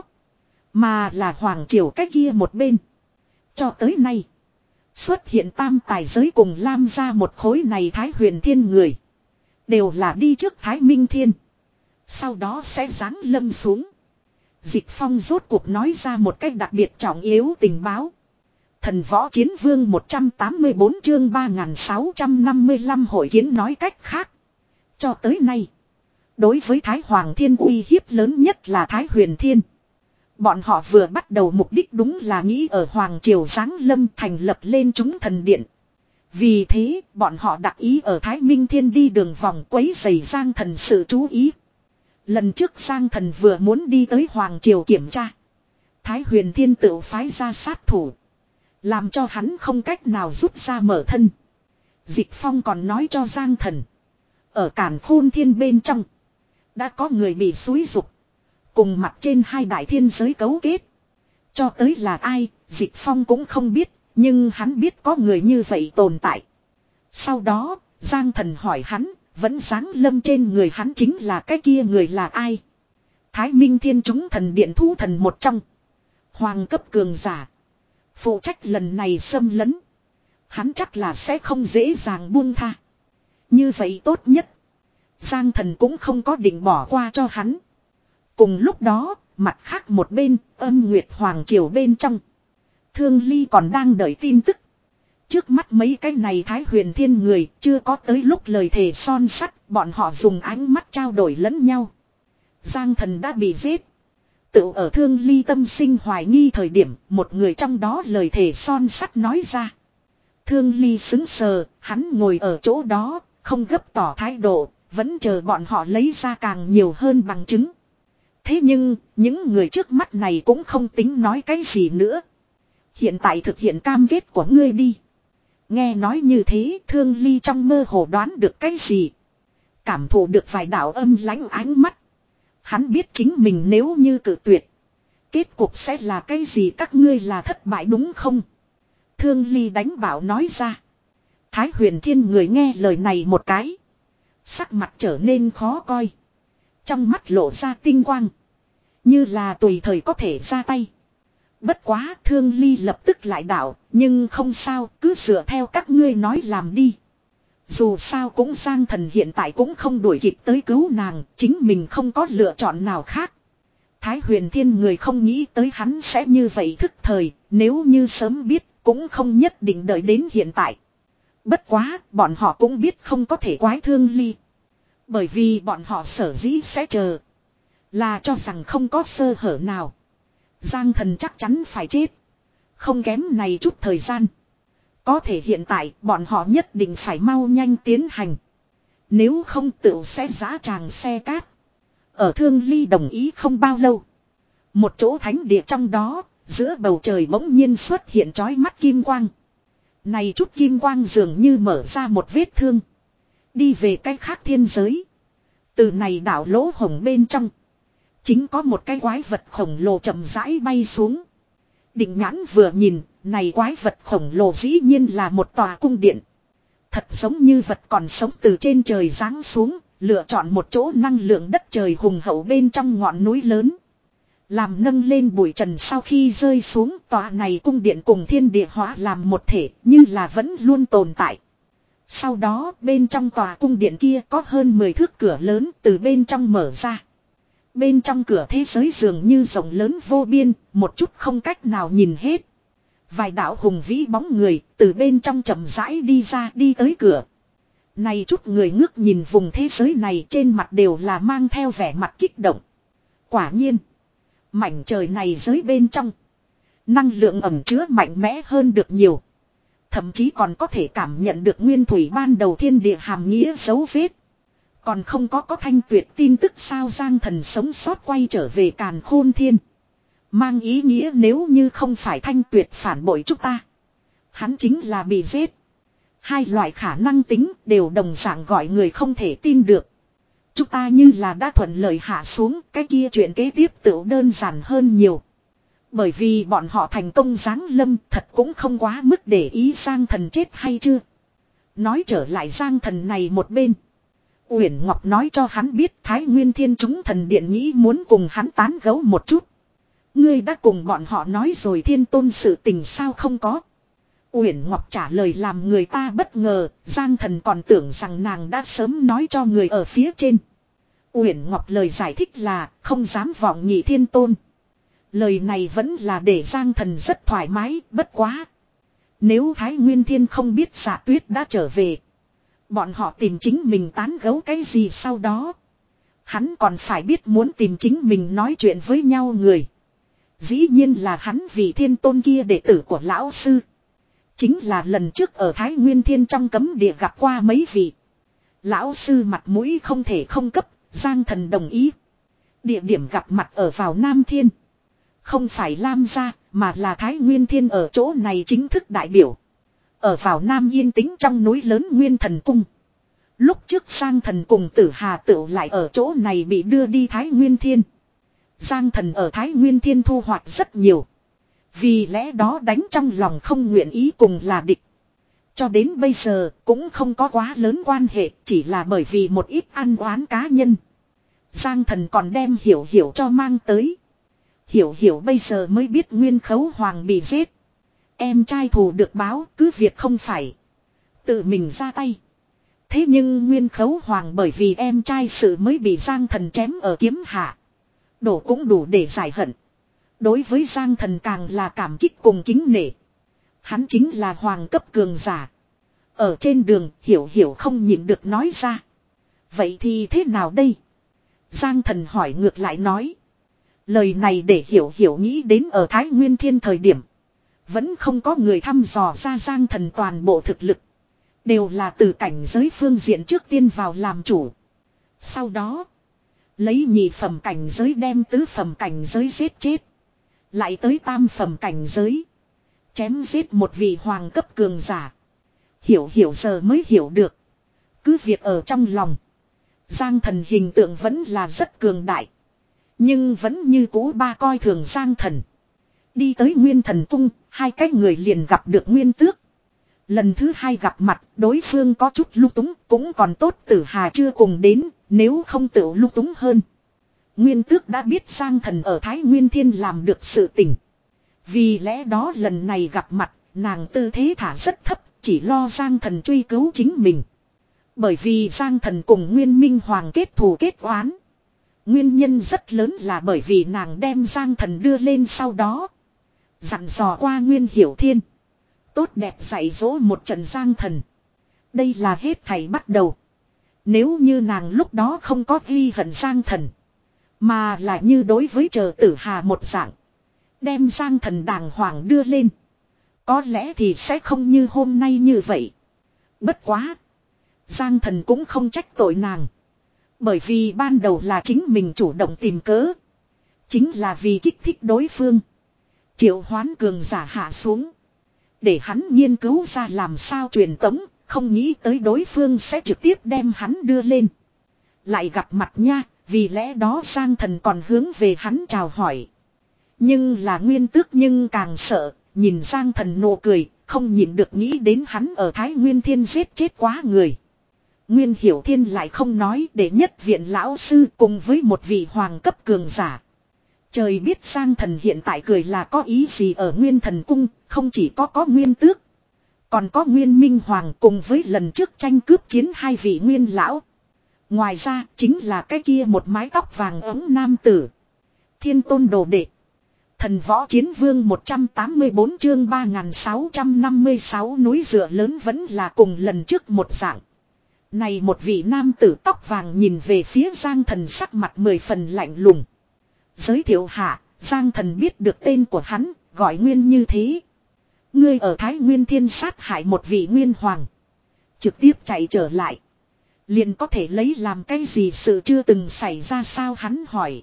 [SPEAKER 1] Mà là Hoàng Triều cái kia một bên. Cho tới nay. Xuất hiện tam tài giới cùng Lam gia một khối này Thái Huyền Thiên người. Đều là đi trước Thái Minh Thiên. Sau đó sẽ giáng lâm xuống. Dịch Phong rốt cuộc nói ra một cách đặc biệt trọng yếu tình báo. Thần Võ Chiến Vương một trăm tám mươi bốn chương ba nghìn sáu trăm năm mươi lăm hội kiến nói cách khác. Cho tới nay. Đối với Thái Hoàng Thiên uy hiếp lớn nhất là Thái Huyền Thiên. Bọn họ vừa bắt đầu mục đích đúng là nghĩ ở Hoàng Triều giáng lâm thành lập lên chúng thần điện. Vì thế bọn họ đặc ý ở Thái Minh Thiên đi đường vòng quấy rầy Giang Thần sự chú ý. Lần trước Giang Thần vừa muốn đi tới Hoàng Triều kiểm tra. Thái Huyền Thiên tự phái ra sát thủ. Làm cho hắn không cách nào rút ra mở thân. Dịch Phong còn nói cho Giang Thần. Ở Càn Khôn Thiên bên trong. Đã có người bị xúi dục. Cùng mặt trên hai đại thiên giới cấu kết. Cho tới là ai, Dịch Phong cũng không biết. Nhưng hắn biết có người như vậy tồn tại. Sau đó, Giang Thần hỏi hắn. vẫn giáng lâm trên người hắn chính là cái kia người là ai. Thái Minh Thiên chúng thần điện thu thần một trong. Hoàng cấp cường giả. Phụ trách lần này xâm lấn. Hắn chắc là sẽ không dễ dàng buông tha. Như vậy tốt nhất. Giang thần cũng không có định bỏ qua cho hắn. Cùng lúc đó, mặt khác một bên, Âm Nguyệt Hoàng Triều bên trong. Thương Ly còn đang đợi tin tức. Trước mắt mấy cái này Thái Huyền Thiên người chưa có tới lúc lời thề son sắt, bọn họ dùng ánh mắt trao đổi lẫn nhau. Giang thần đã bị giết. Tự ở Thương Ly tâm sinh hoài nghi thời điểm, một người trong đó lời thề son sắt nói ra. Thương Ly xứng sờ, hắn ngồi ở chỗ đó, không gấp tỏ thái độ, vẫn chờ bọn họ lấy ra càng nhiều hơn bằng chứng. Thế nhưng, những người trước mắt này cũng không tính nói cái gì nữa. Hiện tại thực hiện cam kết của ngươi đi. Nghe nói như thế, Thương Ly trong mơ hồ đoán được cái gì. Cảm thụ được vài đạo âm lãnh ánh mắt. Hắn biết chính mình nếu như cự tuyệt. Kết cục sẽ là cái gì, các ngươi là thất bại đúng không? Thương Ly đánh bảo nói ra. Thái Huyền Thiên người nghe lời này một cái. Sắc mặt trở nên khó coi. Trong mắt lộ ra tinh quang. Như là tùy thời có thể ra tay. Bất quá Thương Ly lập tức lại đạo. Nhưng không sao, cứ dựa theo các ngươi nói làm đi. Dù sao cũng Giang thần hiện tại cũng không đuổi kịp tới cứu nàng. Chính mình không có lựa chọn nào khác. Thái Huyền Thiên người không nghĩ tới hắn sẽ như vậy thức thời. Nếu như sớm biết cũng không nhất định đợi đến hiện tại. Bất quá bọn họ cũng biết không có thể quái Thương Ly. Bởi vì bọn họ sở dĩ sẽ chờ. Là cho rằng không có sơ hở nào. Giang thần chắc chắn phải chết. Không kém này chút thời gian. Có thể hiện tại bọn họ nhất định phải mau nhanh tiến hành. Nếu không tựu sẽ giã tràng xe cát. Ở Thương Ly đồng ý không bao lâu. Một chỗ thánh địa trong đó, giữa bầu trời bỗng nhiên xuất hiện chói mắt kim quang. Này chút kim quang dường như mở ra một vết thương. Đi về cái khác thiên giới. Từ này đảo lỗ hổng bên trong. Chính có một cái quái vật khổng lồ chậm rãi bay xuống. Định nhãn vừa nhìn, này quái vật khổng lồ dĩ nhiên là một tòa cung điện. Thật giống như vật còn sống từ trên trời giáng xuống, lựa chọn một chỗ năng lượng đất trời hùng hậu bên trong ngọn núi lớn. Làm nâng lên bụi trần sau khi rơi xuống, tòa này cung điện cùng thiên địa hóa làm một thể, như là vẫn luôn tồn tại. Sau đó, bên trong tòa cung điện kia có hơn mười thước cửa lớn từ bên trong mở ra. Bên trong cửa thế giới dường như rộng lớn vô biên, một chút không cách nào nhìn hết. Vài đạo hùng vĩ bóng người từ bên trong chậm rãi đi ra đi tới cửa. Này chút người ngước nhìn vùng thế giới này trên mặt đều là mang theo vẻ mặt kích động. Quả nhiên, mảnh trời này giới bên trong, năng lượng ẩn chứa mạnh mẽ hơn được nhiều. Thậm chí còn có thể cảm nhận được nguyên thủy ban đầu thiên địa hàm nghĩa dấu vết. Còn không có có Thanh Tuyệt tin tức sao Giang thần sống sót quay trở về Càn Khôn Thiên. Mang ý nghĩa nếu như không phải Thanh Tuyệt phản bội chúng ta. Hắn chính là bị giết. Hai loại khả năng tính đều đồng dạng gọi người không thể tin được. Chúng ta như là đã thuận lợi hạ xuống, cái kia chuyện kế tiếp tự đơn giản hơn nhiều. Bởi vì bọn họ thành công giáng lâm thật cũng không quá mức để ý Giang thần chết hay chưa. Nói trở lại Giang thần này một bên. Uyển Ngọc nói cho hắn biết Thái Nguyên Thiên chúng thần điện nghĩ muốn cùng hắn tán gẫu một chút. Ngươi đã cùng bọn họ nói rồi Thiên Tôn sự tình sao không có. Uyển Ngọc trả lời làm người ta bất ngờ, Giang thần còn tưởng rằng nàng đã sớm nói cho người ở phía trên. Uyển Ngọc lời giải thích là không dám vọng nhị Thiên Tôn. Lời này vẫn là để Giang thần rất thoải mái, bất quá. Nếu Thái Nguyên Thiên không biết Dạ Tuyết đã trở về. Bọn họ tìm chính mình tán gẫu cái gì sau đó. Hắn còn phải biết muốn tìm chính mình nói chuyện với nhau người. Dĩ nhiên là hắn vì Thiên Tôn kia đệ tử của lão sư. Chính là lần trước ở Thái Nguyên Thiên trong cấm địa gặp qua mấy vị. Lão sư mặt mũi không thể không cấp, Giang thần đồng ý. Địa điểm gặp mặt ở vào Nam Thiên. Không phải Lam gia, mà là Thái Nguyên Thiên ở chỗ này chính thức đại biểu. Ở vào Nam yên tĩnh trong núi lớn Nguyên Thần Cung. Lúc trước Giang thần cùng Tử Hà Tựu lại ở chỗ này bị đưa đi Thái Nguyên Thiên. Giang thần ở Thái Nguyên Thiên thu hoạch rất nhiều. Vì lẽ đó đánh trong lòng không nguyện ý cùng là địch. cho đến bây giờ cũng không có quá lớn quan hệ, chỉ là bởi vì một ít ăn oán cá nhân. Giang Thần còn đem Hiểu Hiểu cho mang tới. Hiểu Hiểu bây giờ mới biết Nguyên Khấu Hoàng bị giết. Em trai thù được báo, cứ việc không phải tự mình ra tay. Thế nhưng Nguyên Khấu Hoàng bởi vì em trai sự mới bị Giang Thần chém ở kiếm hạ. Đổ cũng đủ để giải hận. Đối với Giang Thần càng là cảm kích cùng kính nể. Hắn chính là hoàng cấp cường giả. Ở trên đường Hiểu Hiểu không nhịn được nói ra. Vậy thì thế nào đây? Giang Thần hỏi ngược lại nói. Lời này để Hiểu Hiểu nghĩ đến ở Thái Nguyên Thiên thời điểm. Vẫn không có người thăm dò ra Giang Thần toàn bộ thực lực. Đều là từ cảnh giới phương diện trước tiên vào làm chủ. Sau đó. Lấy nhị phẩm cảnh giới đem tứ phẩm cảnh giới giết chết. Lại tới tam phẩm cảnh giới. Chém giết một vị hoàng cấp cường giả. Hiểu Hiểu giờ mới hiểu được. Cứ việc ở trong lòng. Giang Thần hình tượng vẫn là rất cường đại. Nhưng vẫn như cũ ba coi thường Giang Thần. Đi tới Nguyên Thần Cung, hai cái người liền gặp được Nguyên Tước. Lần thứ hai gặp mặt, đối phương có chút lung túng, cũng còn tốt Tử Hà chưa cùng đến, nếu không tự lung túng hơn. Nguyên Tước đã biết Giang Thần ở Thái Nguyên Thiên làm được sự tình. Vì lẽ đó lần này gặp mặt, nàng tư thế thả rất thấp, chỉ lo Giang Thần truy cứu chính mình. Bởi vì Giang Thần cùng Nguyên Minh Hoàng kết thù kết oán. Nguyên nhân rất lớn là bởi vì nàng đem Giang Thần đưa lên sau đó. Dặn dò qua Nguyên Hiểu Thiên. Tốt đẹp dạy dỗ một trận Giang Thần. Đây là hết thảy bắt đầu. Nếu như nàng lúc đó không có ghi hận Giang Thần. Mà là như đối với chờ Tử Hà một dạng. Đem Giang Thần đàng hoàng đưa lên. Có lẽ thì sẽ không như hôm nay như vậy. Bất quá. Giang Thần cũng không trách tội nàng. Bởi vì ban đầu là chính mình chủ động tìm cớ. Chính là vì kích thích đối phương. Triệu hoán cường giả hạ xuống. Để hắn nghiên cứu ra làm sao truyền tống. Không nghĩ tới đối phương sẽ trực tiếp đem hắn đưa lên. Lại gặp mặt nha. Vì lẽ đó Giang Thần còn hướng về hắn chào hỏi. Nhưng là Nguyên Tước nhưng càng sợ. Nhìn Giang Thần nụ cười. Không nhìn được nghĩ đến hắn ở Thái Nguyên Thiên giết chết quá người. Nguyên Hiểu Thiên lại không nói để nhất viện lão sư cùng với một vị hoàng cấp cường giả. Trời biết Giang Thần hiện tại cười là có ý gì ở Nguyên Thần Cung, không chỉ có có Nguyên Tước. Còn có Nguyên Minh Hoàng cùng với lần trước tranh cướp chiến hai vị Nguyên Lão. Ngoài ra chính là cái kia một mái tóc vàng ống nam tử. Thiên Tôn đồ đệ. Thần Võ Chiến Vương một trăm tám mươi bốn chương ba nghìn sáu trăm năm mươi sáu núi dựa lớn vẫn là cùng lần trước một dạng. Này một vị nam tử tóc vàng nhìn về phía Giang Thần sắc mặt mười phần lạnh lùng. Giới thiệu hạ, Giang Thần biết được tên của hắn, gọi Nguyên như thế. Ngươi ở Thái Nguyên Thiên sát hại một vị Nguyên Hoàng. Trực tiếp chạy trở lại. Liền có thể lấy làm cái gì sự chưa từng xảy ra sao hắn hỏi.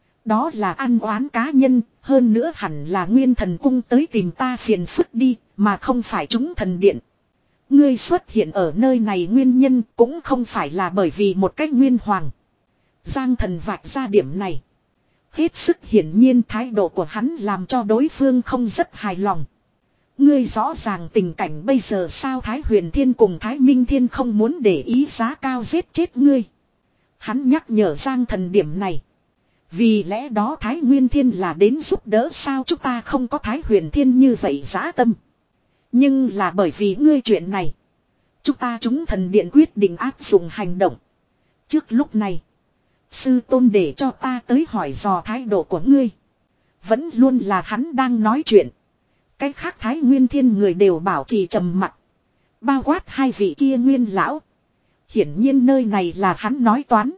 [SPEAKER 1] Đó là ăn oán cá nhân, hơn nữa hẳn là Nguyên Thần Cung tới tìm ta phiền phức đi, mà không phải chúng thần điện. Ngươi xuất hiện ở nơi này nguyên nhân cũng không phải là bởi vì một cách Nguyên Hoàng. Giang Thần vạch ra điểm này. Hết sức hiển nhiên thái độ của hắn làm cho đối phương không rất hài lòng. Ngươi rõ ràng tình cảnh bây giờ sao Thái Huyền Thiên cùng Thái Minh Thiên không muốn để ý giá cao giết chết ngươi. Hắn nhắc nhở Giang Thần điểm này. Vì lẽ đó Thái Nguyên Thiên là đến giúp đỡ sao chúng ta không có Thái Huyền Thiên như vậy dã tâm. Nhưng là bởi vì ngươi chuyện này. Chúng ta chúng thần điện quyết định áp dụng hành động. Trước lúc này. Sư tôn để cho ta tới hỏi dò thái độ của ngươi. Vẫn luôn là hắn đang nói chuyện. Cái khác Thái Nguyên Thiên người đều bảo trì trầm mặc. Bao quát hai vị kia Nguyên lão. Hiển nhiên nơi này là hắn nói toán.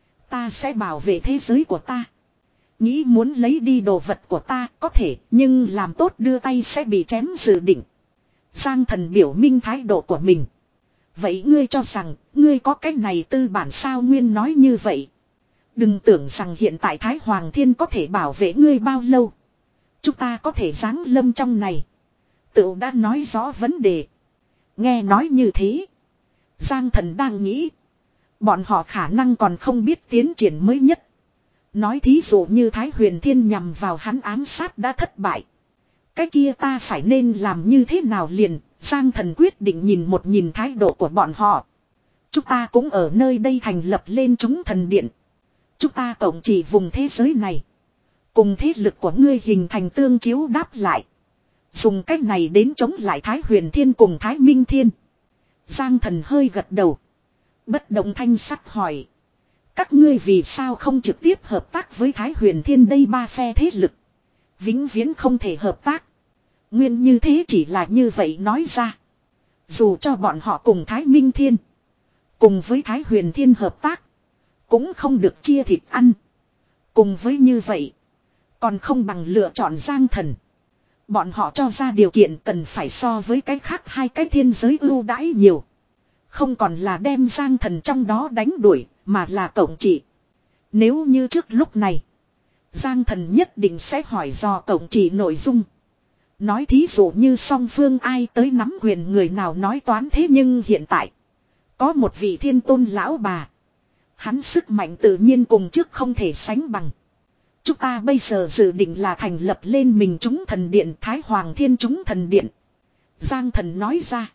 [SPEAKER 1] Ta sẽ bảo vệ thế giới của ta. Nghĩ muốn lấy đi đồ vật của ta có thể. Nhưng làm tốt đưa tay sẽ bị chém dự định. Giang Thần biểu minh thái độ của mình. Vậy ngươi cho rằng ngươi có cái này tư bản sao Nguyên nói như vậy. Đừng tưởng rằng hiện tại Thái Hoàng Thiên có thể bảo vệ ngươi bao lâu. Chúng ta có thể giáng lâm trong này. Tự đã nói rõ vấn đề. Nghe nói như thế. Giang Thần đang nghĩ. Bọn họ khả năng còn không biết tiến triển mới nhất. Nói thí dụ như Thái Huyền Thiên nhằm vào hắn ám sát đã thất bại. Cái kia ta phải nên làm như thế nào liền, Giang Thần quyết định nhìn một nhìn thái độ của bọn họ. Chúng ta cũng ở nơi đây thành lập lên chúng thần điện. Chúng ta cộng chỉ vùng thế giới này. Cùng thế lực của ngươi hình thành tương chiếu đáp lại. Dùng cách này đến chống lại Thái Huyền Thiên cùng Thái Minh Thiên. Giang Thần hơi gật đầu. Bất động thanh sắc hỏi. Các ngươi vì sao không trực tiếp hợp tác với Thái Huyền Thiên đây ba phe thế lực. Vĩnh viễn không thể hợp tác. Nguyên như thế chỉ là như vậy nói ra. Dù cho bọn họ cùng Thái Minh Thiên. Cùng với Thái Huyền Thiên hợp tác. Cũng không được chia thịt ăn. Cùng với như vậy. Còn không bằng lựa chọn Giang Thần. Bọn họ cho ra điều kiện cần phải so với cái khác hai cái thiên giới ưu đãi nhiều. Không còn là đem Giang Thần trong đó đánh đuổi, mà là cộng trị. Nếu như trước lúc này, Giang Thần nhất định sẽ hỏi dò cộng trị nội dung. Nói thí dụ như song phương ai tới nắm quyền người nào nói toán, thế nhưng hiện tại, có một vị thiên tôn lão bà. Hắn sức mạnh tự nhiên cùng trước không thể sánh bằng. Chúng ta bây giờ dự định là thành lập lên mình chúng thần điện Thái Hoàng Thiên chúng thần điện. Giang Thần nói ra.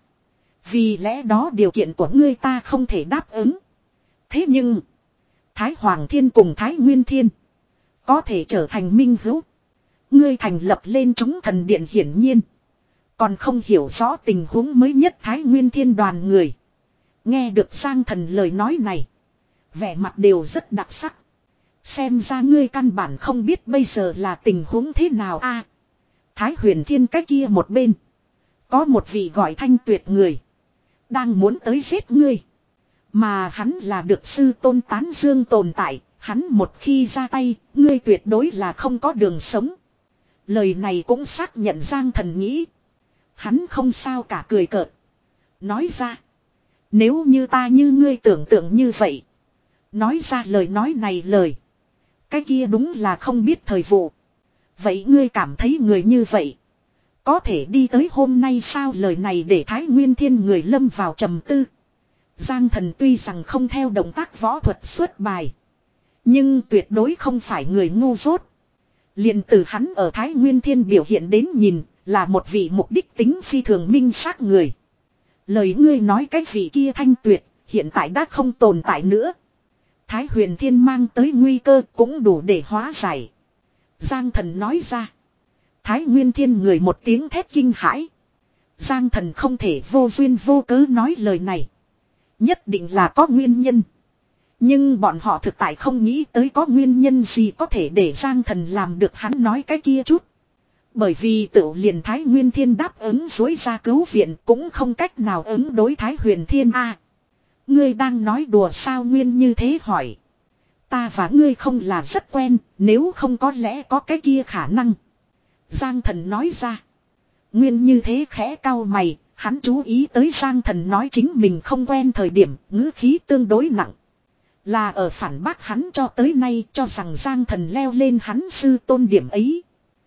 [SPEAKER 1] Vì lẽ đó điều kiện của ngươi ta không thể đáp ứng. Thế nhưng, Thái Hoàng Thiên cùng Thái Nguyên Thiên có thể trở thành minh hữu. Ngươi thành lập lên chúng thần điện hiển nhiên còn không hiểu rõ tình huống mới nhất Thái Nguyên Thiên đoàn người. Nghe được Giang Thần lời nói này, vẻ mặt đều rất đặc sắc. Xem ra ngươi căn bản không biết bây giờ là tình huống thế nào a. À, Thái Huyền Thiên cái kia một bên, có một vị gọi Thanh Tuyệt người đang muốn tới giết ngươi. Mà hắn là được sư tôn tán dương tồn tại. Hắn một khi ra tay, ngươi tuyệt đối là không có đường sống. Lời này cũng xác nhận Giang Thần nghĩ. Hắn không sao cả, cười cợt. Nói ra. Nếu như ta như ngươi tưởng tượng như vậy. Nói ra lời nói này lời. Cái kia đúng là không biết thời vụ. Vậy ngươi cảm thấy người như vậy có thể đi tới hôm nay sao? Lời này để Thái Nguyên Thiên người lâm vào trầm tư. Giang Thần tuy rằng không theo động tác võ thuật xuất bài, nhưng tuyệt đối không phải người ngu dốt. Liền từ hắn ở Thái Nguyên Thiên biểu hiện đến nhìn, là một vị mục đích tính phi thường minh xác người. Lời ngươi nói cái vị kia Thanh Tuyệt, hiện tại đã không tồn tại nữa. Thái Huyền Thiên mang tới nguy cơ cũng đủ để hóa giải. Giang Thần nói ra. Thái Nguyên Thiên người một tiếng thét kinh hãi. Giang Thần không thể vô duyên vô cớ nói lời này. Nhất định là có nguyên nhân. Nhưng bọn họ thực tại không nghĩ tới có nguyên nhân gì có thể để Giang Thần làm được hắn nói cái kia chút. Bởi vì tự liền Thái Nguyên Thiên đáp ứng dối ra cứu viện cũng không cách nào ứng đối Thái Huyền Thiên a. À, ngươi đang nói đùa sao? Nguyên như thế hỏi. Ta và ngươi không là rất quen, nếu không có lẽ có cái kia khả năng. Giang Thần nói ra. Nguyên như thế khẽ cau mày, hắn chú ý tới Giang Thần nói chính mình không quen thời điểm, ngữ khí tương đối nặng. Là ở phản bác hắn cho tới nay cho rằng Giang Thần leo lên hắn sư tôn điểm ấy.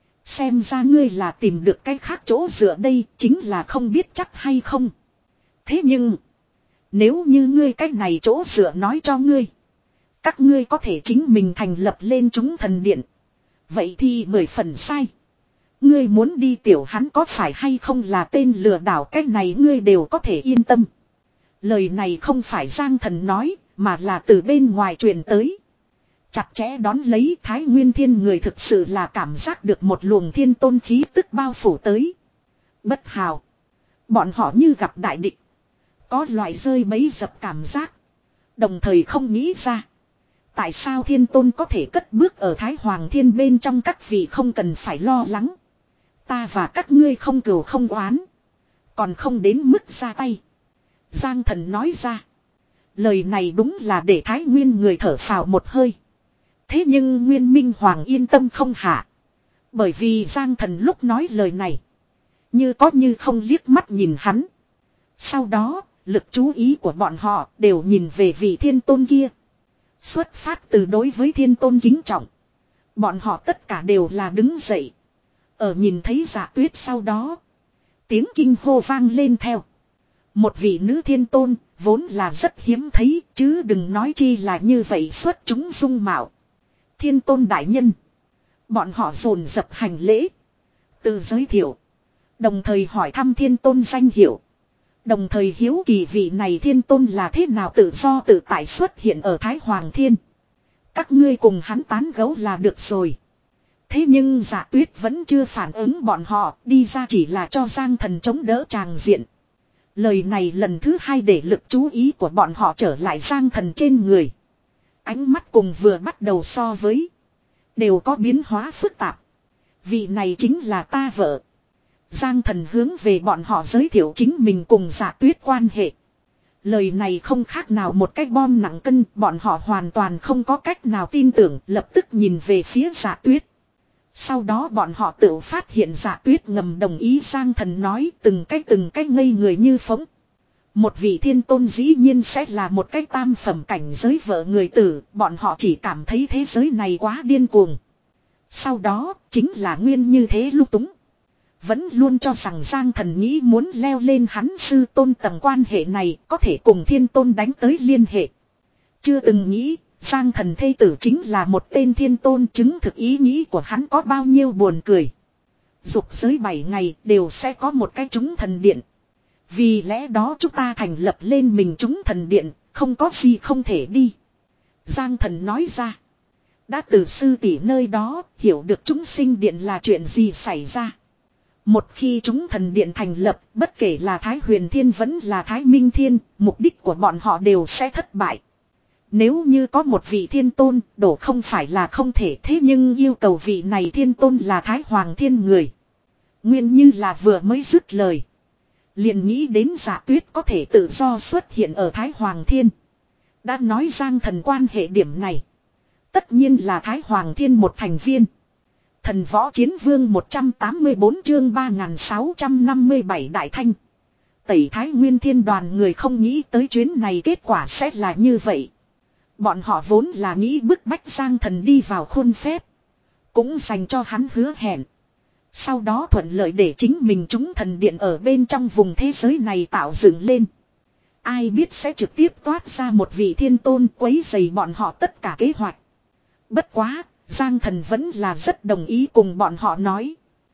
[SPEAKER 1] Xem ra ngươi là tìm được cái khác chỗ dựa đây, chính là không biết chắc hay không. Thế nhưng, nếu như ngươi cách này chỗ dựa nói cho ngươi, các ngươi có thể chính mình thành lập lên chúng thần điện. Vậy thì mười phần sai. Ngươi muốn đi tiểu hắn có phải hay không là tên lừa đảo, cách này ngươi đều có thể yên tâm. Lời này không phải Giang Thần nói, mà là từ bên ngoài truyền tới. Chặt chẽ đón lấy Thái Nguyên Thiên người thực sự là cảm giác được một luồng thiên tôn khí tức bao phủ tới. Bất hào. Bọn họ như gặp đại địch. Có loại rơi bẫy dập cảm giác. Đồng thời không nghĩ ra. Tại sao thiên tôn có thể cất bước ở Thái Hoàng Thiên bên trong, các vị không cần phải lo lắng. Ta và các ngươi không cừu không oán. Còn không đến mức ra tay. Giang Thần nói ra. Lời này đúng là để Thái Nguyên người thở phào một hơi. Thế nhưng Nguyên Minh Hoàng yên tâm không hạ. Bởi vì Giang Thần lúc nói lời này, như có như không liếc mắt nhìn hắn. Sau đó, lực chú ý của bọn họ đều nhìn về vị thiên tôn kia. Xuất phát từ đối với thiên tôn kính trọng, bọn họ tất cả đều là đứng dậy. Ở nhìn thấy Dạ Tuyết sau đó, tiếng kinh hô vang lên theo. Một vị nữ thiên tôn vốn là rất hiếm thấy, chứ đừng nói chi là như vậy xuất chúng dung mạo. Thiên tôn đại nhân. Bọn họ dồn dập hành lễ. Tự giới thiệu. Đồng thời hỏi thăm thiên tôn danh hiệu. Đồng thời hiếu kỳ vị này thiên tôn là thế nào tự do tự tại xuất hiện ở Thái Hoàng Thiên. Các ngươi cùng hắn tán gẫu là được rồi. Thế nhưng Dạ Tuyết vẫn chưa phản ứng bọn họ, đi ra chỉ là cho Giang Thần chống đỡ tràng diện. Lời này lần thứ hai để lực chú ý của bọn họ trở lại Giang Thần trên người. Ánh mắt cùng vừa bắt đầu so với. Đều có biến hóa phức tạp. Vị này chính là ta vợ. Giang Thần hướng về bọn họ giới thiệu chính mình cùng Dạ Tuyết quan hệ. Lời này không khác nào một cái bom nặng cân, bọn họ hoàn toàn không có cách nào tin tưởng, lập tức nhìn về phía Dạ Tuyết. Sau đó bọn họ tự phát hiện Dạ Tuyết ngầm đồng ý. Giang Thần nói từng cái từng cái ngây người như phóng. Một vị thiên tôn dĩ nhiên sẽ là một cái tam phẩm cảnh giới vợ người tử, bọn họ chỉ cảm thấy thế giới này quá điên cuồng. Sau đó, chính là nguyên như thế lúc túng. Vẫn luôn cho rằng Giang Thần nghĩ muốn leo lên hắn sư tôn tầng quan hệ này có thể cùng thiên tôn đánh tới liên hệ. Chưa từng nghĩ, Giang Thần thê tử chính là một tên thiên tôn, chứng thực ý nghĩ của hắn có bao nhiêu buồn cười. Dục giới bảy ngày đều sẽ có một cái chúng thần điện. Vì lẽ đó chúng ta thành lập lên mình chúng thần điện, không có gì không thể đi. Giang Thần nói ra. Đã từ sư tỷ nơi đó hiểu được chúng sinh điện là chuyện gì xảy ra. Một khi chúng thần điện thành lập, bất kể là Thái Huyền Thiên vẫn là Thái Minh Thiên, mục đích của bọn họ đều sẽ thất bại. Nếu như có một vị thiên tôn, đổ không phải là không thể, thế nhưng yêu cầu vị này thiên tôn là Thái Hoàng Thiên người. Nguyên như là vừa mới dứt lời. Liền nghĩ đến Dạ Tuyết có thể tự do xuất hiện ở Thái Hoàng Thiên. Đã nói Giang Thần quan hệ điểm này. Tất nhiên là Thái Hoàng Thiên một thành viên. Thần Võ Chiến Vương một trăm tám mươi bốn chương ba nghìn sáu trăm năm mươi bảy Đại Thanh. Tẩy Thái Nguyên Thiên đoàn người không nghĩ tới chuyến này kết quả sẽ là như vậy. Bọn họ vốn là nghĩ bức bách Giang Thần đi vào khuôn phép. Cũng dành cho hắn hứa hẹn. Sau đó thuận lợi để chính mình chúng thần điện ở bên trong vùng thế giới này tạo dựng lên. Ai biết sẽ trực tiếp toát ra một vị thiên tôn quấy rầy bọn họ tất cả kế hoạch. Bất quá, Giang Thần vẫn là rất đồng ý cùng bọn họ nói.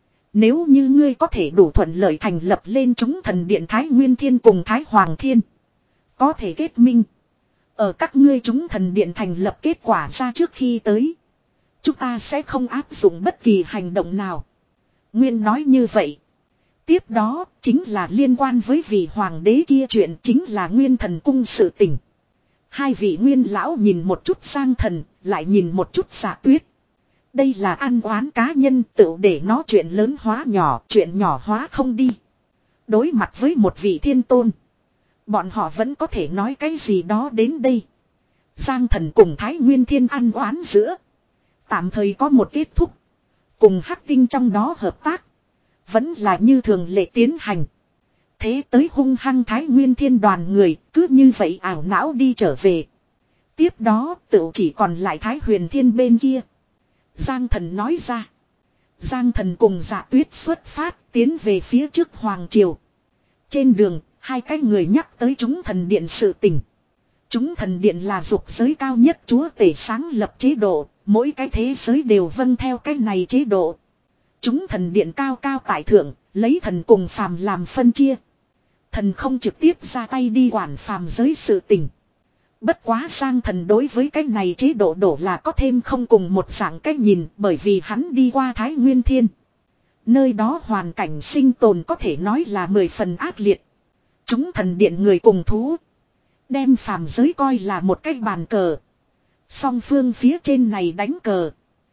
[SPEAKER 1] Nếu như ngươi có thể đủ thuận lợi thành lập lên chúng thần điện Thái Nguyên Thiên cùng Thái Hoàng Thiên. Có thể kết minh. Ở các ngươi chúng thần điện thành lập kết quả ra trước khi tới. Chúng ta sẽ không áp dụng bất kỳ hành động nào. Nguyên nói như vậy. Tiếp đó chính là liên quan với vị hoàng đế kia chuyện, chính là Nguyên Thần Cung sự tình. Hai vị Nguyên lão nhìn một chút Giang Thần, lại nhìn một chút Dạ Tuyết. Đây là ăn oán cá nhân, tự để nó chuyện lớn hóa nhỏ, chuyện nhỏ hóa không đi. Đối mặt với một vị thiên tôn, bọn họ vẫn có thể nói cái gì đó đến đây. Giang Thần cùng Thái Nguyên Thiên ăn oán giữa, tạm thời có một kết thúc. Cùng Hắc Tinh trong đó hợp tác, vẫn là như thường lệ tiến hành. Thế tới hung hăng Thái Nguyên Thiên đoàn người cứ như vậy ảo não đi trở về. Tiếp đó tự chỉ còn lại Thái Huyền Thiên bên kia. Giang Thần nói ra. Giang Thần cùng Dạ Tuyết xuất phát tiến về phía trước Hoàng Triều. Trên đường, hai cái người nhắc tới chúng thần điện sự tình. Chúng thần điện là dục giới cao nhất chúa tể sáng lập chế độ, mỗi cái thế giới đều vâng theo cái này chế độ. Chúng thần điện cao cao tại thượng, lấy thần cùng phàm làm phân chia. Thần không trực tiếp ra tay đi quản phàm giới sự tình. Bất quá Giang Thần đối với cái này chế độ đổ là có thêm không cùng một dạng cách nhìn, bởi vì hắn đi qua Thái Nguyên Thiên. Nơi đó hoàn cảnh sinh tồn có thể nói là mười phần ác liệt. Chúng thần điện người cùng thú. Đem phàm giới coi là một cái bàn cờ. Song phương phía trên này đánh cờ.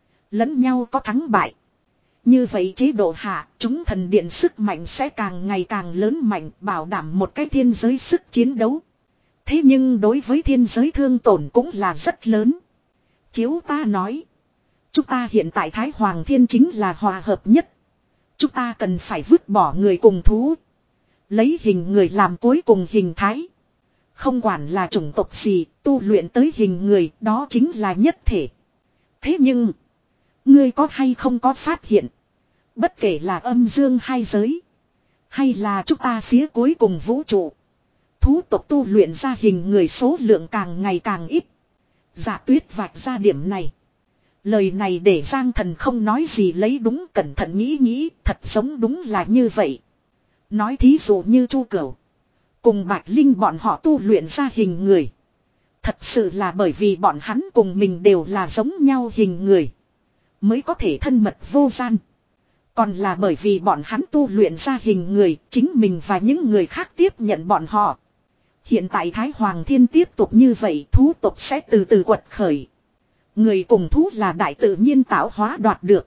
[SPEAKER 1] Lẫn nhau có thắng bại. Như vậy chế độ hạ, chúng thần điện sức mạnh sẽ càng ngày càng lớn mạnh, bảo đảm một cái thiên giới sức chiến đấu. Thế nhưng đối với thiên giới thương tổn cũng là rất lớn. Chiếu ta nói, chúng ta hiện tại Thái Hoàng Thiên chính là hòa hợp nhất. Chúng ta cần phải vứt bỏ người cùng thú. Lấy hình người làm cuối cùng hình thái. Không quản là chủng tộc gì, tu luyện tới hình người, đó chính là nhất thể. Thế nhưng, ngươi có hay không có phát hiện, bất kể là âm dương hai giới, hay là chúng ta phía cuối cùng vũ trụ, thú tộc tu luyện ra hình người số lượng càng ngày càng ít. Dạ Tuyết vạch ra điểm này. Lời này để Giang Thần không nói gì, lấy đúng cẩn thận nghĩ nghĩ, thật giống đúng là như vậy. Nói thí dụ như Chu Cửu cùng Bạch Linh bọn họ tu luyện ra hình người. Thật sự là bởi vì bọn hắn cùng mình đều là giống nhau hình người, mới có thể thân mật vô gian. Còn là bởi vì bọn hắn tu luyện ra hình người, chính mình và những người khác tiếp nhận bọn họ. Hiện tại Thái Hoàng Thiên tiếp tục như vậy, thú tộc sẽ từ từ quật khởi. Người cùng thú là đại tự nhiên tạo hóa đoạt được,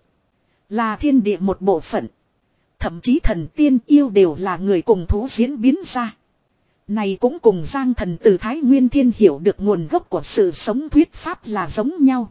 [SPEAKER 1] là thiên địa một bộ phận. Thậm chí thần tiên yêu đều là người cùng thú diễn biến ra. Này cũng cùng Giang Thần từ Thái Nguyên Thiên hiểu được nguồn gốc của sự sống thuyết pháp là giống nhau.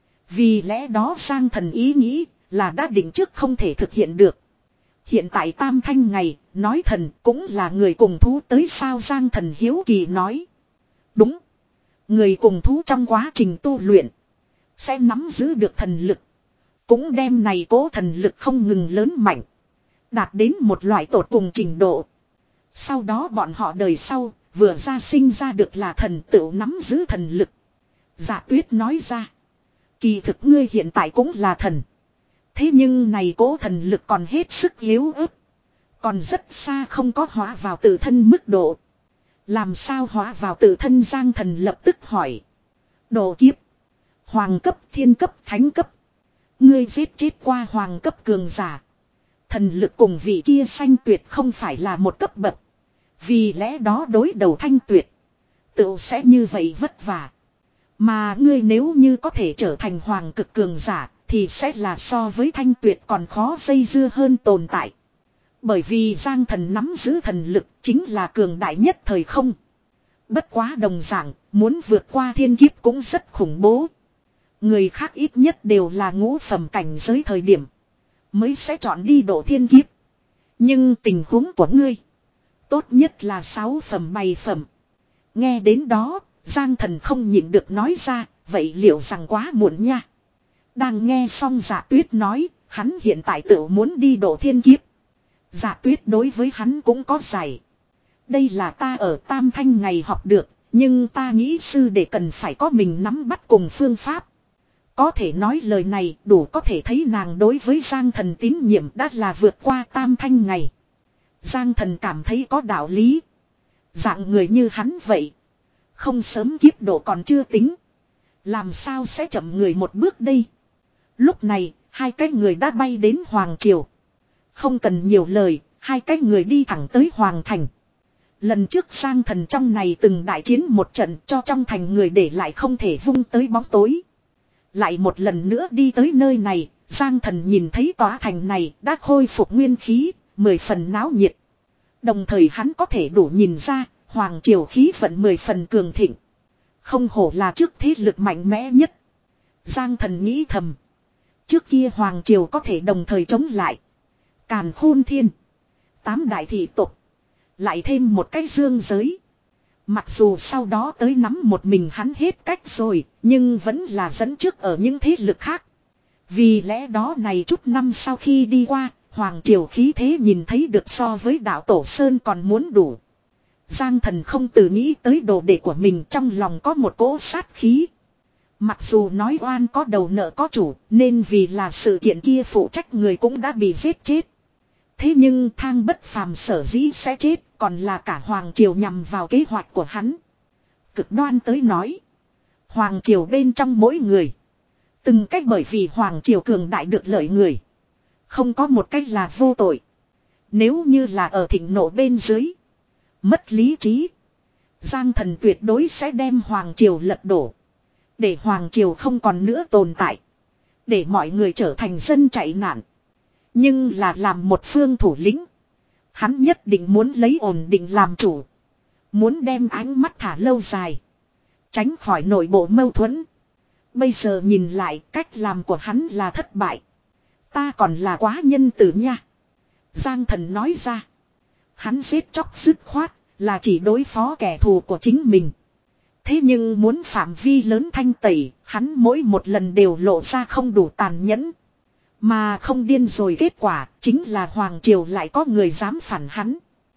[SPEAKER 1] Vì lẽ đó Giang Thần ý nghĩ là đã định trước không thể thực hiện được. Hiện tại tam thanh ngày, nói thần cũng là người cùng thú tới sao? Giang Thần hiếu kỳ nói. Đúng. Người cùng thú trong quá trình tu luyện sẽ nắm giữ được thần lực. Cũng đem này cố thần lực không ngừng lớn mạnh, đạt đến một loại tột cùng trình độ. Sau đó bọn họ đời sau vừa ra sinh ra được là thần tựu nắm giữ thần lực. Dạ Tuyết nói ra. Kỳ thực ngươi hiện tại cũng là thần. Thế nhưng này cố thần lực còn hết sức yếu ớt, còn rất xa không có hóa vào tự thân mức độ. Làm sao hóa vào tự thân? Giang Thần lập tức hỏi. Độ kiếp, hoàng cấp, thiên cấp, thánh cấp. Ngươi giết chết qua hoàng cấp cường giả, thần lực cùng vị kia Sanh Tuyệt không phải là một cấp bậc. Vì lẽ đó đối đầu Thanh Tuyệt tự sẽ như vậy vất vả. Mà ngươi nếu như có thể trở thành hoàng cực cường giả, thì sẽ là so với Thanh Tuyệt còn khó dây dưa hơn tồn tại. Bởi vì Giang Thần nắm giữ thần lực chính là cường đại nhất thời không. Bất quá đồng dạng, muốn vượt qua thiên kiếp cũng rất khủng bố. Người khác ít nhất đều là ngũ phẩm cảnh giới thời điểm mới sẽ chọn đi độ thiên kiếp. Nhưng tình huống của ngươi tốt nhất là sáu phẩm bảy phẩm. Nghe đến đó, Giang Thần không nhịn được nói ra, vậy liệu rằng quá muộn nha. Đang nghe xong Dạ Tuyết nói, hắn hiện tại tự muốn đi độ thiên kiếp. Dạ Tuyết đối với hắn cũng có giải. Đây là ta ở Tam Thanh ngày học được, nhưng ta nghĩ sư để cần phải có mình nắm bắt cùng phương pháp. Có thể nói lời này đủ có thể thấy nàng đối với Giang Thần tín nhiệm đã là vượt qua Tam Thanh ngày. Giang Thần cảm thấy có đạo lý. Dạng người như hắn vậy, không sớm kiếp độ còn chưa tính, làm sao sẽ chậm người một bước đây. Lúc này, hai cái người đã bay đến Hoàng Triều. Không cần nhiều lời, hai cái người đi thẳng tới Hoàng Thành. Lần trước Giang Thần trong này từng đại chiến một trận, cho trong thành người để lại không thể vung tới bóng tối. Lại một lần nữa đi tới nơi này, Giang Thần nhìn thấy tòa thành này đã khôi phục nguyên khí, mười phần náo nhiệt. Đồng thời hắn có thể đủ nhìn ra, Hoàng Triều khí vận mười phần cường thịnh. Không hổ là trước thế lực mạnh mẽ nhất. Giang Thần nghĩ thầm. Trước kia Hoàng Triều có thể đồng thời chống lại Càn Khôn Thiên, tám đại thị tộc, lại thêm một cái dương giới. Mặc dù sau đó tới nắm một mình hắn hết cách rồi, nhưng vẫn là dẫn trước ở những thế lực khác. Vì lẽ đó này chút năm sau khi đi qua, Hoàng Triều khí thế nhìn thấy được so với đạo Tổ Sơn còn muốn đủ. Giang Thần không từ nghĩ tới đồ đệ của mình, trong lòng có một cỗ sát khí. Mặc dù nói oan có đầu nợ có chủ, nên vì là sự kiện kia phụ trách người cũng đã bị giết chết. Thế nhưng Thang Bất Phàm sở dĩ sẽ chết, còn là cả Hoàng Triều nhằm vào kế hoạch của hắn. Cực đoan tới nói, Hoàng Triều bên trong mỗi người, từng cách bởi vì Hoàng Triều cường đại được lợi người, không có một cách là vô tội. Nếu như là ở thịnh nộ bên dưới, mất lý trí, Giang Thần tuyệt đối sẽ đem Hoàng Triều lật đổ, để Hoàng Triều không còn nữa tồn tại, để mọi người trở thành dân chạy nạn. Nhưng là làm một phương thủ lĩnh, hắn nhất định muốn lấy ổn định làm chủ, muốn đem ánh mắt thả lâu dài, tránh khỏi nội bộ mâu thuẫn. Bây giờ nhìn lại, cách làm của hắn là thất bại. Ta còn là quá nhân từ nha. Giang Thần nói ra. Hắn giết chóc dứt khoát, là chỉ đối phó kẻ thù của chính mình. Thế nhưng muốn phạm vi lớn thanh tẩy, hắn mỗi một lần đều lộ ra không đủ tàn nhẫn. Mà không điên rồi, kết quả chính là Hoàng Triều lại có người dám phản hắn.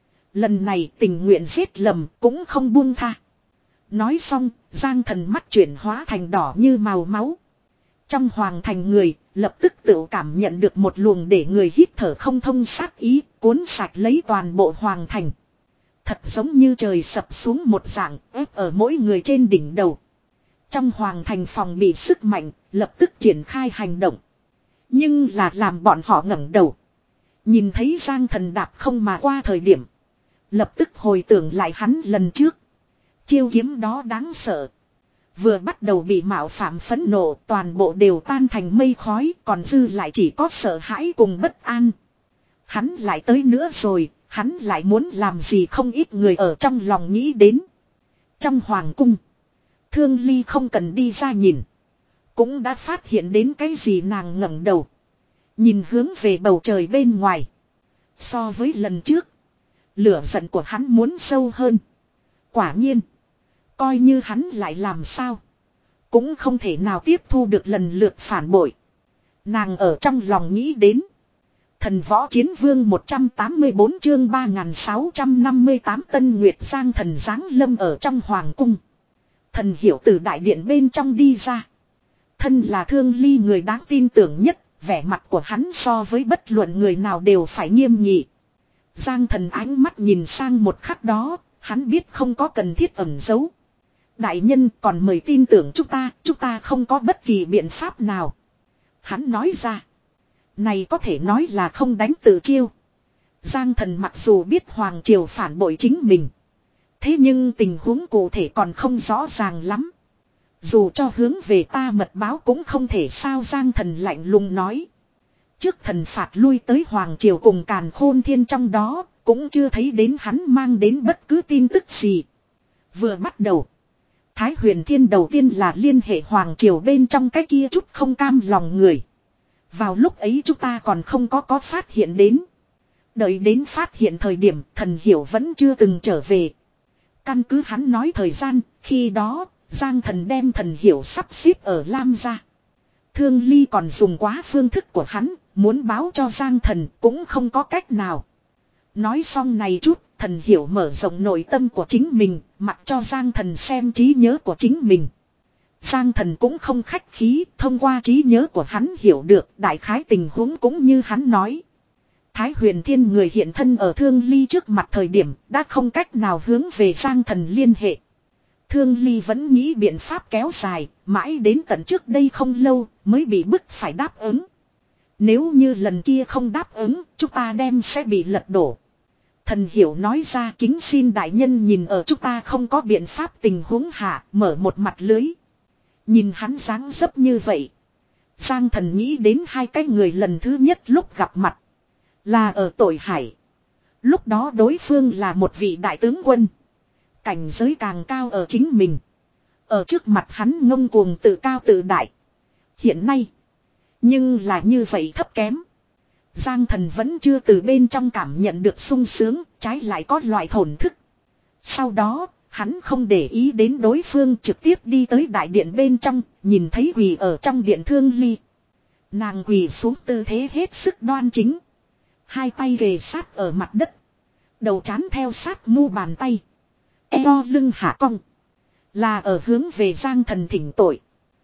[SPEAKER 1] Lần này tình nguyện giết lầm cũng không buông tha. Nói xong, Giang Thần mắt chuyển hóa thành đỏ như màu máu. Trong hoàng thành người, lập tức tự cảm nhận được một luồng để người hít thở không thông sát ý, cuốn sạch lấy toàn bộ hoàng thành. Thật giống như trời sập xuống một dạng ép ở mỗi người trên đỉnh đầu. Trong hoàng thành phòng bị sức mạnh, lập tức triển khai hành động. Nhưng là làm bọn họ ngẩng đầu. Nhìn thấy Giang Thần đạp không mà qua thời điểm. Lập tức hồi tưởng lại hắn lần trước. Chiêu kiếm đó đáng sợ. Vừa bắt đầu bị mạo phạm phẫn nộ, toàn bộ đều tan thành mây khói, còn dư lại chỉ có sợ hãi cùng bất an. Hắn lại tới nữa rồi, hắn lại muốn làm gì không ít người ở trong lòng nghĩ đến. Trong hoàng cung, Thương Ly không cần đi ra nhìn. Cũng đã phát hiện đến cái gì, nàng ngẩng đầu. Nhìn hướng về bầu trời bên ngoài. So với lần trước, lửa giận của hắn muốn sâu hơn. Quả nhiên, coi như hắn lại làm sao, cũng không thể nào tiếp thu được lần lượt phản bội. Nàng ở trong lòng nghĩ đến. Thần võ chiến vương một trăm tám mươi tư chương ba nghìn sáu trăm năm mươi tám Tân Nguyệt Giang Thần giáng lâm ở trong hoàng cung. Thần hiểu từ đại điện bên trong đi ra. Thân là Thương Ly người đáng tin tưởng nhất, vẻ mặt của hắn so với bất luận người nào đều phải nghiêm nghị. Giang Thần ánh mắt nhìn sang một khắc đó, hắn biết không có cần thiết ẩn giấu. Đại nhân còn mời tin tưởng chúng ta, chúng ta không có bất kỳ biện pháp nào. Hắn nói ra. Này có thể nói là không đánh tự chiêu. Giang Thần mặc dù biết Hoàng Triều phản bội chính mình. Thế nhưng tình huống cụ thể còn không rõ ràng lắm. Dù cho hướng về ta mật báo cũng không thể sao, Giang Thần lạnh lùng nói. Trước thần phạt lui tới Hoàng Triều cùng Càn Khôn Thiên trong đó, cũng chưa thấy đến hắn mang đến bất cứ tin tức gì. Vừa bắt đầu, Thái Huyền Thiên đầu tiên là liên hệ Hoàng Triều bên trong cái kia chút không cam lòng người. Vào lúc ấy chúng ta còn không có có phát hiện đến. Đợi đến phát hiện thời điểm thần hiểu vẫn chưa từng trở về. Căn cứ hắn nói thời gian, khi đó, Giang Thần đem thần hiểu sắp xếp ở Lam gia. Thương Ly còn dùng quá phương thức của hắn, muốn báo cho Giang Thần cũng không có cách nào. Nói xong này chút, thần hiểu mở rộng nội tâm của chính mình, mặc cho Giang Thần xem trí nhớ của chính mình. Giang Thần cũng không khách khí, thông qua trí nhớ của hắn hiểu được đại khái tình huống cũng như hắn nói. Thái Huyền Thiên người hiện thân ở Thương Ly trước mặt thời điểm đã không cách nào hướng về Giang Thần liên hệ. Thương Ly vẫn nghĩ biện pháp kéo dài, mãi đến tận trước đây không lâu mới bị bức phải đáp ứng. Nếu như lần kia không đáp ứng, chúng ta đem sẽ bị lật đổ. Thần hiểu nói ra, kính xin đại nhân nhìn ở chúng ta không có biện pháp tình huống hạ, mở một mặt lưới. Nhìn hắn dáng dấp như vậy. Giang Thần nghĩ đến hai cái người lần thứ nhất lúc gặp mặt. Là ở Tội Hải. Lúc đó đối phương là một vị đại tướng quân. Cảnh giới càng cao ở chính mình. Ở trước mặt hắn ngông cuồng tự cao tự đại. Hiện nay. Nhưng là như vậy thấp kém. Giang Thần vẫn chưa từ bên trong cảm nhận được sung sướng. Trái lại có loại thổn thức. Sau đó. Hắn không để ý đến đối phương, trực tiếp đi tới đại điện bên trong, nhìn thấy quỳ ở trong điện Thương Ly. Nàng quỳ xuống tư thế hết sức đoan chính. Hai tay ghề sát ở mặt đất. Đầu trán theo sát mu bàn tay. Eo lưng hạ cong. Là ở hướng về Giang Thần thỉnh tội.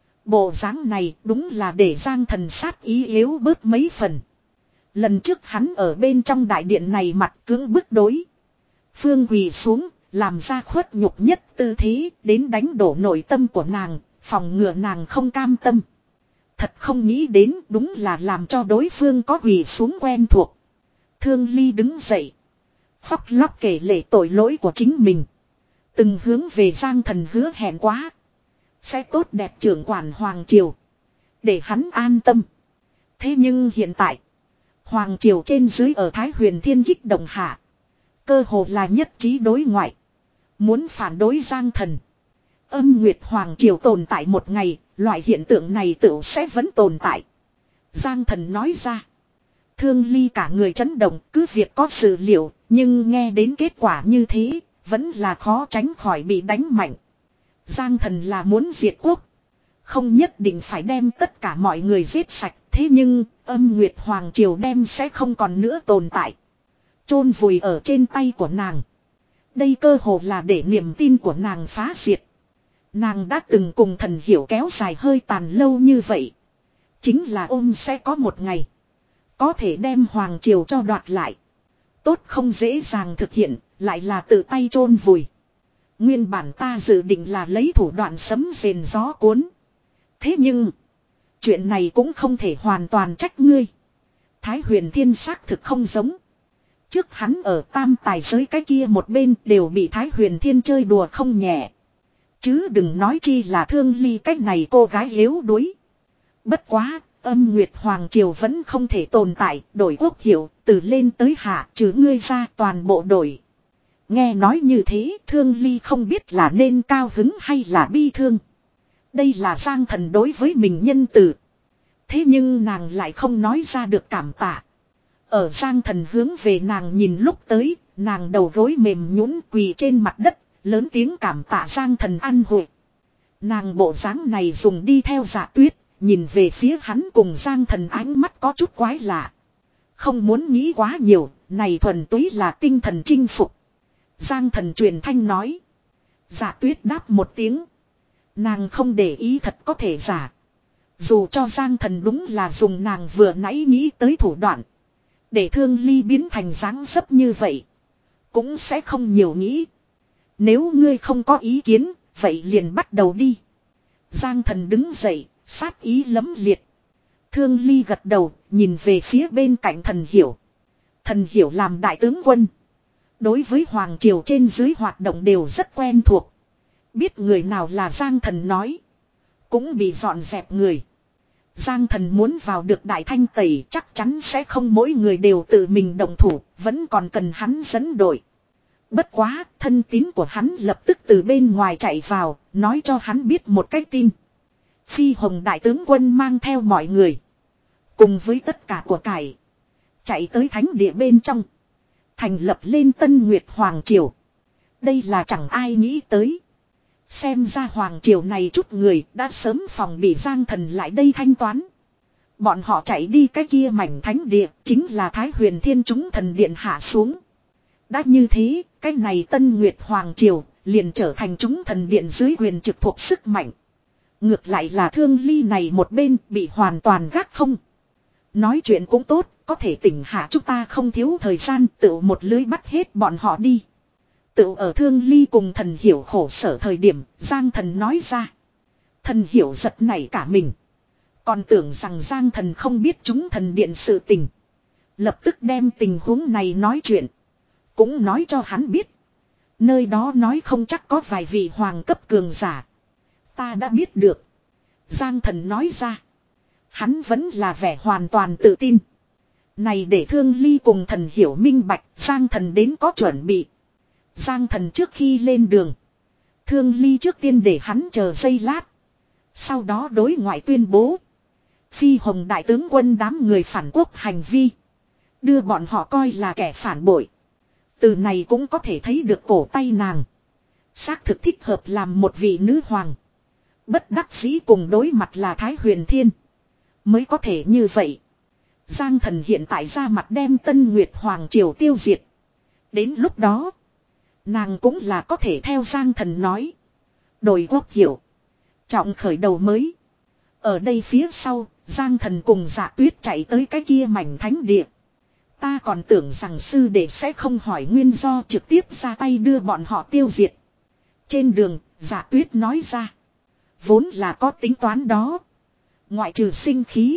[SPEAKER 1] Bộ dáng này đúng là để Giang Thần sát ý yếu bớt mấy phần. Lần trước hắn ở bên trong đại điện này mặt cưỡng bức đối. Phương quỳ xuống. Làm ra khuất nhục nhất tư thế đến đánh đổ nội tâm của nàng, phòng ngừa nàng không cam tâm. Thật không nghĩ đến đúng là làm cho đối phương có quỳ xuống quen thuộc. Thương Ly đứng dậy. Khóc lóc kể lể tội lỗi của chính mình. Từng hướng về Giang Thần hứa hẹn quá. Sẽ tốt đẹp trưởng quản Hoàng Triều. Để hắn an tâm. Thế nhưng hiện tại. Hoàng Triều trên dưới ở Thái Huyền Thiên kích động hạ. Cơ hồ là nhất trí đối ngoại. Muốn phản đối Giang Thần. Âm Nguyệt Hoàng Triều tồn tại một ngày, loại hiện tượng này tựu sẽ vẫn tồn tại. Giang Thần nói ra. Thương Ly cả người chấn động, cứ việc có sự liệu, nhưng nghe đến kết quả như thế, vẫn là khó tránh khỏi bị đánh mạnh. Giang Thần là muốn diệt quốc. Không nhất định phải đem tất cả mọi người giết sạch, thế nhưng Âm Nguyệt Hoàng Triều đem sẽ không còn nữa tồn tại. Chôn vùi ở trên tay của nàng. Đây cơ hồ là để niềm tin của nàng phá diệt. Nàng đã từng cùng thần hiểu kéo dài hơi tàn lâu như vậy. Chính là ôm sẽ có một ngày. Có thể đem hoàng triều cho đoạt lại. Tốt không dễ dàng thực hiện, lại là tự tay chôn vùi. Nguyên bản ta dự định là lấy thủ đoạn sấm rền gió cuốn. Thế nhưng, chuyện này cũng không thể hoàn toàn trách ngươi. Thái Huyền Thiên xác thực không giống. Trước hắn ở tam tài giới cái kia một bên đều bị Thái Huyền Thiên chơi đùa không nhẹ. Chứ đừng nói chi là Thương Ly cách này cô gái yếu đuối. Bất quá, Âm Nguyệt Hoàng Triều vẫn không thể tồn tại, đổi quốc hiệu, từ lên tới hạ, trừ ngươi ra toàn bộ đổi. Nghe nói như thế, Thương Ly không biết là nên cao hứng hay là bi thương. Đây là Giang Thần đối với mình nhân từ. Thế nhưng nàng lại không nói ra được cảm tạ. Ở Giang Thần hướng về nàng nhìn lúc tới, nàng đầu gối mềm nhũn quỳ trên mặt đất, lớn tiếng cảm tạ Giang Thần ăn hội. Nàng bộ dáng này dùng đi theo Dạ Tuyết, nhìn về phía hắn cùng Giang Thần ánh mắt có chút quái lạ. Không muốn nghĩ quá nhiều, này thuần túy là tinh thần chinh phục. Giang Thần truyền thanh nói. Dạ Tuyết đáp một tiếng. Nàng không để ý thật có thể giả. Dù cho Giang Thần đúng là dùng nàng vừa nãy nghĩ tới thủ đoạn. Để Thương Ly biến thành dáng dấp như vậy. Cũng sẽ không nhiều nghĩ. Nếu ngươi không có ý kiến, vậy liền bắt đầu đi. Giang Thần đứng dậy, sát ý lấm liệt. Thương Ly gật đầu, nhìn về phía bên cạnh Thần Hiểu. Thần Hiểu làm đại tướng quân. Đối với Hoàng Triều trên dưới hoạt động đều rất quen thuộc. Biết người nào là Giang Thần nói. Cũng bị dọn dẹp người. Giang Thần muốn vào được đại thanh tẩy chắc chắn sẽ không mỗi người đều tự mình động thủ, vẫn còn cần hắn dẫn đội. Bất quá, thân tín của hắn lập tức từ bên ngoài chạy vào, nói cho hắn biết một cái tin. Phi Hồng đại tướng quân mang theo mọi người. Cùng với tất cả của cải. Chạy tới thánh địa bên trong. Thành lập lên Tân Nguyệt Hoàng Triều. Đây là chẳng ai nghĩ tới. Xem ra Hoàng Triều này chút người đã sớm phòng bị Giang Thần lại đây thanh toán. Bọn họ chạy đi cái kia mảnh thánh địa chính là Thái Huyền Thiên chúng thần điện hạ xuống. Đã như thế, cái này Tân Nguyệt Hoàng Triều liền trở thành chúng thần điện dưới quyền trực thuộc sức mạnh. Ngược lại là Thương Ly này một bên bị hoàn toàn gác không. Nói chuyện cũng tốt, có thể tỉnh hạ chúng ta không thiếu thời gian tự một lưới bắt hết bọn họ đi. Tự ở Thương Ly cùng Thần Hiểu khổ sở thời điểm, Giang Thần nói ra. Thần Hiểu giật nảy cả mình. Còn tưởng rằng Giang Thần không biết chúng thần điện sự tình. Lập tức đem tình huống này nói chuyện. Cũng nói cho hắn biết. Nơi đó nói không chắc có vài vị hoàng cấp cường giả. Ta đã biết được. Giang Thần nói ra. Hắn vẫn là vẻ hoàn toàn tự tin. Này để Thương Ly cùng Thần Hiểu minh bạch, Giang Thần đến có chuẩn bị. Giang Thần trước khi lên đường. Thương Ly trước tiên để hắn chờ giây lát. Sau đó đối ngoại tuyên bố. Phi Hồng đại tướng quân đám người phản quốc hành vi. Đưa bọn họ coi là kẻ phản bội. Từ này cũng có thể thấy được cổ tay nàng. Xác thực thích hợp làm một vị nữ hoàng. Bất đắc dĩ cùng đối mặt là Thái Huyền Thiên. Mới có thể như vậy. Giang Thần hiện tại ra mặt đem Tân Nguyệt Hoàng Triều tiêu diệt. Đến lúc đó. Nàng cũng là có thể theo Giang Thần nói. Đổi quốc hiệu. Trọng khởi đầu mới. Ở đây phía sau, Giang Thần cùng Dạ Tuyết chạy tới cái kia mảnh thánh địa. Ta còn tưởng rằng sư đệ sẽ không hỏi nguyên do trực tiếp ra tay đưa bọn họ tiêu diệt. Trên đường, Dạ Tuyết nói ra. Vốn là có tính toán đó. Ngoại trừ sinh khí.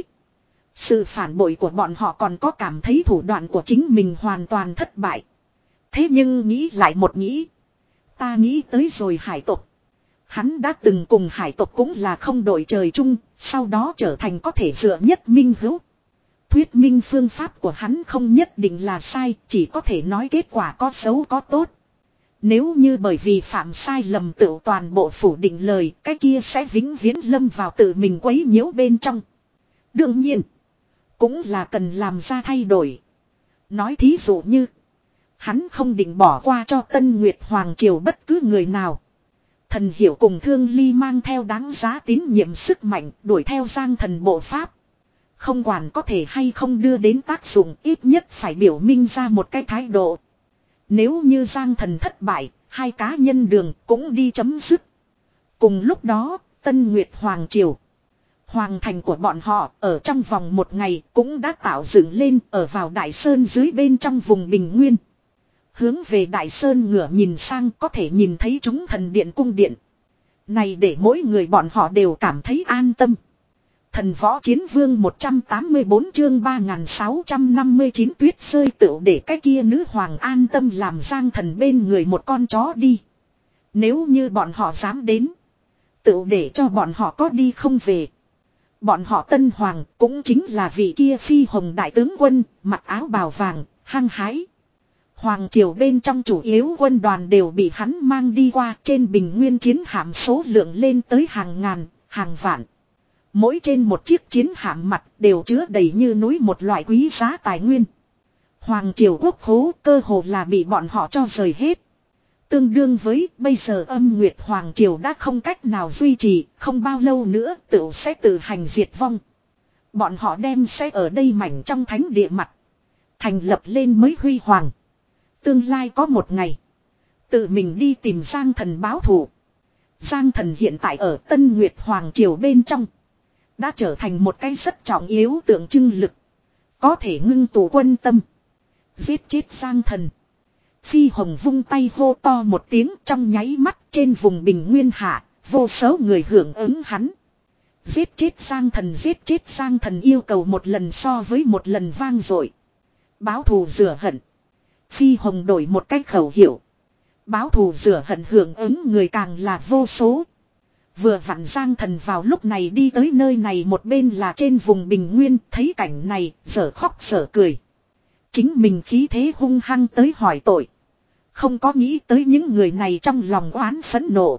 [SPEAKER 1] Sự phản bội của bọn họ còn có cảm thấy thủ đoạn của chính mình hoàn toàn thất bại. Thế nhưng nghĩ lại một nghĩ. Ta nghĩ tới rồi hải tộc. Hắn đã từng cùng hải tộc cũng là không đội trời chung. Sau đó trở thành có thể dựa nhất minh hữu. Thuyết minh phương pháp của hắn không nhất định là sai. Chỉ có thể nói kết quả có xấu có tốt. Nếu như bởi vì phạm sai lầm tự toàn bộ phủ định lời. Cái kia sẽ vĩnh viễn lâm vào tự mình quấy nhiễu bên trong. Đương nhiên. Cũng là cần làm ra thay đổi. Nói thí dụ như. Hắn không định bỏ qua cho Tân Nguyệt Hoàng Triều bất cứ người nào. Thần Hiểu cùng Thương Ly mang theo đáng giá tín nhiệm sức mạnh đuổi theo Giang Thần bộ pháp. Không quản có thể hay không đưa đến tác dụng, ít nhất phải biểu minh ra một cái thái độ. Nếu như Giang Thần thất bại, hai cá nhân đường cũng đi chấm dứt. Cùng lúc đó, Tân Nguyệt Hoàng Triều. Hoàng thành của bọn họ ở trong vòng một ngày cũng đã tạo dựng lên ở vào Đại Sơn dưới bên trong vùng Bình Nguyên. Hướng về Đại Sơn ngửa nhìn sang có thể nhìn thấy chúng thần điện cung điện. Này để mỗi người bọn họ đều cảm thấy an tâm. Thần võ chiến vương một trăm tám mươi bốn chương ba nghìn sáu trăm năm mươi chín tuyết rơi tựu để cái kia nữ hoàng an tâm làm Giang Thần bên người một con chó đi. Nếu như bọn họ dám đến, tựu để cho bọn họ có đi không về. Bọn họ tân hoàng cũng chính là vị kia phi hồng đại tướng quân, mặc áo bào vàng, hăng hái. Hoàng triều bên trong chủ yếu quân đoàn đều bị hắn mang đi qua, trên bình nguyên chiến hạm số lượng lên tới hàng ngàn, hàng vạn. Mỗi trên một chiếc chiến hạm mặt đều chứa đầy như núi một loại quý giá tài nguyên. Hoàng triều quốc khố cơ hồ là bị bọn họ cho rời hết. Tương đương với bây giờ âm nguyệt hoàng triều đã không cách nào duy trì, không bao lâu nữa tựu sẽ tự hành diệt vong. Bọn họ đem sẽ ở đây mảnh trong thánh địa mặt, thành lập lên mới huy hoàng. Tương lai có một ngày, tự mình đi tìm Giang Thần báo thù. Giang Thần hiện tại ở Tân Nguyệt hoàng triều bên trong, đã trở thành một cái rất trọng yếu tượng trưng lực, có thể ngưng tụ quân tâm. Giết chết Giang Thần. Phi hồng vung tay hô to một tiếng, trong nháy mắt trên vùng bình nguyên hạ, vô số người hưởng ứng hắn. Giết chết Giang Thần, giết chết Giang Thần, yêu cầu một lần so với một lần vang dội. Báo thù rửa hận. Phi hồng đổi một cách khẩu hiệu. Báo thù rửa hận hưởng ứng người càng là vô số. Vừa vặn Giang Thần vào lúc này đi tới nơi này, một bên là trên vùng bình nguyên, thấy cảnh này, dở khóc dở cười. Chính mình khí thế hung hăng tới hỏi tội. Không có nghĩ tới những người này trong lòng oán phẫn nộ.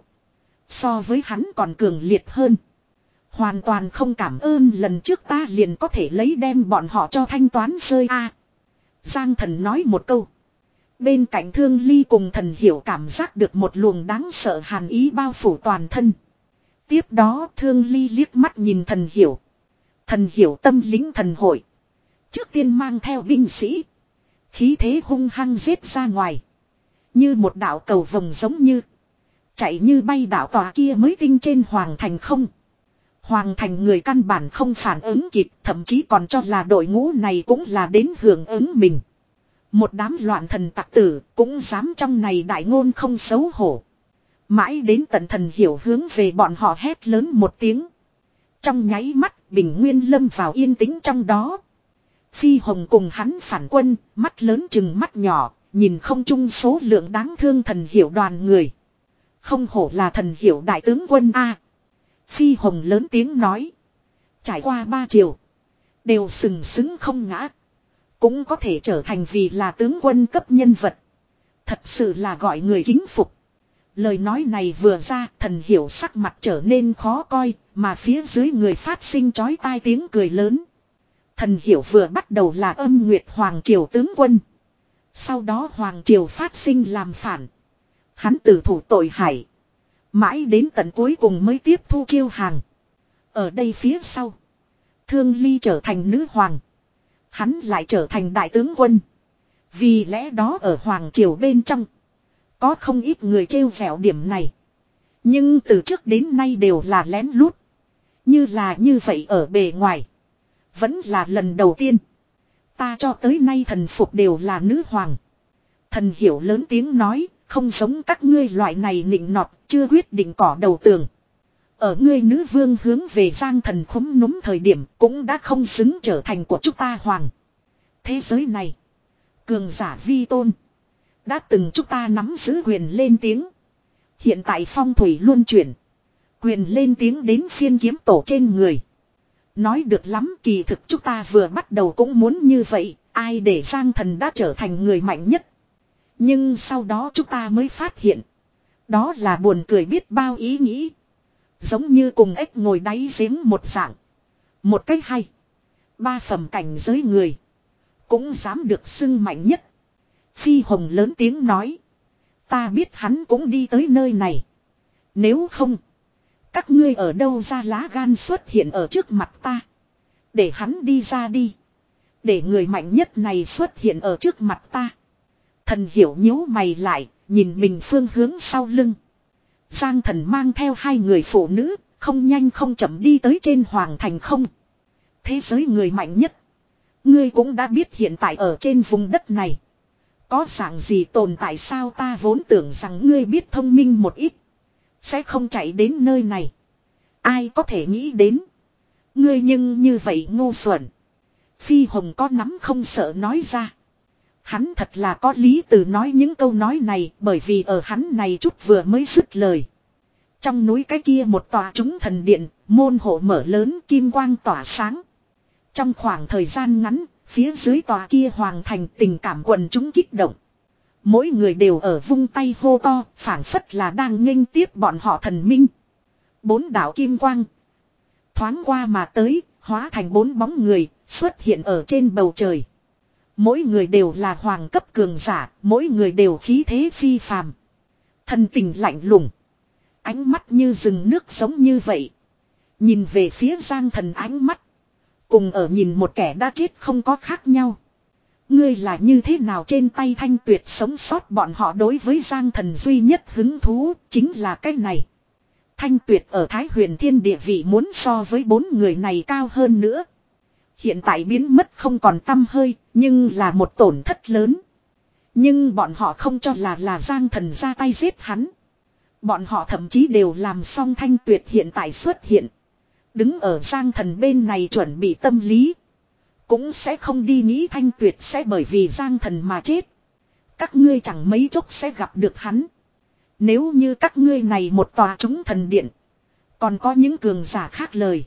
[SPEAKER 1] So với hắn còn cường liệt hơn. Hoàn toàn không cảm ơn lần trước ta liền có thể lấy đem bọn họ cho thanh toán rơi a. Giang Thần nói một câu. Bên cạnh Thương Ly cùng Thần Hiểu cảm giác được một luồng đáng sợ hàn ý bao phủ toàn thân. Tiếp đó Thương Ly liếc mắt nhìn Thần Hiểu. Thần Hiểu tâm lính thần hội. Trước tiên mang theo binh sĩ. Khí thế hung hăng giết ra ngoài. Như một đạo cầu vồng giống như. Chạy như bay đạo tòa kia mới tinh trên Hoàng Thành không. Hoàng Thành người căn bản không phản ứng kịp. Thậm chí còn cho là đội ngũ này cũng là đến hưởng ứng mình. Một đám loạn thần tặc tử cũng dám trong này đại ngôn không xấu hổ. Mãi đến tận Thần Hiểu hướng về bọn họ hét lớn một tiếng. Trong nháy mắt bình nguyên lâm vào yên tĩnh trong đó. Phi hồng cùng hắn phản quân, mắt lớn chừng mắt nhỏ, nhìn không chung số lượng đáng thương Thần Hiểu đoàn người. Không hổ là Thần Hiểu đại tướng quân a. Phi hồng lớn tiếng nói. Trải qua ba triều, đều sừng sững không ngã. Cũng có thể trở thành vì là tướng quân cấp nhân vật. Thật sự là gọi người kính phục. Lời nói này vừa ra, Thần Hiểu sắc mặt trở nên khó coi, mà phía dưới người phát sinh chói tai tiếng cười lớn. Thần Hiểu vừa bắt đầu là âm nguyệt hoàng triều tướng quân. Sau đó hoàng triều phát sinh làm phản. Hắn tử thủ tội hải. Mãi đến tận cuối cùng mới tiếp thu chiêu hàng. Ở đây phía sau, Thương Ly trở thành nữ hoàng. Hắn lại trở thành đại tướng quân. Vì lẽ đó ở hoàng triều bên trong, có không ít người trêu vẹo điểm này. Nhưng từ trước đến nay đều là lén lút. Như là như vậy ở bề ngoài, vẫn là lần đầu tiên. Ta cho tới nay thần phục đều là nữ hoàng. Thần Hiểu lớn tiếng nói, không giống các ngươi loại này nịnh nọt, chưa quyết định cỏ đầu tường. Ở ngươi nữ vương hướng về Giang Thần khúm núm thời điểm cũng đã không xứng trở thành của chúng ta hoàng. Thế giới này, cường giả vi tôn. Đã từng chúng ta nắm giữ quyền lên tiếng. Hiện tại phong thủy luân chuyển. Quyền lên tiếng đến phiên kiếm tổ trên người. Nói được lắm, kỳ thực chúng ta vừa bắt đầu cũng muốn như vậy. Ai để Giang Thần đã trở thành người mạnh nhất. Nhưng sau đó chúng ta mới phát hiện. Đó là buồn cười biết bao ý nghĩ. Giống như cùng ếch ngồi đáy giếng một dạng. Một cách hay. Ba phẩm cảnh giới người. Cũng dám được xưng mạnh nhất. Phi hồng lớn tiếng nói. Ta biết hắn cũng đi tới nơi này. Nếu không, các ngươi ở đâu ra lá gan xuất hiện ở trước mặt ta. Để hắn đi ra đi. Để người mạnh nhất này xuất hiện ở trước mặt ta. Thần Hiểu nhíu mày lại, nhìn mình phương hướng sau lưng. Giang Thần mang theo hai người phụ nữ, không nhanh không chậm đi tới trên hoàng thành không. Thế giới người mạnh nhất. Ngươi cũng đã biết hiện tại ở trên vùng đất này. Có dạng gì tồn tại sao ta vốn tưởng rằng ngươi biết thông minh một ít. Sẽ không chạy đến nơi này. Ai có thể nghĩ đến. Ngươi nhưng như vậy ngu xuẩn. Phi Hồng có nắm không sợ nói ra. Hắn thật là có lý từ nói những câu nói này bởi vì ở hắn này chút vừa mới dứt lời. Trong núi cái kia một tòa chúng thần điện, môn hộ mở lớn kim quang tỏa sáng. Trong khoảng thời gian ngắn, phía dưới tòa kia hoàng thành tình cảm quần chúng kích động. Mỗi người đều ở vung tay hô to, phảng phất là đang nghênh tiếp bọn họ thần minh. Bốn đạo kim quang. Thoáng qua mà tới, hóa thành bốn bóng người, xuất hiện ở trên bầu trời. Mỗi người đều là hoàng cấp cường giả, mỗi người đều khí thế phi phàm. Thần tình lạnh lùng. Ánh mắt như rừng nước giống như vậy. Nhìn về phía Giang Thần ánh mắt. Cùng ở nhìn một kẻ đã chết không có khác nhau. Ngươi là như thế nào trên tay Thanh Tuyệt sống sót bọn họ đối với Giang Thần duy nhất hứng thú chính là cái này. Thanh Tuyệt ở Thái Huyền Thiên địa vị muốn so với bốn người này cao hơn nữa. Hiện tại biến mất không còn tăm hơi, nhưng là một tổn thất lớn. Nhưng bọn họ không cho là là Giang Thần ra tay giết hắn. Bọn họ thậm chí đều làm xong Thanh Tuyệt hiện tại xuất hiện. Đứng ở Giang Thần bên này chuẩn bị tâm lý. Cũng sẽ không đi nghĩ Thanh Tuyệt sẽ bởi vì Giang Thần mà chết. Các ngươi chẳng mấy chốc sẽ gặp được hắn. Nếu như các ngươi này một tòa chúng thần điện. Còn có những cường giả khác lời.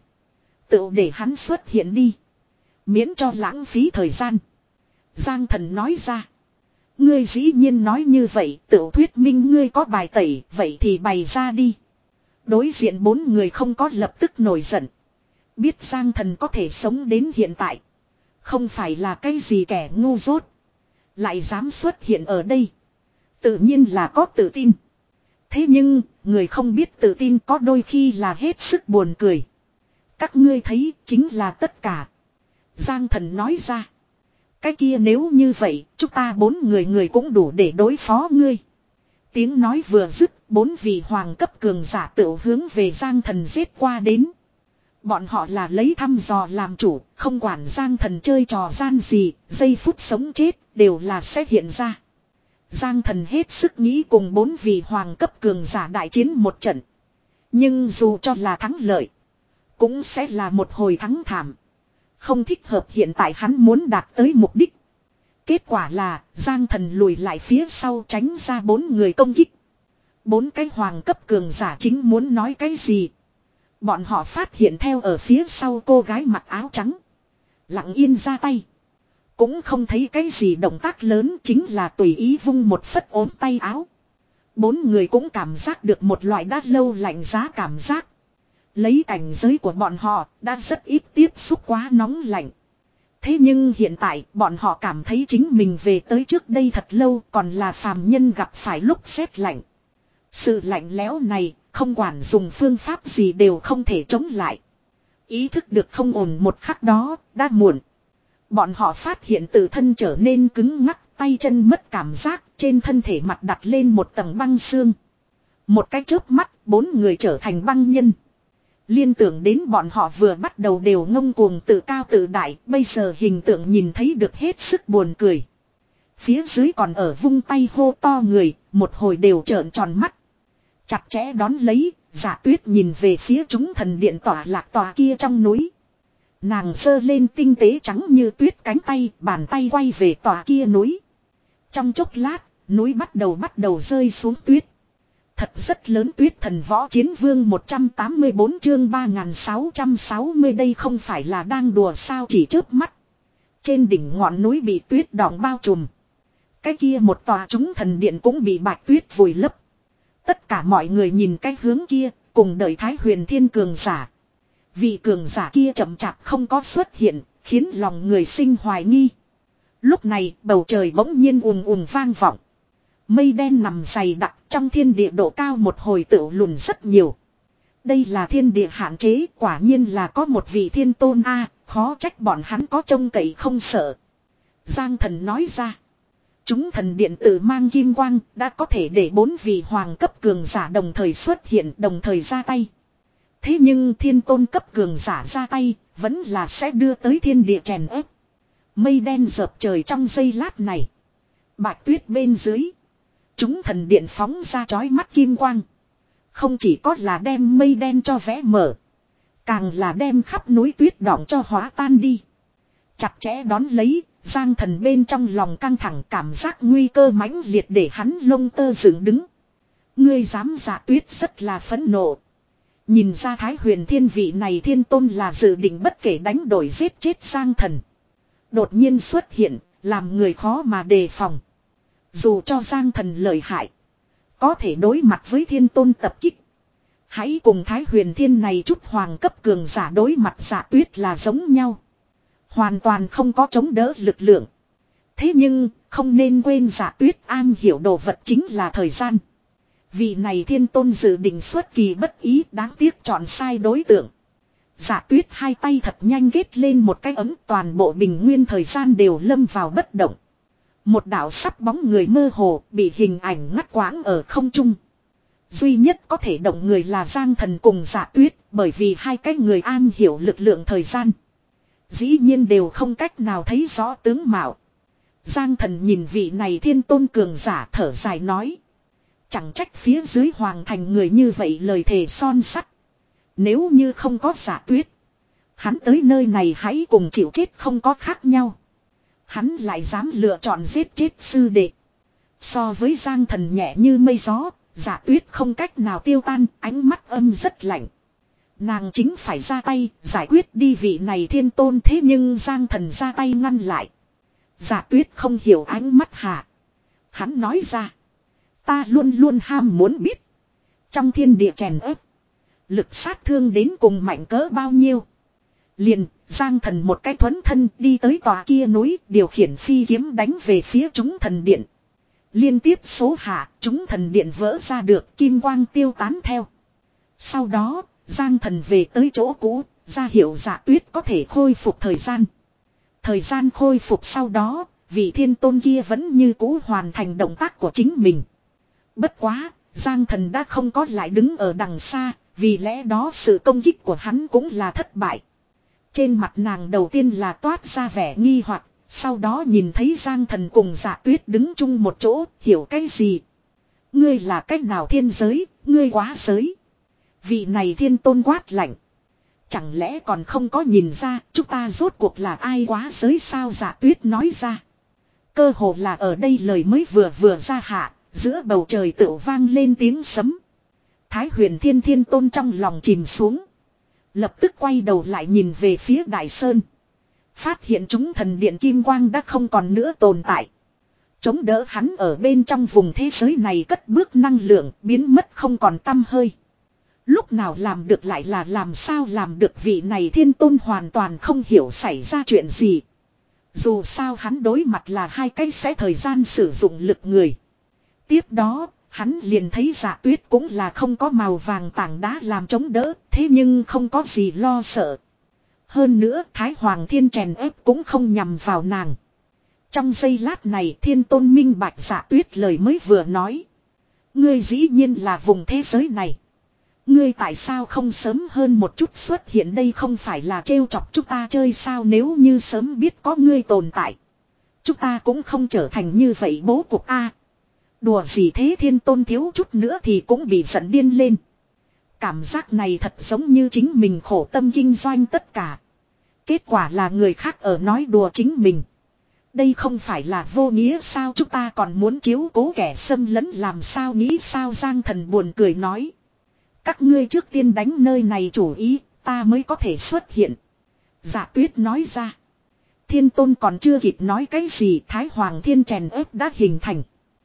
[SPEAKER 1] Tự để hắn xuất hiện đi. Miễn cho lãng phí thời gian. Giang Thần nói ra. Ngươi dĩ nhiên nói như vậy, tự thuyết minh ngươi có bài tẩy, vậy thì bày ra đi. Đối diện bốn người không có lập tức nổi giận. Biết Giang Thần có thể sống đến hiện tại. Không phải là cái gì kẻ ngu dốt. Lại dám xuất hiện ở đây. Tự nhiên là có tự tin. Thế nhưng, người không biết tự tin có đôi khi là hết sức buồn cười. Các ngươi thấy chính là tất cả. Giang Thần nói ra. Cái kia nếu như vậy, chúng ta bốn người người cũng đủ để đối phó ngươi. Tiếng nói vừa dứt, bốn vị hoàng cấp cường giả tự hướng về Giang Thần giết qua đến. Bọn họ là lấy thăm dò làm chủ, không quản Giang Thần chơi trò gian gì, giây phút sống chết, đều là sẽ hiện ra. Giang Thần hết sức nghĩ cùng bốn vị hoàng cấp cường giả đại chiến một trận. Nhưng dù cho là thắng lợi, cũng sẽ là một hồi thắng thảm. Không thích hợp hiện tại hắn muốn đạt tới mục đích. Kết quả là Giang Thần lùi lại phía sau tránh ra bốn người công kích. Bốn cái hoàng cấp cường giả chính muốn nói cái gì. Bọn họ phát hiện theo ở phía sau cô gái mặc áo trắng. Lặng yên ra tay. Cũng không thấy cái gì động tác lớn, chính là tùy ý vung một phất ốm tay áo. Bốn người cũng cảm giác được một loại đã lâu lạnh giá cảm giác. Lấy cảnh giới của bọn họ đã rất ít tiếp xúc quá nóng lạnh. Thế nhưng hiện tại bọn họ cảm thấy chính mình về tới trước đây thật lâu còn là phàm nhân gặp phải lúc rét lạnh. Sự lạnh lẽo này không quản dùng phương pháp gì đều không thể chống lại. Ý thức được không ổn một khắc đó đã muộn. Bọn họ phát hiện tự thân trở nên cứng ngắc, tay chân mất cảm giác, trên thân thể mặt đặt lên một tầng băng xương. Một cái chớp mắt, bốn người trở thành băng nhân. Liên tưởng đến bọn họ vừa bắt đầu đều ngông cuồng tự cao tự đại, bây giờ hình tượng nhìn thấy được hết sức buồn cười. Phía dưới còn ở vung tay hô to người, một hồi đều trợn tròn mắt. Chặt chẽ đón lấy, Dạ Tuyết nhìn về phía chúng thần điện tỏa lạc tòa kia trong núi. Nàng giơ lên tinh tế trắng như tuyết cánh tay, bàn tay quay về tòa kia núi. Trong chốc lát, núi bắt đầu bắt đầu rơi xuống tuyết. Thật rất lớn tuyết thần võ chiến vương một trăm tám mươi bốn chương ba nghìn sáu trăm sáu mươi đây không phải là đang đùa sao chỉ chớp mắt. Trên đỉnh ngọn núi bị tuyết đọng bao trùm. Cái kia một tòa chúng thần điện cũng bị bạch tuyết vùi lấp. Tất cả mọi người nhìn cái hướng kia, cùng đợi Thái Huyền Thiên cường giả. Vị cường giả kia chậm chạp không có xuất hiện, khiến lòng người sinh hoài nghi. Lúc này bầu trời bỗng nhiên ùn ùn vang vọng. Mây đen nằm dày đặc trong thiên địa độ cao một hồi tựu lùn rất nhiều. Đây là thiên địa hạn chế, quả nhiên là có một vị thiên tôn a, khó trách bọn hắn có trông cậy không sợ. Giang Thần nói ra. Chúng thần điện tử mang kim quang đã có thể để bốn vị hoàng cấp cường giả đồng thời xuất hiện đồng thời ra tay. Thế nhưng thiên tôn cấp cường giả ra tay, vẫn là sẽ đưa tới thiên địa chèn ép. Mây đen dợp trời trong giây lát này. Bạch tuyết bên dưới. Chúng thần điện phóng ra chói mắt kim quang. Không chỉ có là đem mây đen cho vẽ mở. Càng là đem khắp núi tuyết đọng cho hóa tan đi. Chặt chẽ đón lấy, Giang Thần bên trong lòng căng thẳng cảm giác nguy cơ mãnh liệt để hắn lông tơ dựng đứng. Ngươi dám Dạ Tuyết rất là phẫn nộ. Nhìn ra Thái Huyền Thiên vị này thiên tôn là dự định bất kể đánh đổi giết chết Giang Thần. Đột nhiên xuất hiện, làm người khó mà đề phòng. Dù cho Giang Thần lợi hại, có thể đối mặt với thiên tôn tập kích. Hãy cùng Thái Huyền Thiên này chút hoàng cấp cường giả đối mặt Dạ Tuyết là giống nhau. Hoàn toàn không có chống đỡ lực lượng. Thế nhưng, không nên quên Dạ Tuyết an hiểu đồ vật chính là thời gian. Vị này thiên tôn dự định xuất kỳ bất ý, đáng tiếc chọn sai đối tượng. Dạ Tuyết hai tay thật nhanh ghét lên một cái ấm, toàn bộ bình nguyên thời gian đều lâm vào bất động. Một đạo sắp bóng người mơ hồ bị hình ảnh ngắt quãng ở không trung. Duy nhất có thể động người là Giang Thần cùng Dạ Tuyết, bởi vì hai cái người an hiểu lực lượng thời gian. Dĩ nhiên đều không cách nào thấy rõ tướng mạo. Giang Thần nhìn vị này thiên tôn cường giả thở dài nói. Chẳng trách phía dưới hoàng thành người như vậy lời thề son sắt. Nếu như không có Dạ Tuyết, hắn tới nơi này hãy cùng chịu chết không có khác nhau. Hắn lại dám lựa chọn giết chết sư đệ. So với Giang Thần nhẹ như mây gió, Dạ Tuyết không cách nào tiêu tan, ánh mắt âm rất lạnh. Nàng chính phải ra tay, giải quyết đi vị này thiên tôn, thế nhưng Giang Thần ra tay ngăn lại. Dạ Tuyết không hiểu ánh mắt hạ. Hắn nói ra. Ta luôn luôn ham muốn biết. Trong thiên địa chèn ép. Lực sát thương đến cùng mạnh cỡ bao nhiêu. Liền, Giang Thần một cái thuấn thân đi tới tòa kia núi, điều khiển phi kiếm đánh về phía chúng thần điện. Liên tiếp số hạ, chúng thần điện vỡ ra được, kim quang tiêu tán theo. Sau đó, Giang Thần về tới chỗ cũ, ra hiệu Dạ Tuyết có thể khôi phục thời gian. Thời gian khôi phục sau đó, vị thiên tôn kia vẫn như cũ hoàn thành động tác của chính mình. Bất quá, Giang Thần đã không có lại đứng ở đằng xa, vì lẽ đó sự công kích của hắn cũng là thất bại. Trên mặt nàng đầu tiên là toát ra vẻ nghi hoặc, sau đó nhìn thấy Giang Thần cùng Dạ Tuyết đứng chung một chỗ, hiểu cái gì? Ngươi là cách nào thiên giới, ngươi quá giới. Vị này thiên tôn quát lạnh. Chẳng lẽ còn không có nhìn ra chúng ta rốt cuộc là ai quá giới sao? Dạ Tuyết nói ra. Cơ hồ là ở đây lời mới vừa vừa ra hạ, giữa bầu trời tựu vang lên tiếng sấm. Thái Huyền Thiên thiên tôn trong lòng chìm xuống. Lập tức quay đầu lại nhìn về phía Đại Sơn. Phát hiện chúng thần điện kim quang đã không còn nữa tồn tại. Chống đỡ hắn ở bên trong vùng thế giới này cất bước năng lượng biến mất không còn tăm hơi. Lúc nào làm được lại là làm sao làm được, vị này thiên tôn hoàn toàn không hiểu xảy ra chuyện gì. Dù sao hắn đối mặt là hai cái sẽ thời gian sử dụng lực người. Tiếp đó, hắn liền thấy Dạ Tuyết cũng là không có màu vàng tảng đá làm chống đỡ, thế nhưng không có gì lo sợ. Hơn nữa, Thái Hoàng Thiên chèn ép cũng không nhằm vào nàng. Trong giây lát này thiên tôn minh bạch Dạ Tuyết lời mới vừa nói. Ngươi dĩ nhiên là vùng thế giới này. Ngươi tại sao không sớm hơn một chút xuất hiện, đây không phải là trêu chọc chúng ta chơi sao? Nếu như sớm biết có ngươi tồn tại, chúng ta cũng không trở thành như vậy bố cục a. Đùa gì thế, thiên tôn thiếu chút nữa thì cũng bị giận điên lên. Cảm giác này thật giống như chính mình khổ tâm kinh doanh tất cả. Kết quả là người khác ở nói đùa chính mình. Đây không phải là vô nghĩa sao? Chúng ta còn muốn chiếu cố kẻ xâm lấn làm sao nghĩ sao? Giang Thần buồn cười nói. Các ngươi trước tiên đánh nơi này chủ ý, ta mới có thể xuất hiện. Dạ Tuyết nói ra. Thiên tôn còn chưa kịp nói cái gì, Thái Hoàng Thiên chèn ép đã hình thành.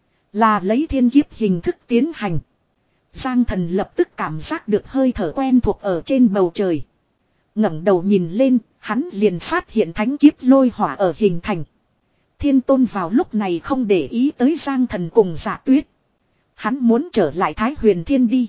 [SPEAKER 1] Là lấy thiên kiếp hình thức tiến hành. Giang Thần lập tức cảm giác được hơi thở quen thuộc ở trên bầu trời. ngẩng đầu nhìn lên, hắn liền phát hiện thánh kiếp lôi hỏa ở hình thành. Thiên tôn vào lúc này không để ý tới Giang Thần cùng Dạ Tuyết. Hắn muốn trở lại Thái Huyền Thiên đi.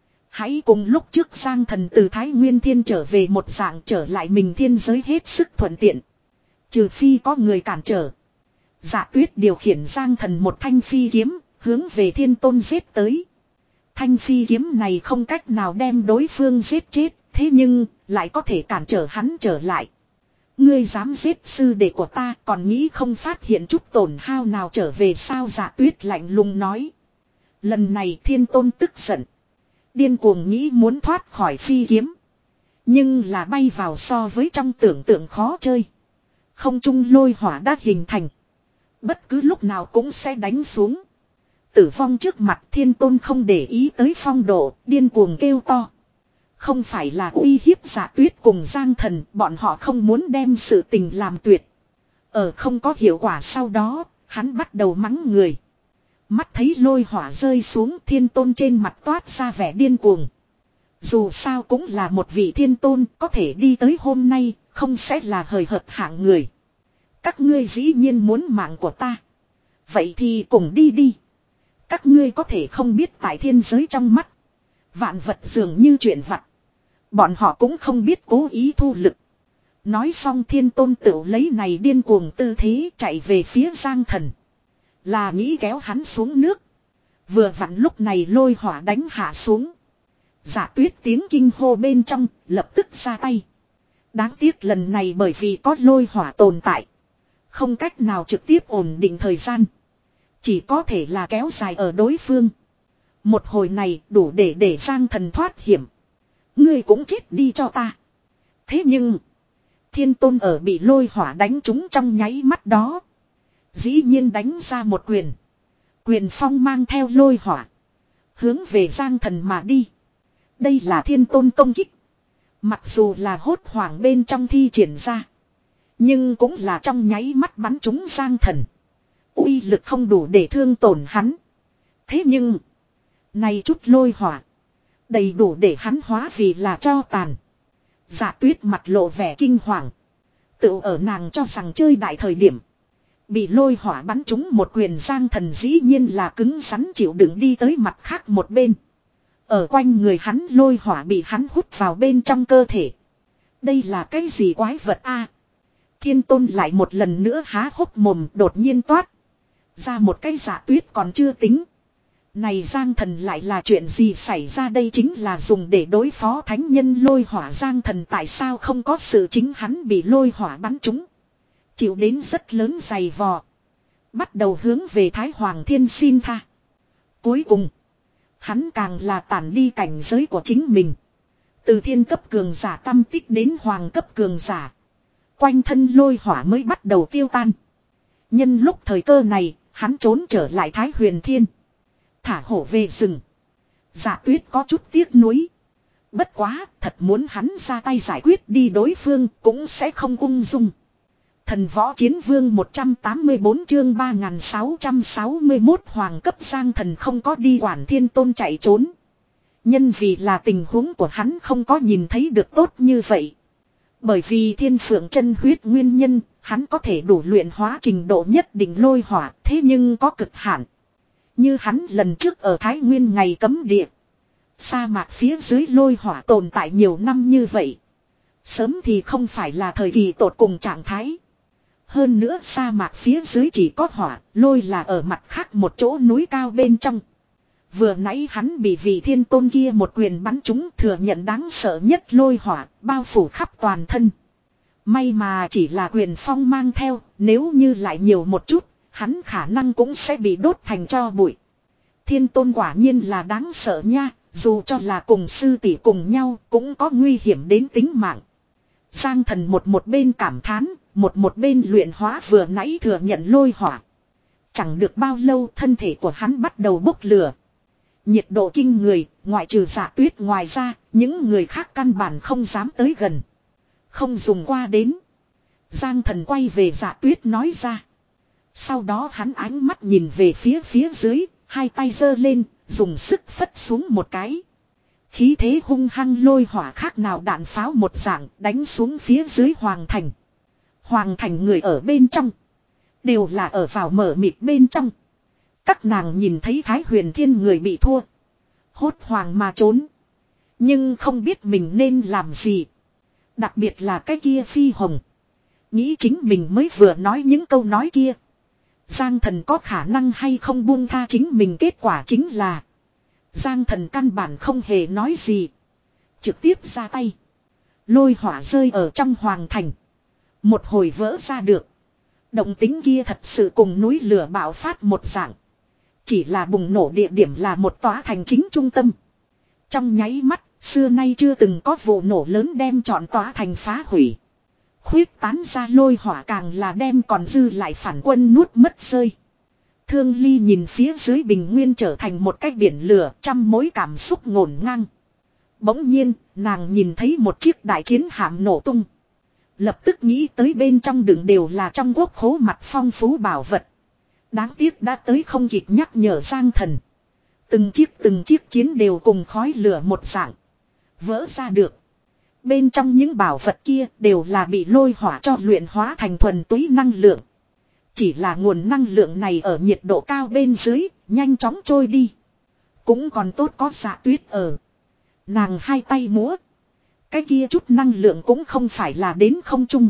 [SPEAKER 1] Hãy cùng lúc trước Giang Thần từ Thái Nguyên Thiên trở về một dạng trở lại mình thiên giới hết sức thuận tiện. Trừ phi có người cản trở. Dạ Tuyết điều khiển Giang Thần một thanh phi kiếm, hướng về thiên tôn giết tới. Thanh phi kiếm này không cách nào đem đối phương giết chết, thế nhưng lại có thể cản trở hắn trở lại. Ngươi dám giết sư đệ của ta, còn nghĩ không phát hiện chút tổn hao nào trở về sao? Dạ Tuyết lạnh lùng nói. Lần này Thiên Tôn tức giận, điên cuồng nghĩ muốn thoát khỏi phi kiếm. Nhưng là bay vào so với trong tưởng tượng khó chơi. Không trung lôi hỏa đã hình thành, bất cứ lúc nào cũng sẽ đánh xuống. Tử vong trước mặt Thiên Tôn không để ý tới phong độ, điên cuồng kêu to. Không phải là uy hiếp Dạ Tuyết cùng Giang Thần, bọn họ không muốn đem sự tình làm tuyệt. Ở không có hiệu quả sau đó, hắn bắt đầu mắng người. Mắt thấy lôi hỏa rơi xuống, Thiên Tôn trên mặt toát ra vẻ điên cuồng. Dù sao cũng là một vị Thiên Tôn, có thể đi tới hôm nay, không sẽ là hời hợt hạng người. Các ngươi dĩ nhiên muốn mạng của ta. Vậy thì cùng đi đi. Các ngươi có thể không biết tại thiên giới trong mắt, vạn vật dường như chuyện vặt. Bọn họ cũng không biết cố ý thu lực. Nói xong Thiên Tôn tựu lấy này điên cuồng tư thế chạy về phía Giang Thần. Là nghĩ kéo hắn xuống nước. Vừa vặn lúc này lôi hỏa đánh hạ xuống. Dạ Tuyết tiếng kinh hô bên trong, lập tức ra tay. Đáng tiếc lần này bởi vì có lôi hỏa tồn tại, không cách nào trực tiếp ổn định thời gian. Chỉ có thể là kéo dài ở đối phương. Một hồi này đủ để để Giang Thần thoát hiểm. Ngươi cũng chết đi cho ta. Thế nhưng Thiên Tôn ở bị lôi hỏa đánh trúng trong nháy mắt đó, dĩ nhiên đánh ra một quyền. Quyền phong mang theo lôi hỏa, hướng về Giang Thần mà đi. Đây là Thiên Tôn công kích. Mặc dù là hốt hoảng bên trong thi triển ra, nhưng cũng là trong nháy mắt bắn trúng Giang Thần. Uy lực không đủ để thương tổn hắn. Thế nhưng này chút lôi hỏa đầy đủ để hắn hóa vì là tro tàn. Dạ Tuyết mặt lộ vẻ kinh hoàng. Tự ở nàng cho rằng chơi đại thời điểm, bị lôi hỏa bắn trúng một quyền Giang Thần dĩ nhiên là cứng rắn chịu đựng đi tới mặt khác một bên. Ở quanh người hắn lôi hỏa bị hắn hút vào bên trong cơ thể. Đây là cái gì quái vật a? Thiên Tôn lại một lần nữa há hốc mồm, đột nhiên toát ra một cái Dạ Tuyết còn chưa tính. Này Giang Thần lại là chuyện gì xảy ra? Đây chính là dùng để đối phó thánh nhân lôi hỏa. Giang Thần tại sao không có sự, chính hắn bị lôi hỏa bắn trúng, chịu đến rất lớn dày vò, bắt đầu hướng về Thái Hoàng Thiên xin tha. Cuối cùng hắn càng là tản đi cảnh giới của chính mình, từ thiên cấp cường giả tâm tích đến hoàng cấp cường giả. Quanh thân lôi hỏa mới bắt đầu tiêu tan. Nhân lúc thời cơ này, hắn trốn trở lại Thái Huyền Thiên, thả hổ về rừng. Dạ Tuyết có chút tiếc nuối. Bất quá, thật muốn hắn ra tay giải quyết đi đối phương cũng sẽ không ung dung. Thần Võ Chiến Vương một trăm tám mươi bốn chương ba nghìn sáu trăm sáu mươi mốt hoàng cấp. Giang Thần không có đi quản Thiên Tôn chạy trốn. Nhân vì là tình huống của hắn không có nhìn thấy được tốt như vậy. Bởi vì Thiên Phượng chân huyết nguyên nhân, hắn có thể đủ luyện hóa trình độ nhất định lôi hỏa, thế nhưng có cực hạn. Như hắn lần trước ở Thái Nguyên ngày cấm địa, sa mạc phía dưới lôi hỏa tồn tại nhiều năm như vậy, sớm thì không phải là thời kỳ tột cùng trạng thái. Hơn nữa sa mạc phía dưới chỉ có hỏa, lôi là ở mặt khác một chỗ núi cao bên trong. Vừa nãy hắn bị vị Thiên Tôn kia một quyền bắn trúng, thừa nhận đáng sợ nhất lôi hỏa, bao phủ khắp toàn thân. May mà chỉ là quyền phong mang theo, nếu như lại nhiều một chút, hắn khả năng cũng sẽ bị đốt thành tro bụi. Thiên Tôn quả nhiên là đáng sợ nha, dù cho là cùng sư tỷ cùng nhau cũng có nguy hiểm đến tính mạng. Giang Thần một một bên cảm thán, một một bên luyện hóa vừa nãy thừa nhận lôi hỏa. Chẳng được bao lâu thân thể của hắn bắt đầu bốc lửa. Nhiệt độ kinh người, ngoại trừ Dạ Tuyết ngoài ra, những người khác căn bản không dám tới gần. Không dùng qua đến. Giang Thần quay về Dạ Tuyết nói ra. Sau đó hắn ánh mắt nhìn về phía phía dưới, hai tay giơ lên, dùng sức phất xuống một cái. Khí thế hung hăng lôi hỏa khác nào đạn pháo một dạng đánh xuống phía dưới hoàng thành. Hoàng thành người ở bên trong, đều là ở vào mở mịt bên trong. Các nàng nhìn thấy Thái Huyền Thiên người bị thua, hốt hoàng mà trốn. Nhưng không biết mình nên làm gì. Đặc biệt là cái kia Phi Hồng, nghĩ chính mình mới vừa nói những câu nói kia, Giang Thần có khả năng hay không buông tha chính mình. Kết quả chính là Giang Thần căn bản không hề nói gì, trực tiếp ra tay. Lôi hỏa rơi ở trong hoàng thành. Một hồi vỡ ra được. Động tính kia thật sự cùng núi lửa bạo phát một dạng. Chỉ là bùng nổ địa điểm là một tòa thành chính trung tâm. Trong nháy mắt, xưa nay chưa từng có vụ nổ lớn đem trọn tòa thành phá hủy. Khuyết tán ra lôi hỏa càng là đem còn dư lại phản quân nuốt mất rơi. Thương Ly nhìn phía dưới bình nguyên trở thành một cái biển lửa, trăm mối cảm xúc ngổn ngang. Bỗng nhiên, nàng nhìn thấy một chiếc đại chiến hạm nổ tung. Lập tức nghĩ tới bên trong đựng đều là trong quốc khố mặt phong phú bảo vật. Đáng tiếc đã tới không kịp nhắc nhở Giang Thần. Từng chiếc từng chiếc chiến đều cùng khói lửa một dạng. Vỡ ra được. Bên trong những bảo vật kia đều là bị lôi hỏa cho luyện hóa thành thuần túy năng lượng. Chỉ là nguồn năng lượng này ở nhiệt độ cao bên dưới, nhanh chóng trôi đi. Cũng còn tốt có Dạ Tuyết ở. Nàng hai tay múa. Cái kia chút năng lượng cũng không phải là đến không trung.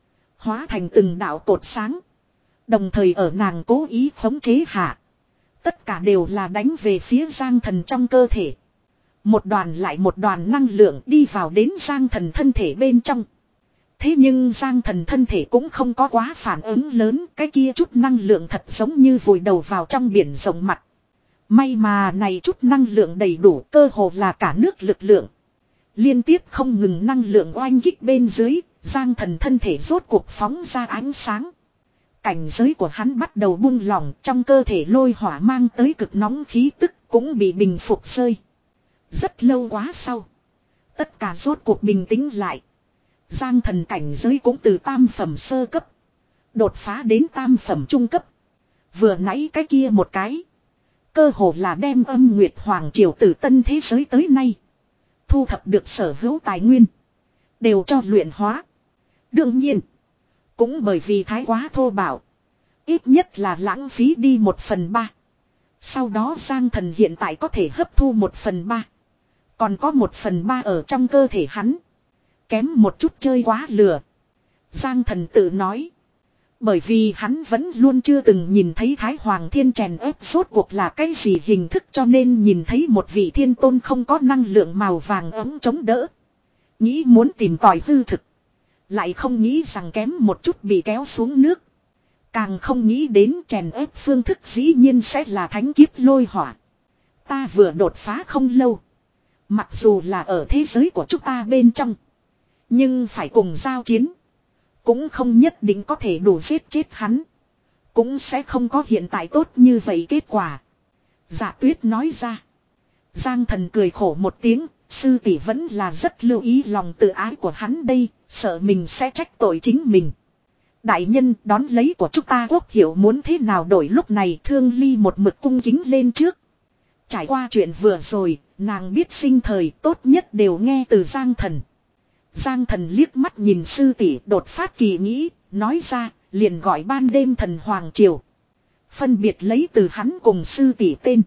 [SPEAKER 1] Hóa thành từng đạo cột sáng. Đồng thời ở nàng cố ý khống chế hạ. Tất cả đều là đánh về phía Giang Thần trong cơ thể. Một đoàn lại một đoàn năng lượng đi vào đến Giang Thần thân thể bên trong. Thế nhưng Giang Thần thân thể cũng không có quá phản ứng lớn. Cái kia chút năng lượng thật giống như vùi đầu vào trong biển rộng mặt. May mà này chút năng lượng đầy đủ, cơ hồ là cả nước lực lượng. Liên tiếp không ngừng năng lượng oanh kích bên dưới, Giang Thần thân thể rốt cuộc phóng ra ánh sáng. Cảnh giới của hắn bắt đầu buông lỏng, trong cơ thể lôi hỏa mang tới cực nóng khí tức cũng bị bình phục rơi. Rất lâu quá sau, tất cả rốt cuộc bình tĩnh lại. Giang Thần cảnh giới cũng từ tam phẩm sơ cấp đột phá đến tam phẩm trung cấp. Vừa nãy cái kia một cái, cơ hồ là đem Âm Nguyệt Hoàng Triều từ tân thế giới tới nay thu thập được sở hữu tài nguyên đều cho luyện hóa. Đương nhiên, cũng bởi vì thái quá thô bạo, ít nhất là lãng phí đi một phần ba. Sau đó Giang Thần hiện tại có thể hấp thu một phần ba. Còn có một phần ba ở trong cơ thể hắn. Kém một chút chơi quá lừa. Giang Thần tự nói. Bởi vì hắn vẫn luôn chưa từng nhìn thấy Thái Hoàng Thiên chèn ép rốt cuộc là cái gì hình thức, cho nên nhìn thấy một vị thiên tôn không có năng lượng màu vàng ấm chống đỡ. Nghĩ muốn tìm tòi hư thực. Lại không nghĩ rằng kém một chút bị kéo xuống nước. Càng không nghĩ đến chèn ép phương thức dĩ nhiên sẽ là thánh kiếp lôi hỏa. Ta vừa đột phá không lâu. Mặc dù là ở thế giới của chúng ta bên trong, nhưng phải cùng giao chiến, cũng không nhất định có thể đủ giết chết hắn. Cũng sẽ không có hiện tại tốt như vậy kết quả. Dạ Tuyết nói ra. Giang Thần cười khổ một tiếng. Sư tỷ vẫn là rất lưu ý lòng tự ái của hắn đây. Sợ mình sẽ trách tội chính mình. Đại nhân, đón lấy của chúng ta quốc hiệu muốn thế nào đổi. Lúc này Thương Ly một mực cung kính lên trước. Trải qua chuyện vừa rồi, nàng biết sinh thời tốt nhất đều nghe từ Giang Thần. Giang Thần liếc mắt nhìn sư tỷ đột phát kỳ nghĩ, nói ra, liền gọi Ban Đêm Thần Hoàng Triều. Phân biệt lấy từ hắn cùng sư tỷ tên.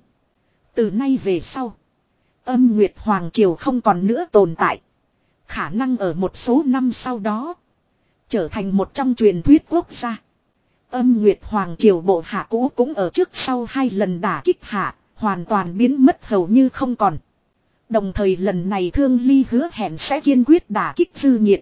[SPEAKER 1] Từ nay về sau, Âm Nguyệt Hoàng Triều không còn nữa tồn tại. Khả năng ở một số năm sau đó, trở thành một trong truyền thuyết quốc gia. Âm Nguyệt Hoàng Triều bộ hạ cũ cũng ở trước sau hai lần đả kích hạ, hoàn toàn biến mất hầu như không còn. Đồng thời lần này Thương Ly hứa hẹn sẽ kiên quyết đả kích dư nhiệt.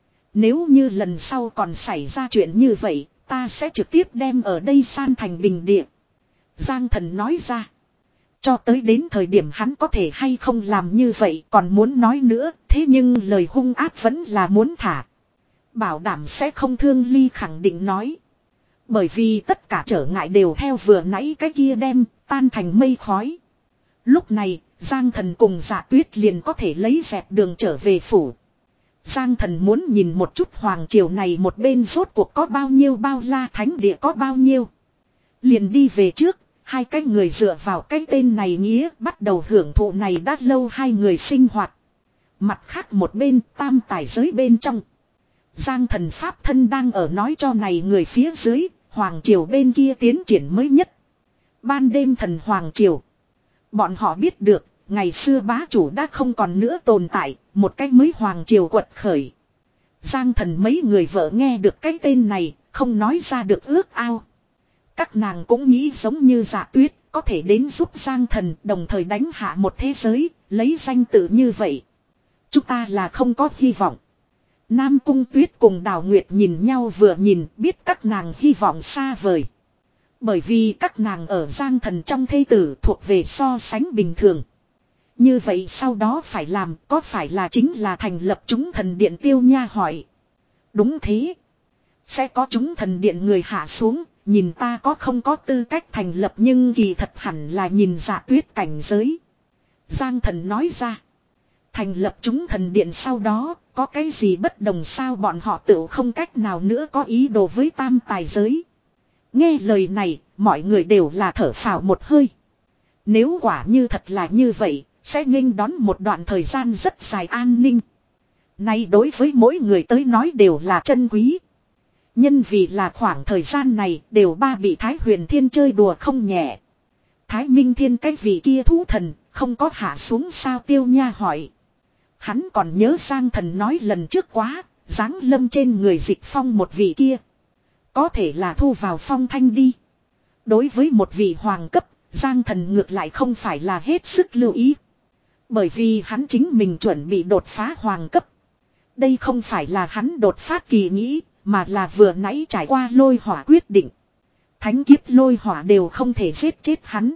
[SPEAKER 1] Nếu như lần sau còn xảy ra chuyện như vậy, ta sẽ trực tiếp đem ở đây san thành bình địa. Giang Thần nói ra. Cho tới đến thời điểm hắn có thể hay không làm như vậy còn muốn nói nữa, thế nhưng lời hung ác vẫn là muốn thả. Bảo đảm sẽ không. Thương Ly khẳng định nói. Bởi vì tất cả trở ngại đều theo vừa nãy cái kia đem tan thành mây khói. Lúc này, Giang Thần cùng Dạ Tuyết liền có thể lấy dẹp đường trở về phủ. Giang Thần muốn nhìn một chút hoàng triều này một bên rốt cuộc có bao nhiêu, bao la thánh địa có bao nhiêu. Liền đi về trước, hai cái người dựa vào cái tên này nghĩa bắt đầu hưởng thụ này đã lâu hai người sinh hoạt. Mặt khác một bên tam tài giới bên trong, Giang Thần pháp thân đang ở nói cho này người phía dưới, hoàng triều bên kia tiến triển mới nhất. Ban Đêm Thần Hoàng Triều. Bọn họ biết được, ngày xưa bá chủ đã không còn nữa tồn tại, một cách mới hoàng triều quật khởi. Giang Thần mấy người vợ nghe được cái tên này, không nói ra được ước ao. Các nàng cũng nghĩ giống như Dạ Tuyết, có thể đến giúp Giang Thần đồng thời đánh hạ một thế giới, lấy danh tự như vậy. Chúng ta là không có hy vọng. Nam Cung Tuyết cùng Đào Nguyệt nhìn nhau vừa nhìn biết các nàng hy vọng xa vời. Bởi vì các nàng ở Giang Thần trong thê tử thuộc về so sánh bình thường. Như vậy sau đó phải làm có phải là chính là thành lập chúng thần điện? Tiêu Nha hỏi. Đúng thế. Sẽ có chúng thần điện người hạ xuống, nhìn ta có không có tư cách thành lập, nhưng kỳ thật hẳn là nhìn Dạ Tuyết cảnh giới. Giang Thần nói ra. Thành lập chúng thần điện sau đó, có cái gì bất đồng sao? Bọn họ tự không cách nào nữa có ý đồ với tam tài giới. Nghe lời này, mọi người đều là thở phào một hơi. Nếu quả như thật là như vậy, sẽ nghênh đón một đoạn thời gian rất dài an ninh. Nay đối với mỗi người tới nói đều là chân quý. Nhân vì là khoảng thời gian này đều ba bị Thái Huyền Thiên chơi đùa không nhẹ. Thái Minh Thiên cái vị kia thú thần không có hạ xuống sao? Tiêu Nha hỏi. Hắn còn nhớ Giang Thần nói lần trước quá, giáng lâm trên người Dịch Phong một vị kia. Có thể là thu vào phong thanh đi. Đối với một vị hoàng cấp, Giang Thần ngược lại không phải là hết sức lưu ý. Bởi vì hắn chính mình chuẩn bị đột phá hoàng cấp. Đây không phải là hắn đột phát kỳ nghĩ, mà là vừa nãy trải qua lôi hỏa quyết định. Thánh kiếp lôi hỏa đều không thể giết chết hắn.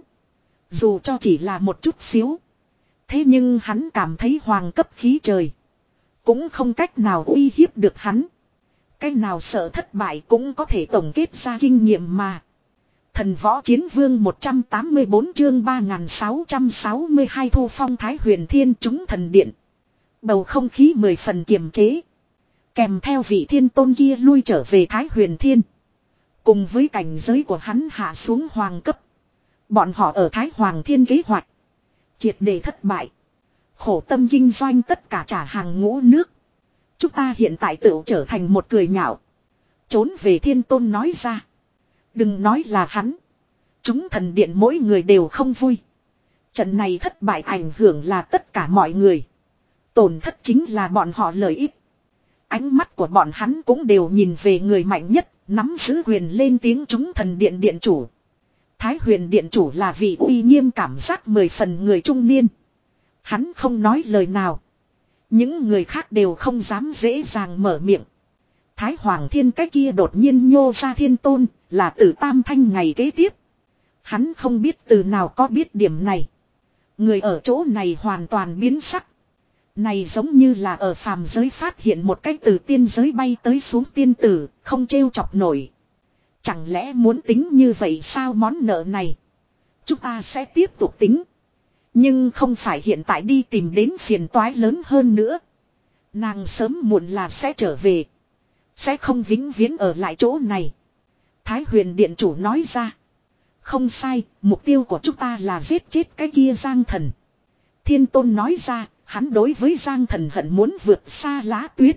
[SPEAKER 1] Dù cho chỉ là một chút xíu. Thế nhưng hắn cảm thấy hoàng cấp khí trời cũng không cách nào uy hiếp được hắn. Cái nào sợ thất bại cũng có thể tổng kết ra kinh nghiệm mà. Thần Võ Chiến Vương một trăm tám mươi tư chương ba nghìn sáu trăm sáu mươi hai thu phong Thái Huyền Thiên chúng thần điện. Bầu không khí mười phần kiềm chế. Kèm theo vị thiên tôn kia lui trở về Thái Huyền Thiên. Cùng với cảnh giới của hắn hạ xuống hoàng cấp. Bọn họ ở Thái Hoàng Thiên kế hoạch triệt để thất bại. Khổ tâm kinh doanh tất cả trả hàng ngũ nước. Chúng ta hiện tại tự trở thành một cười nhạo. Trốn về thiên tôn nói ra. Đừng nói là hắn. Chúng thần điện mỗi người đều không vui. Trận này thất bại ảnh hưởng là tất cả mọi người. Tổn thất chính là bọn họ lợi ích. Ánh mắt của bọn hắn cũng đều nhìn về người mạnh nhất, nắm giữ quyền lên tiếng chúng thần điện điện chủ. Thái Huyền điện chủ là vị uy nghiêm cảm giác mười phần người trung niên. Hắn không nói lời nào. Những người khác đều không dám dễ dàng mở miệng. Thái Hoàng Thiên cái kia đột nhiên nhô ra thiên tôn, là từ tam thanh ngày kế tiếp. Hắn không biết từ nào có biết điểm này. Người ở chỗ này hoàn toàn biến sắc. Này giống như là ở phàm giới phát hiện một cái từ tiên giới bay tới xuống tiên tử, không trêu chọc nổi. Chẳng lẽ muốn tính như vậy sao? Món nợ này chúng ta sẽ tiếp tục tính. Nhưng không phải hiện tại đi tìm đến phiền toái lớn hơn nữa. Nàng sớm muộn là sẽ trở về. Sẽ không vĩnh viễn ở lại chỗ này. Thái Huyền điện chủ nói ra. Không sai, mục tiêu của chúng ta là giết chết cái kia Giang Thần. Thiên tôn nói ra, hắn đối với Giang Thần hận muốn vượt xa Lá Tuyết.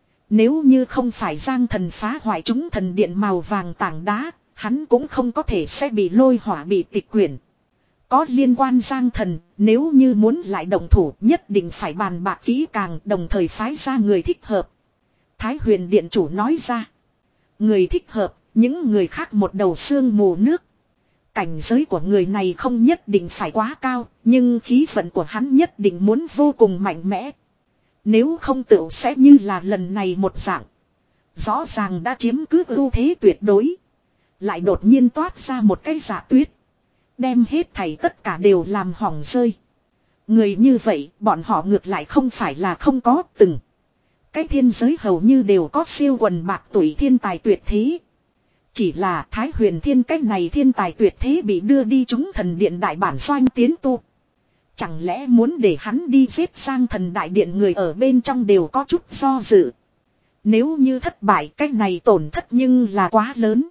[SPEAKER 1] Nếu như không phải Giang Thần phá hoại chúng thần điện màu vàng tảng đá, hắn cũng không có thể sẽ bị lôi hỏa bị tịch quyển. Có liên quan Giang Thần, nếu như muốn lại động thủ nhất định phải bàn bạc kỹ càng, đồng thời phái ra người thích hợp. Thái Huyền điện chủ nói ra. Người thích hợp, những người khác một đầu xương mù nước. Cảnh giới của người này không nhất định phải quá cao, nhưng khí vận của hắn nhất định muốn vô cùng mạnh mẽ. Nếu không tựu sẽ như là lần này một dạng. Rõ ràng đã chiếm cứ ưu thế tuyệt đối. Lại đột nhiên toát ra một cái Dạ Tuyết. Đem hết thảy tất cả đều làm hỏng rơi. Người như vậy bọn họ ngược lại không phải là không có từng. Cái thiên giới hầu như đều có siêu quần bạc tuổi thiên tài tuyệt thế. Chỉ là Thái Huyền Thiên cái này thiên tài tuyệt thế bị đưa đi chúng thần điện đại bản doanh tiến tu. Chẳng lẽ muốn để hắn đi giết sang thần đại điện, người ở bên trong đều có chút do dự. Nếu như thất bại cái này tổn thất nhưng là quá lớn.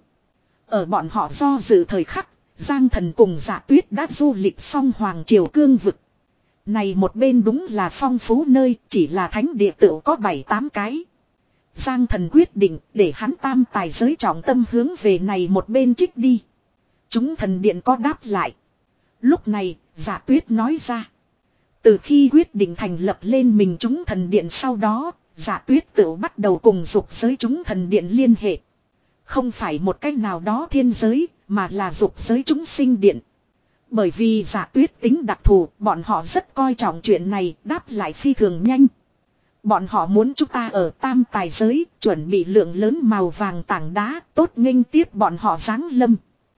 [SPEAKER 1] Ở bọn họ do dự thời khắc, Giang Thần cùng Dạ Tuyết đã du lịch xong Hoàng Triều cương vực. Này một bên đúng là phong phú nơi, chỉ là thánh địa tự có bảy tám cái. Giang Thần quyết định để hắn tam tài giới trọng tâm hướng về này một bên trích đi. Chúng thần điện có đáp lại. Lúc này, Dạ Tuyết nói ra. Từ khi quyết định thành lập lên mình chúng thần điện sau đó, Dạ Tuyết tự bắt đầu cùng dục giới chúng thần điện liên hệ. Không phải một cách nào đó thiên giới, mà là dục giới chúng sinh điện. Bởi vì Dạ Tuyết tính đặc thù, bọn họ rất coi trọng chuyện này, đáp lại phi thường nhanh. Bọn họ muốn chúng ta ở tam tài giới chuẩn bị lượng lớn màu vàng tảng đá tốt nghênh tiếp bọn họ giáng lâm.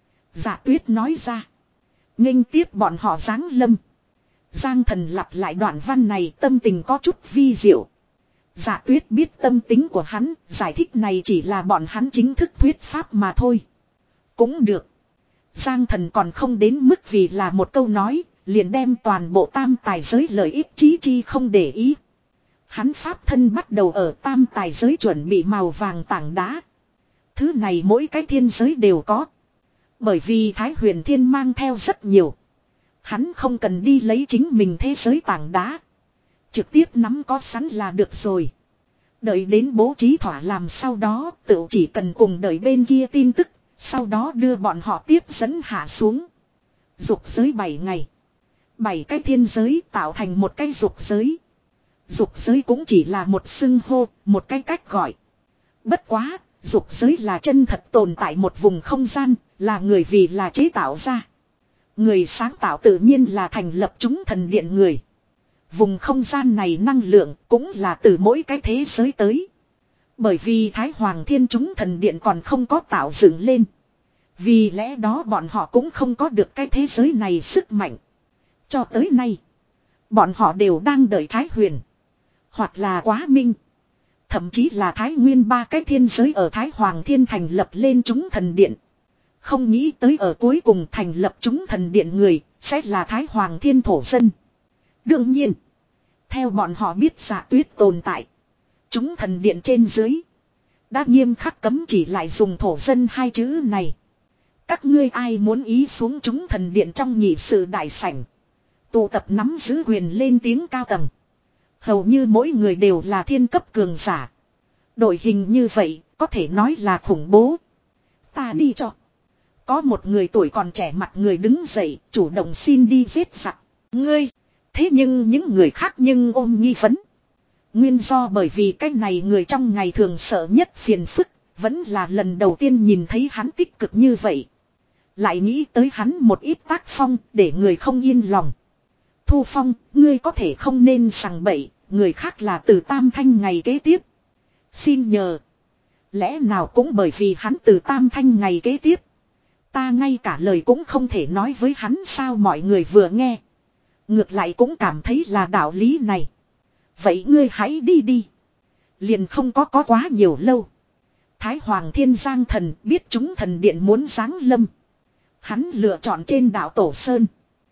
[SPEAKER 1] Dạ Tuyết nói ra. Nghênh tiếp bọn họ giáng lâm. Giang Thần lặp lại đoạn văn này tâm tình có chút vi diệu. Dạ Tuyết biết tâm tính của hắn, giải thích này chỉ là bọn hắn chính thức thuyết pháp mà thôi. Cũng được. Giang Thần còn không đến mức vì là một câu nói, liền đem toàn bộ tam tài giới lợi ích chí chi không để ý. Hắn pháp thân bắt đầu ở tam tài giới chuẩn bị màu vàng tảng đá. Thứ này mỗi cái thiên giới đều có. Bởi vì Thái Huyền Thiên mang theo rất nhiều. Hắn không cần đi lấy chính mình thế giới tảng đá. Trực tiếp nắm có sẵn là được rồi. Đợi đến bố trí thỏa làm sau đó tự chỉ cần cùng đợi bên kia tin tức. Sau đó đưa bọn họ tiếp dẫn hạ xuống. Dục giới bảy ngày. Bảy cái thiên giới tạo thành một cái dục giới. Dục giới cũng chỉ là một xưng hô, một cái cách gọi. Bất quá, dục giới là chân thật tồn tại một vùng không gian, là người vì là chế tạo ra. Người sáng tạo tự nhiên là thành lập chúng thần điện người. Vùng không gian này năng lượng cũng là từ mỗi cái thế giới tới. Bởi vì Thái Hoàng Thiên chúng thần điện còn không có tạo dựng lên. Vì lẽ đó bọn họ cũng không có được cái thế giới này sức mạnh. Cho tới nay, bọn họ đều đang đợi Thái Huyền. Hoặc là Quá Minh. Thậm chí là Thái Nguyên ba cái thiên giới ở Thái Hoàng Thiên thành lập lên chúng thần điện. Không nghĩ tới ở cuối cùng thành lập chúng thần điện người sẽ là Thái Hoàng Thiên thổ dân. Đương nhiên, theo bọn họ biết Dạ Tuyết tồn tại. Chúng thần điện trên dưới đã nghiêm khắc cấm chỉ lại dùng thổ dân hai chữ này. Các ngươi ai muốn ý xuống chúng thần điện trong nhị sự đại sảnh. Tụ tập nắm giữ quyền lên tiếng cao tầng. Hầu như mỗi người đều là thiên cấp cường giả. Đội hình như vậy có thể nói là khủng bố. Ta đi cho. Có một người tuổi còn trẻ mặt người đứng dậy chủ động xin đi giết giặc. Ngươi. Thế nhưng những người khác nhưng ôm nghi vấn. Nguyên do bởi vì cái này người trong ngày thường sợ nhất phiền phức. Vẫn là lần đầu tiên nhìn thấy hắn tích cực như vậy. Lại nghĩ tới hắn một ít tác phong để người không yên lòng. Thu Phong, ngươi có thể không nên sằng bậy, người khác là từ tam thanh ngày kế tiếp. Xin nhờ. Lẽ nào cũng bởi vì hắn từ tam thanh ngày kế tiếp. Ta ngay cả lời cũng không thể nói với hắn sao mọi người vừa nghe. Ngược lại cũng cảm thấy là đạo lý này. Vậy ngươi hãy đi đi. Liền không có có quá nhiều lâu. Thái Hoàng Thiên Giang Thần biết chúng thần điện muốn giáng lâm. Hắn lựa chọn trên đảo Tổ Sơn.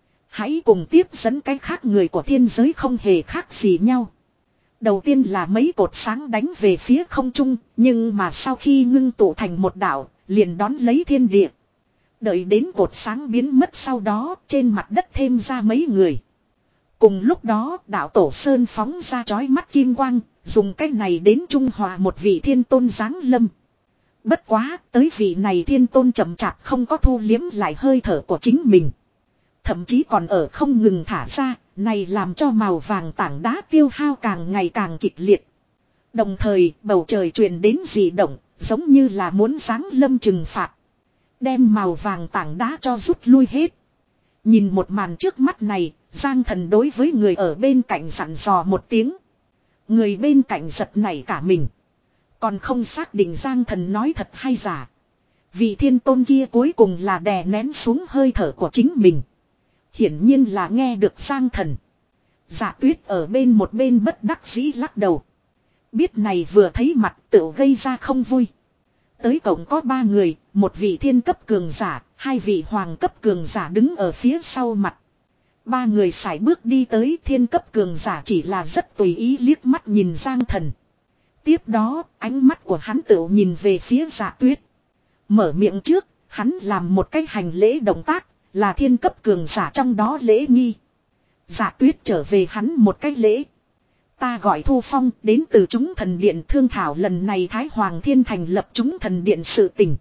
[SPEAKER 1] Hãy cùng tiếp dẫn cái khác người của thiên giới không hề khác gì nhau. Đầu tiên là mấy cột sáng đánh về phía không trung, nhưng mà sau khi ngưng tụ thành một đảo, liền đón lấy thiên địa. Đợi đến cột sáng biến mất sau đó, trên mặt đất thêm ra mấy người. Cùng lúc đó, đảo Tổ Sơn phóng ra chói mắt kim quang, dùng cái này đến trung hòa một vị thiên tôn giáng lâm. Bất quá, tới vị này thiên tôn chậm chạp không có thu liếm lại hơi thở của chính mình. Thậm chí còn ở không ngừng thả ra, này làm cho màu vàng tảng đá tiêu hao càng ngày càng kịch liệt. Đồng thời, bầu trời truyền đến dị động, giống như là muốn giáng lâm trừng phạt. Đem màu vàng tảng đá cho rút lui hết. Nhìn một màn trước mắt này, Giang Thần đối với người ở bên cạnh dặn dò một tiếng. Người bên cạnh giật nảy cả mình. Còn không xác định Giang Thần nói thật hay giả. Vị thiên tôn kia cuối cùng là đè nén xuống hơi thở của chính mình. Hiển nhiên là nghe được Giang Thần. Dạ Tuyết ở bên một bên bất đắc dĩ lắc đầu. Biết này vừa thấy mặt tự gây ra không vui. Tới cộng có ba người, một vị thiên cấp cường giả, hai vị hoàng cấp cường giả đứng ở phía sau mặt. Ba người sải bước đi tới, thiên cấp cường giả chỉ là rất tùy ý liếc mắt nhìn Giang Thần. Tiếp đó, ánh mắt của hắn tự nhìn về phía Dạ Tuyết. Mở miệng trước, hắn làm một cái hành lễ động tác, là thiên cấp cường giả trong đó lễ nghi. Dạ Tuyết trở về hắn một cái lễ. Ta gọi Thu Phong đến từ chúng thần điện thương thảo lần này Thái Hoàng Thiên thành lập chúng thần điện sự tình.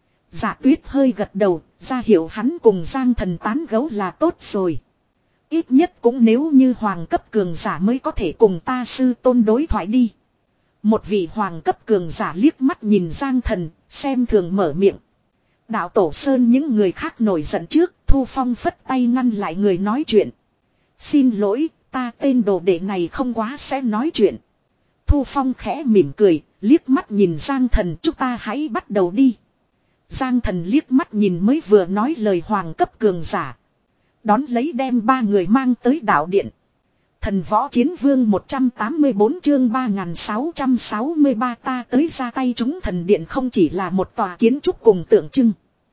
[SPEAKER 1] Dạ Tuyết hơi gật đầu, ra hiệu hắn cùng Giang Thần tán gẫu là tốt rồi. Ít nhất cũng nếu như hoàng cấp cường giả mới có thể cùng ta sư tôn đối thoại đi. Một vị hoàng cấp cường giả liếc mắt nhìn Giang Thần, xem thường mở miệng. Đạo Tổ Sơn những người khác nổi giận trước, Thu Phong phất tay ngăn lại người nói chuyện. Xin lỗi, ta tên đồ đệ này không quá sẽ nói chuyện. Thu Phong khẽ mỉm cười, liếc mắt nhìn Giang Thần, chúng ta hãy bắt đầu đi. Giang Thần liếc mắt nhìn mới vừa nói lời hoàng cấp cường giả. Đón lấy đem ba người mang tới đạo điện. Thần võ chiến vương một trăm tám mươi tư chương ba nghìn sáu trăm sáu mươi ba ta tới ra tay chúng thần điện không chỉ là một tòa kiến trúc cùng tượng trưng.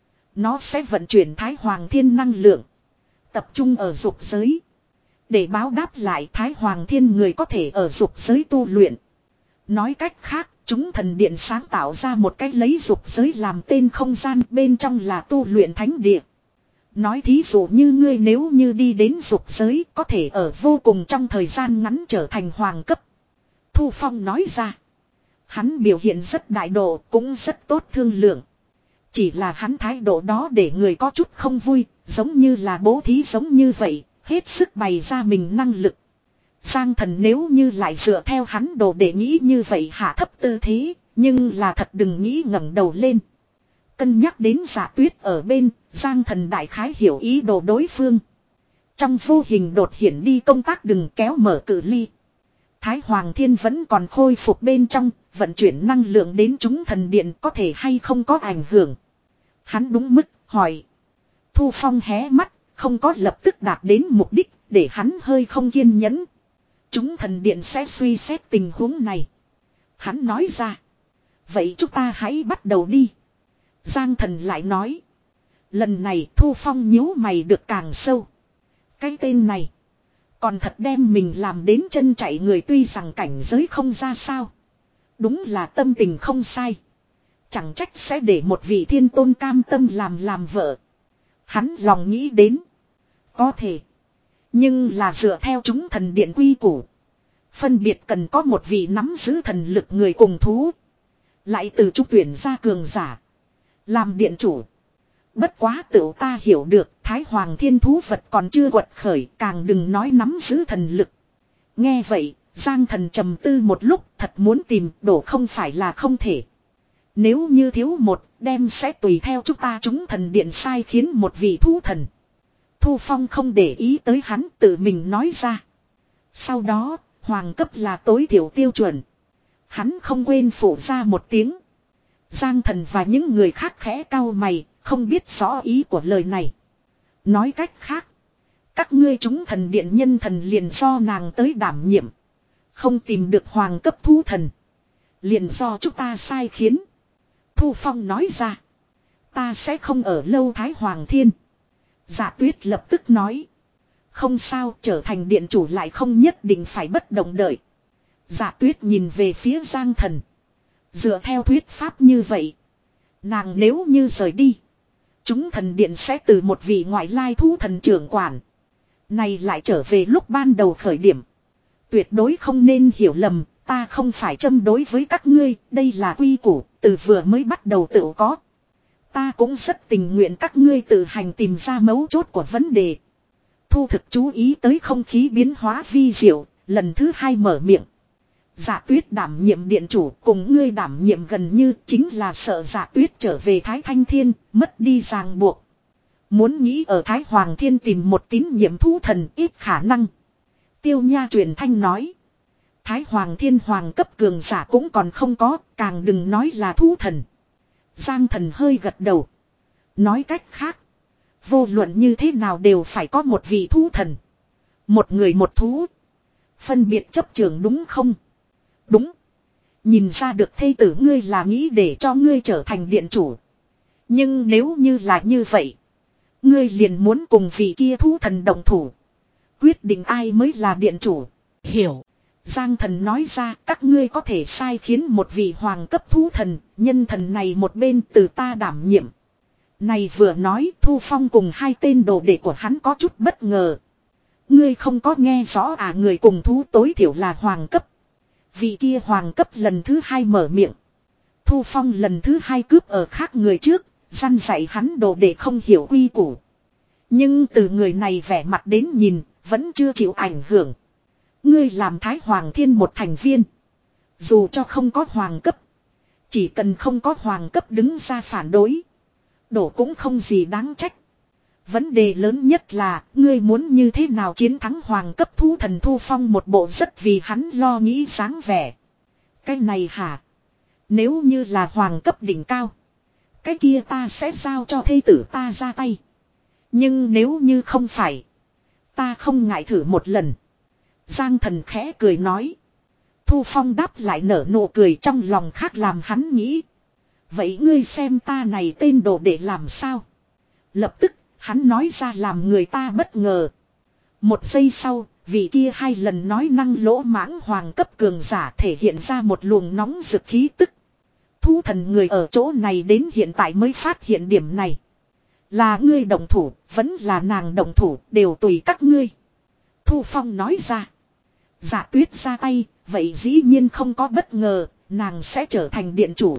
[SPEAKER 1] Nó sẽ vận chuyển Thái Hoàng Thiên năng lượng. Tập trung ở dục giới. Để báo đáp lại Thái Hoàng Thiên người có thể ở dục giới tu luyện. Nói cách khác, chúng thần điện sáng tạo ra một cách lấy dục giới làm tên không gian bên trong là tu luyện thánh địa. Nói thí dụ như ngươi nếu như đi đến dục giới có thể ở vô cùng trong thời gian ngắn trở thành hoàng cấp. Thu Phong nói ra. Hắn biểu hiện rất đại độ cũng rất tốt thương lượng. Chỉ là hắn thái độ đó để người có chút không vui, giống như là bố thí giống như vậy, hết sức bày ra mình năng lực. Giang Thần nếu như lại dựa theo hắn đồ để nghĩ như vậy hạ thấp tư thế, nhưng là thật đừng nghĩ ngẩng đầu lên. Cân nhắc đến Dạ Tuyết ở bên, Giang Thần đại khái hiểu ý đồ đối phương. Trong vô hình đột hiển đi công tác đừng kéo mở cự ly. Thái Hoàng Thiên vẫn còn khôi phục bên trong, vận chuyển năng lượng đến chúng thần điện có thể hay không có ảnh hưởng. Hắn đúng mức, hỏi. Thu Phong hé mắt, không có lập tức đạt đến mục đích, để hắn hơi không kiên nhẫn. Chúng thần điện sẽ suy xét tình huống này. Hắn nói ra. Vậy chúng ta hãy bắt đầu đi. Giang Thần lại nói. Lần này Thu Phong nhíu mày được càng sâu. Cái tên này. Còn thật đem mình làm đến chân chạy người tuy rằng cảnh giới không ra sao. Đúng là tâm tình không sai. Chẳng trách sẽ để một vị thiên tôn cam tâm làm làm vợ. Hắn lòng nghĩ đến. Có thể. Nhưng là dựa theo chúng thần điện quy củ. Phân biệt cần có một vị nắm giữ thần lực người cùng thú. Lại từ trung tuyển ra cường giả. Làm điện chủ. Bất quá tự ta hiểu được Thái Hoàng Thiên thú vật còn chưa quật khởi càng đừng nói nắm giữ thần lực. Nghe vậy Giang Thần trầm tư một lúc thật muốn tìm đổ không phải là không thể. Nếu như thiếu một đem sẽ tùy theo chúng ta chúng thần điện sai khiến một vị thú thần. Thu Phong không để ý tới hắn tự mình nói ra. Sau đó hoàng cấp là tối thiểu tiêu chuẩn. Hắn không quên phụ ra một tiếng. Giang Thần và những người khác khẽ cau mày, không biết rõ ý của lời này. Nói cách khác, các ngươi chúng thần điện nhân thần liền do nàng tới đảm nhiệm. Không tìm được hoàng cấp thú thần. Liền do chúng ta sai khiến. Thu Phong nói ra. Ta sẽ không ở lâu Thái Hoàng Thiên. Dạ Tuyết lập tức nói. Không sao, trở thành điện chủ lại không nhất định phải bất động đợi. Dạ Tuyết nhìn về phía Giang Thần. Dựa theo thuyết pháp như vậy. Nàng nếu như rời đi. Chúng thần điện sẽ từ một vị ngoại lai thú thần trưởng quản. Này lại trở về lúc ban đầu khởi điểm. Tuyệt đối không nên hiểu lầm. Ta không phải châm đối với các ngươi. Đây là quy củ. Từ vừa mới bắt đầu tự có. Ta cũng rất tình nguyện các ngươi tự hành tìm ra mấu chốt của vấn đề. Thu thực chú ý tới không khí biến hóa vi diệu. Lần thứ hai mở miệng. Dạ Tuyết đảm nhiệm điện chủ cùng ngươi đảm nhiệm gần như chính là sợ Dạ Tuyết trở về Thái Thanh Thiên, mất đi ràng buộc. Muốn nghĩ ở Thái Hoàng Thiên tìm một tín nhiệm thú thần ít khả năng. Tiêu Nha truyền thanh nói. Thái Hoàng Thiên hoàng cấp cường giả cũng còn không có, càng đừng nói là thú thần. Giang Thần hơi gật đầu. Nói cách khác. Vô luận như thế nào đều phải có một vị thú thần. Một người một thú. Phân biệt chấp trường đúng không? Đúng. Nhìn ra được thê tử ngươi là nghĩ để cho ngươi trở thành điện chủ. Nhưng nếu như là như vậy. Ngươi liền muốn cùng vị kia thú thần đồng thủ. Quyết định ai mới là điện chủ. Hiểu. Giang Thần nói ra các ngươi có thể sai khiến một vị hoàng cấp thú thần. Nhân thần này một bên từ ta đảm nhiệm. Này vừa nói Thu Phong cùng hai tên đồ đệ của hắn có chút bất ngờ. Ngươi không có nghe rõ à người cùng thú tối thiểu là hoàng cấp. Vị kia hoàng cấp lần thứ hai mở miệng. Thu Phong lần thứ hai cướp ở khác người trước, răn dạy hắn đồ để không hiểu quy củ. Nhưng từ người này vẻ mặt đến nhìn, vẫn chưa chịu ảnh hưởng. Ngươi làm Thái Hoàng Thiên một thành viên. Dù cho không có hoàng cấp. Chỉ cần không có hoàng cấp đứng ra phản đối. Đổ cũng không gì đáng trách. Vấn đề lớn nhất là, ngươi muốn như thế nào chiến thắng hoàng cấp thú thần Thu Phong một bộ rất vì hắn lo nghĩ sáng vẻ. Cái này hả? Nếu như là hoàng cấp đỉnh cao. Cái kia ta sẽ giao cho thê tử ta ra tay. Nhưng nếu như không phải. Ta không ngại thử một lần. Giang Thần khẽ cười nói. Thu Phong đáp lại nở nụ cười trong lòng khác làm hắn nghĩ. Vậy ngươi xem ta này tên đồ để làm sao? Lập tức, hắn nói ra làm người ta bất ngờ. Một giây sau, vị kia hai lần nói năng lỗ mãng hoàng cấp cường giả thể hiện ra một luồng nóng rực khí tức. Thu thần người ở chỗ này đến hiện tại mới phát hiện điểm này. Là ngươi động thủ, vẫn là nàng động thủ, đều tùy các ngươi. Thu Phong nói ra. Dạ Tuyết ra tay, vậy dĩ nhiên không có bất ngờ, nàng sẽ trở thành điện chủ.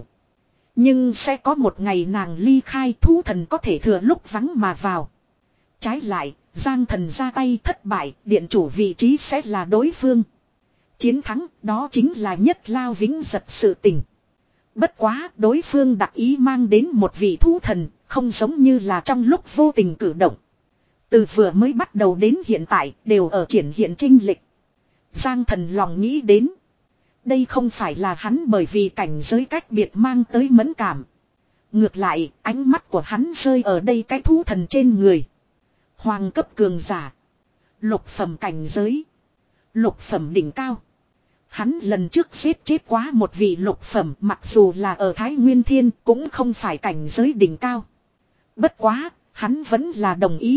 [SPEAKER 1] Nhưng sẽ có một ngày nàng ly khai, Thu thần có thể thừa lúc vắng mà vào. Trái lại, Giang Thần ra tay thất bại, điện chủ vị trí sẽ là đối phương. Chiến thắng, đó chính là nhất lao vĩnh giật sự tình. Bất quá, đối phương đặc ý mang đến một vị Thu thần, không giống như là trong lúc vô tình cử động. Từ vừa mới bắt đầu đến hiện tại, đều ở triển hiện chênh lệch. Giang Thần lòng nghĩ đến. Đây không phải là hắn bởi vì cảnh giới cách biệt mang tới mẫn cảm. Ngược lại, ánh mắt của hắn rơi ở đây cái Thu thần trên người. Hoàng cấp cường giả. Lục phẩm cảnh giới. Lục phẩm đỉnh cao. Hắn lần trước giết chết quá một vị lục phẩm, mặc dù là ở Thái Nguyên Thiên cũng không phải cảnh giới đỉnh cao. Bất quá, hắn vẫn là đồng ý.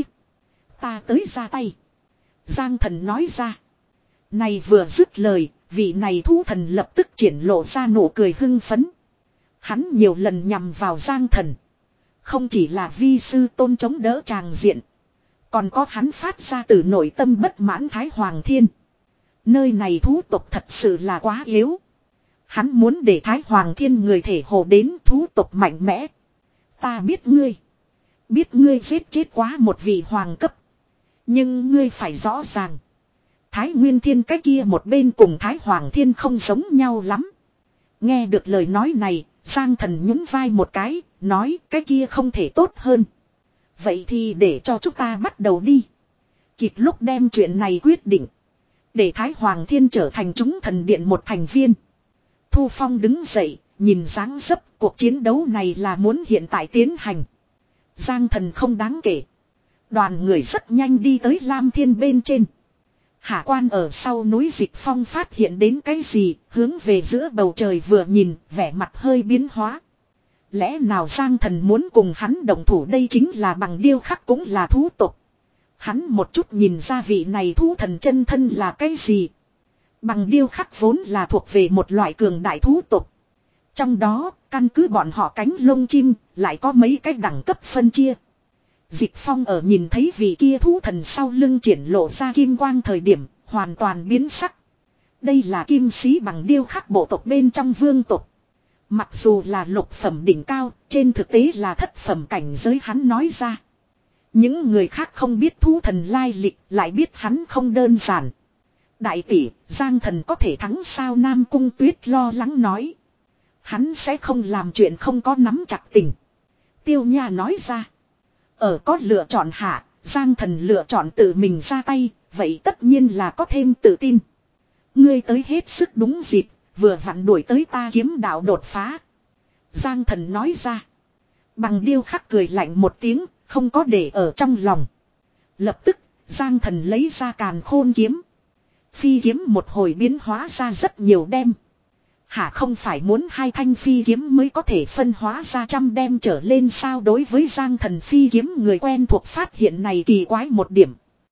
[SPEAKER 1] Ta tới ra tay. Giang Thần nói ra. Này vừa dứt lời, vị này Thu thần lập tức triển lộ ra nụ cười hưng phấn. Hắn nhiều lần nhằm vào Giang Thần. Không chỉ là vi sư tôn chống đỡ tràng diện. Còn có hắn phát ra từ nội tâm bất mãn Thái Hoàng Thiên. Nơi này thú tộc thật sự là quá yếu. Hắn muốn để Thái Hoàng Thiên người thể hồ đến thú tộc mạnh mẽ. Ta biết ngươi. Biết ngươi giết chết quá một vị hoàng cấp. Nhưng ngươi phải rõ ràng. Thái Nguyên Thiên cái kia một bên cùng Thái Hoàng Thiên không giống nhau lắm. Nghe được lời nói này, Giang Thần nhún vai một cái, nói cái kia không thể tốt hơn. Vậy thì để cho chúng ta bắt đầu đi. Kịp lúc đem chuyện này quyết định. Để Thái Hoàng Thiên trở thành chúng thần điện một thành viên. Thu Phong đứng dậy, nhìn dáng dấp cuộc chiến đấu này là muốn hiện tại tiến hành. Giang Thần không đáng kể. Đoàn người rất nhanh đi tới Lam Thiên bên trên. Hạ quan ở sau núi Dịch Phong phát hiện đến cái gì, hướng về giữa bầu trời vừa nhìn, vẻ mặt hơi biến hóa. Lẽ nào Giang Thần muốn cùng hắn đồng thủ, đây chính là bằng điêu khắc cũng là thú tộc. Hắn một chút nhìn ra vị này thú thần chân thân là cái gì. Bằng điêu khắc vốn là thuộc về một loại cường đại thú tộc. Trong đó, căn cứ bọn họ cánh lông chim, lại có mấy cái đẳng cấp phân chia. Dịch Phong ở nhìn thấy vị kia thú thần sau lưng triển lộ ra kim quang thời điểm, hoàn toàn biến sắc. Đây là kim sĩ bằng điêu khắc bộ tộc bên trong vương tộc. Mặc dù là lục phẩm đỉnh cao, trên thực tế là thất phẩm cảnh giới hắn nói ra. Những người khác không biết thú thần lai lịch, lại biết hắn không đơn giản. Đại tỷ, Giang Thần có thể thắng sao? Nam Cung Tuyết lo lắng nói. Hắn sẽ không làm chuyện không có nắm chặt tình. Tiêu Nha nói ra. Ở có lựa chọn hạ, Giang Thần lựa chọn tự mình ra tay, vậy tất nhiên là có thêm tự tin. Ngươi tới hết sức đúng dịp, vừa vặn đuổi tới ta kiếm đạo đột phá. Giang Thần nói ra. Bằng điêu khắc cười lạnh một tiếng, không có để ở trong lòng. Lập tức, Giang Thần lấy ra càn khôn kiếm. Phi kiếm một hồi biến hóa ra rất nhiều đem. Hả, không phải muốn hai thanh phi kiếm mới có thể phân hóa ra trăm đem trở lên sao? Đối với Giang Thần phi kiếm người quen thuộc phát hiện này kỳ quái một điểm.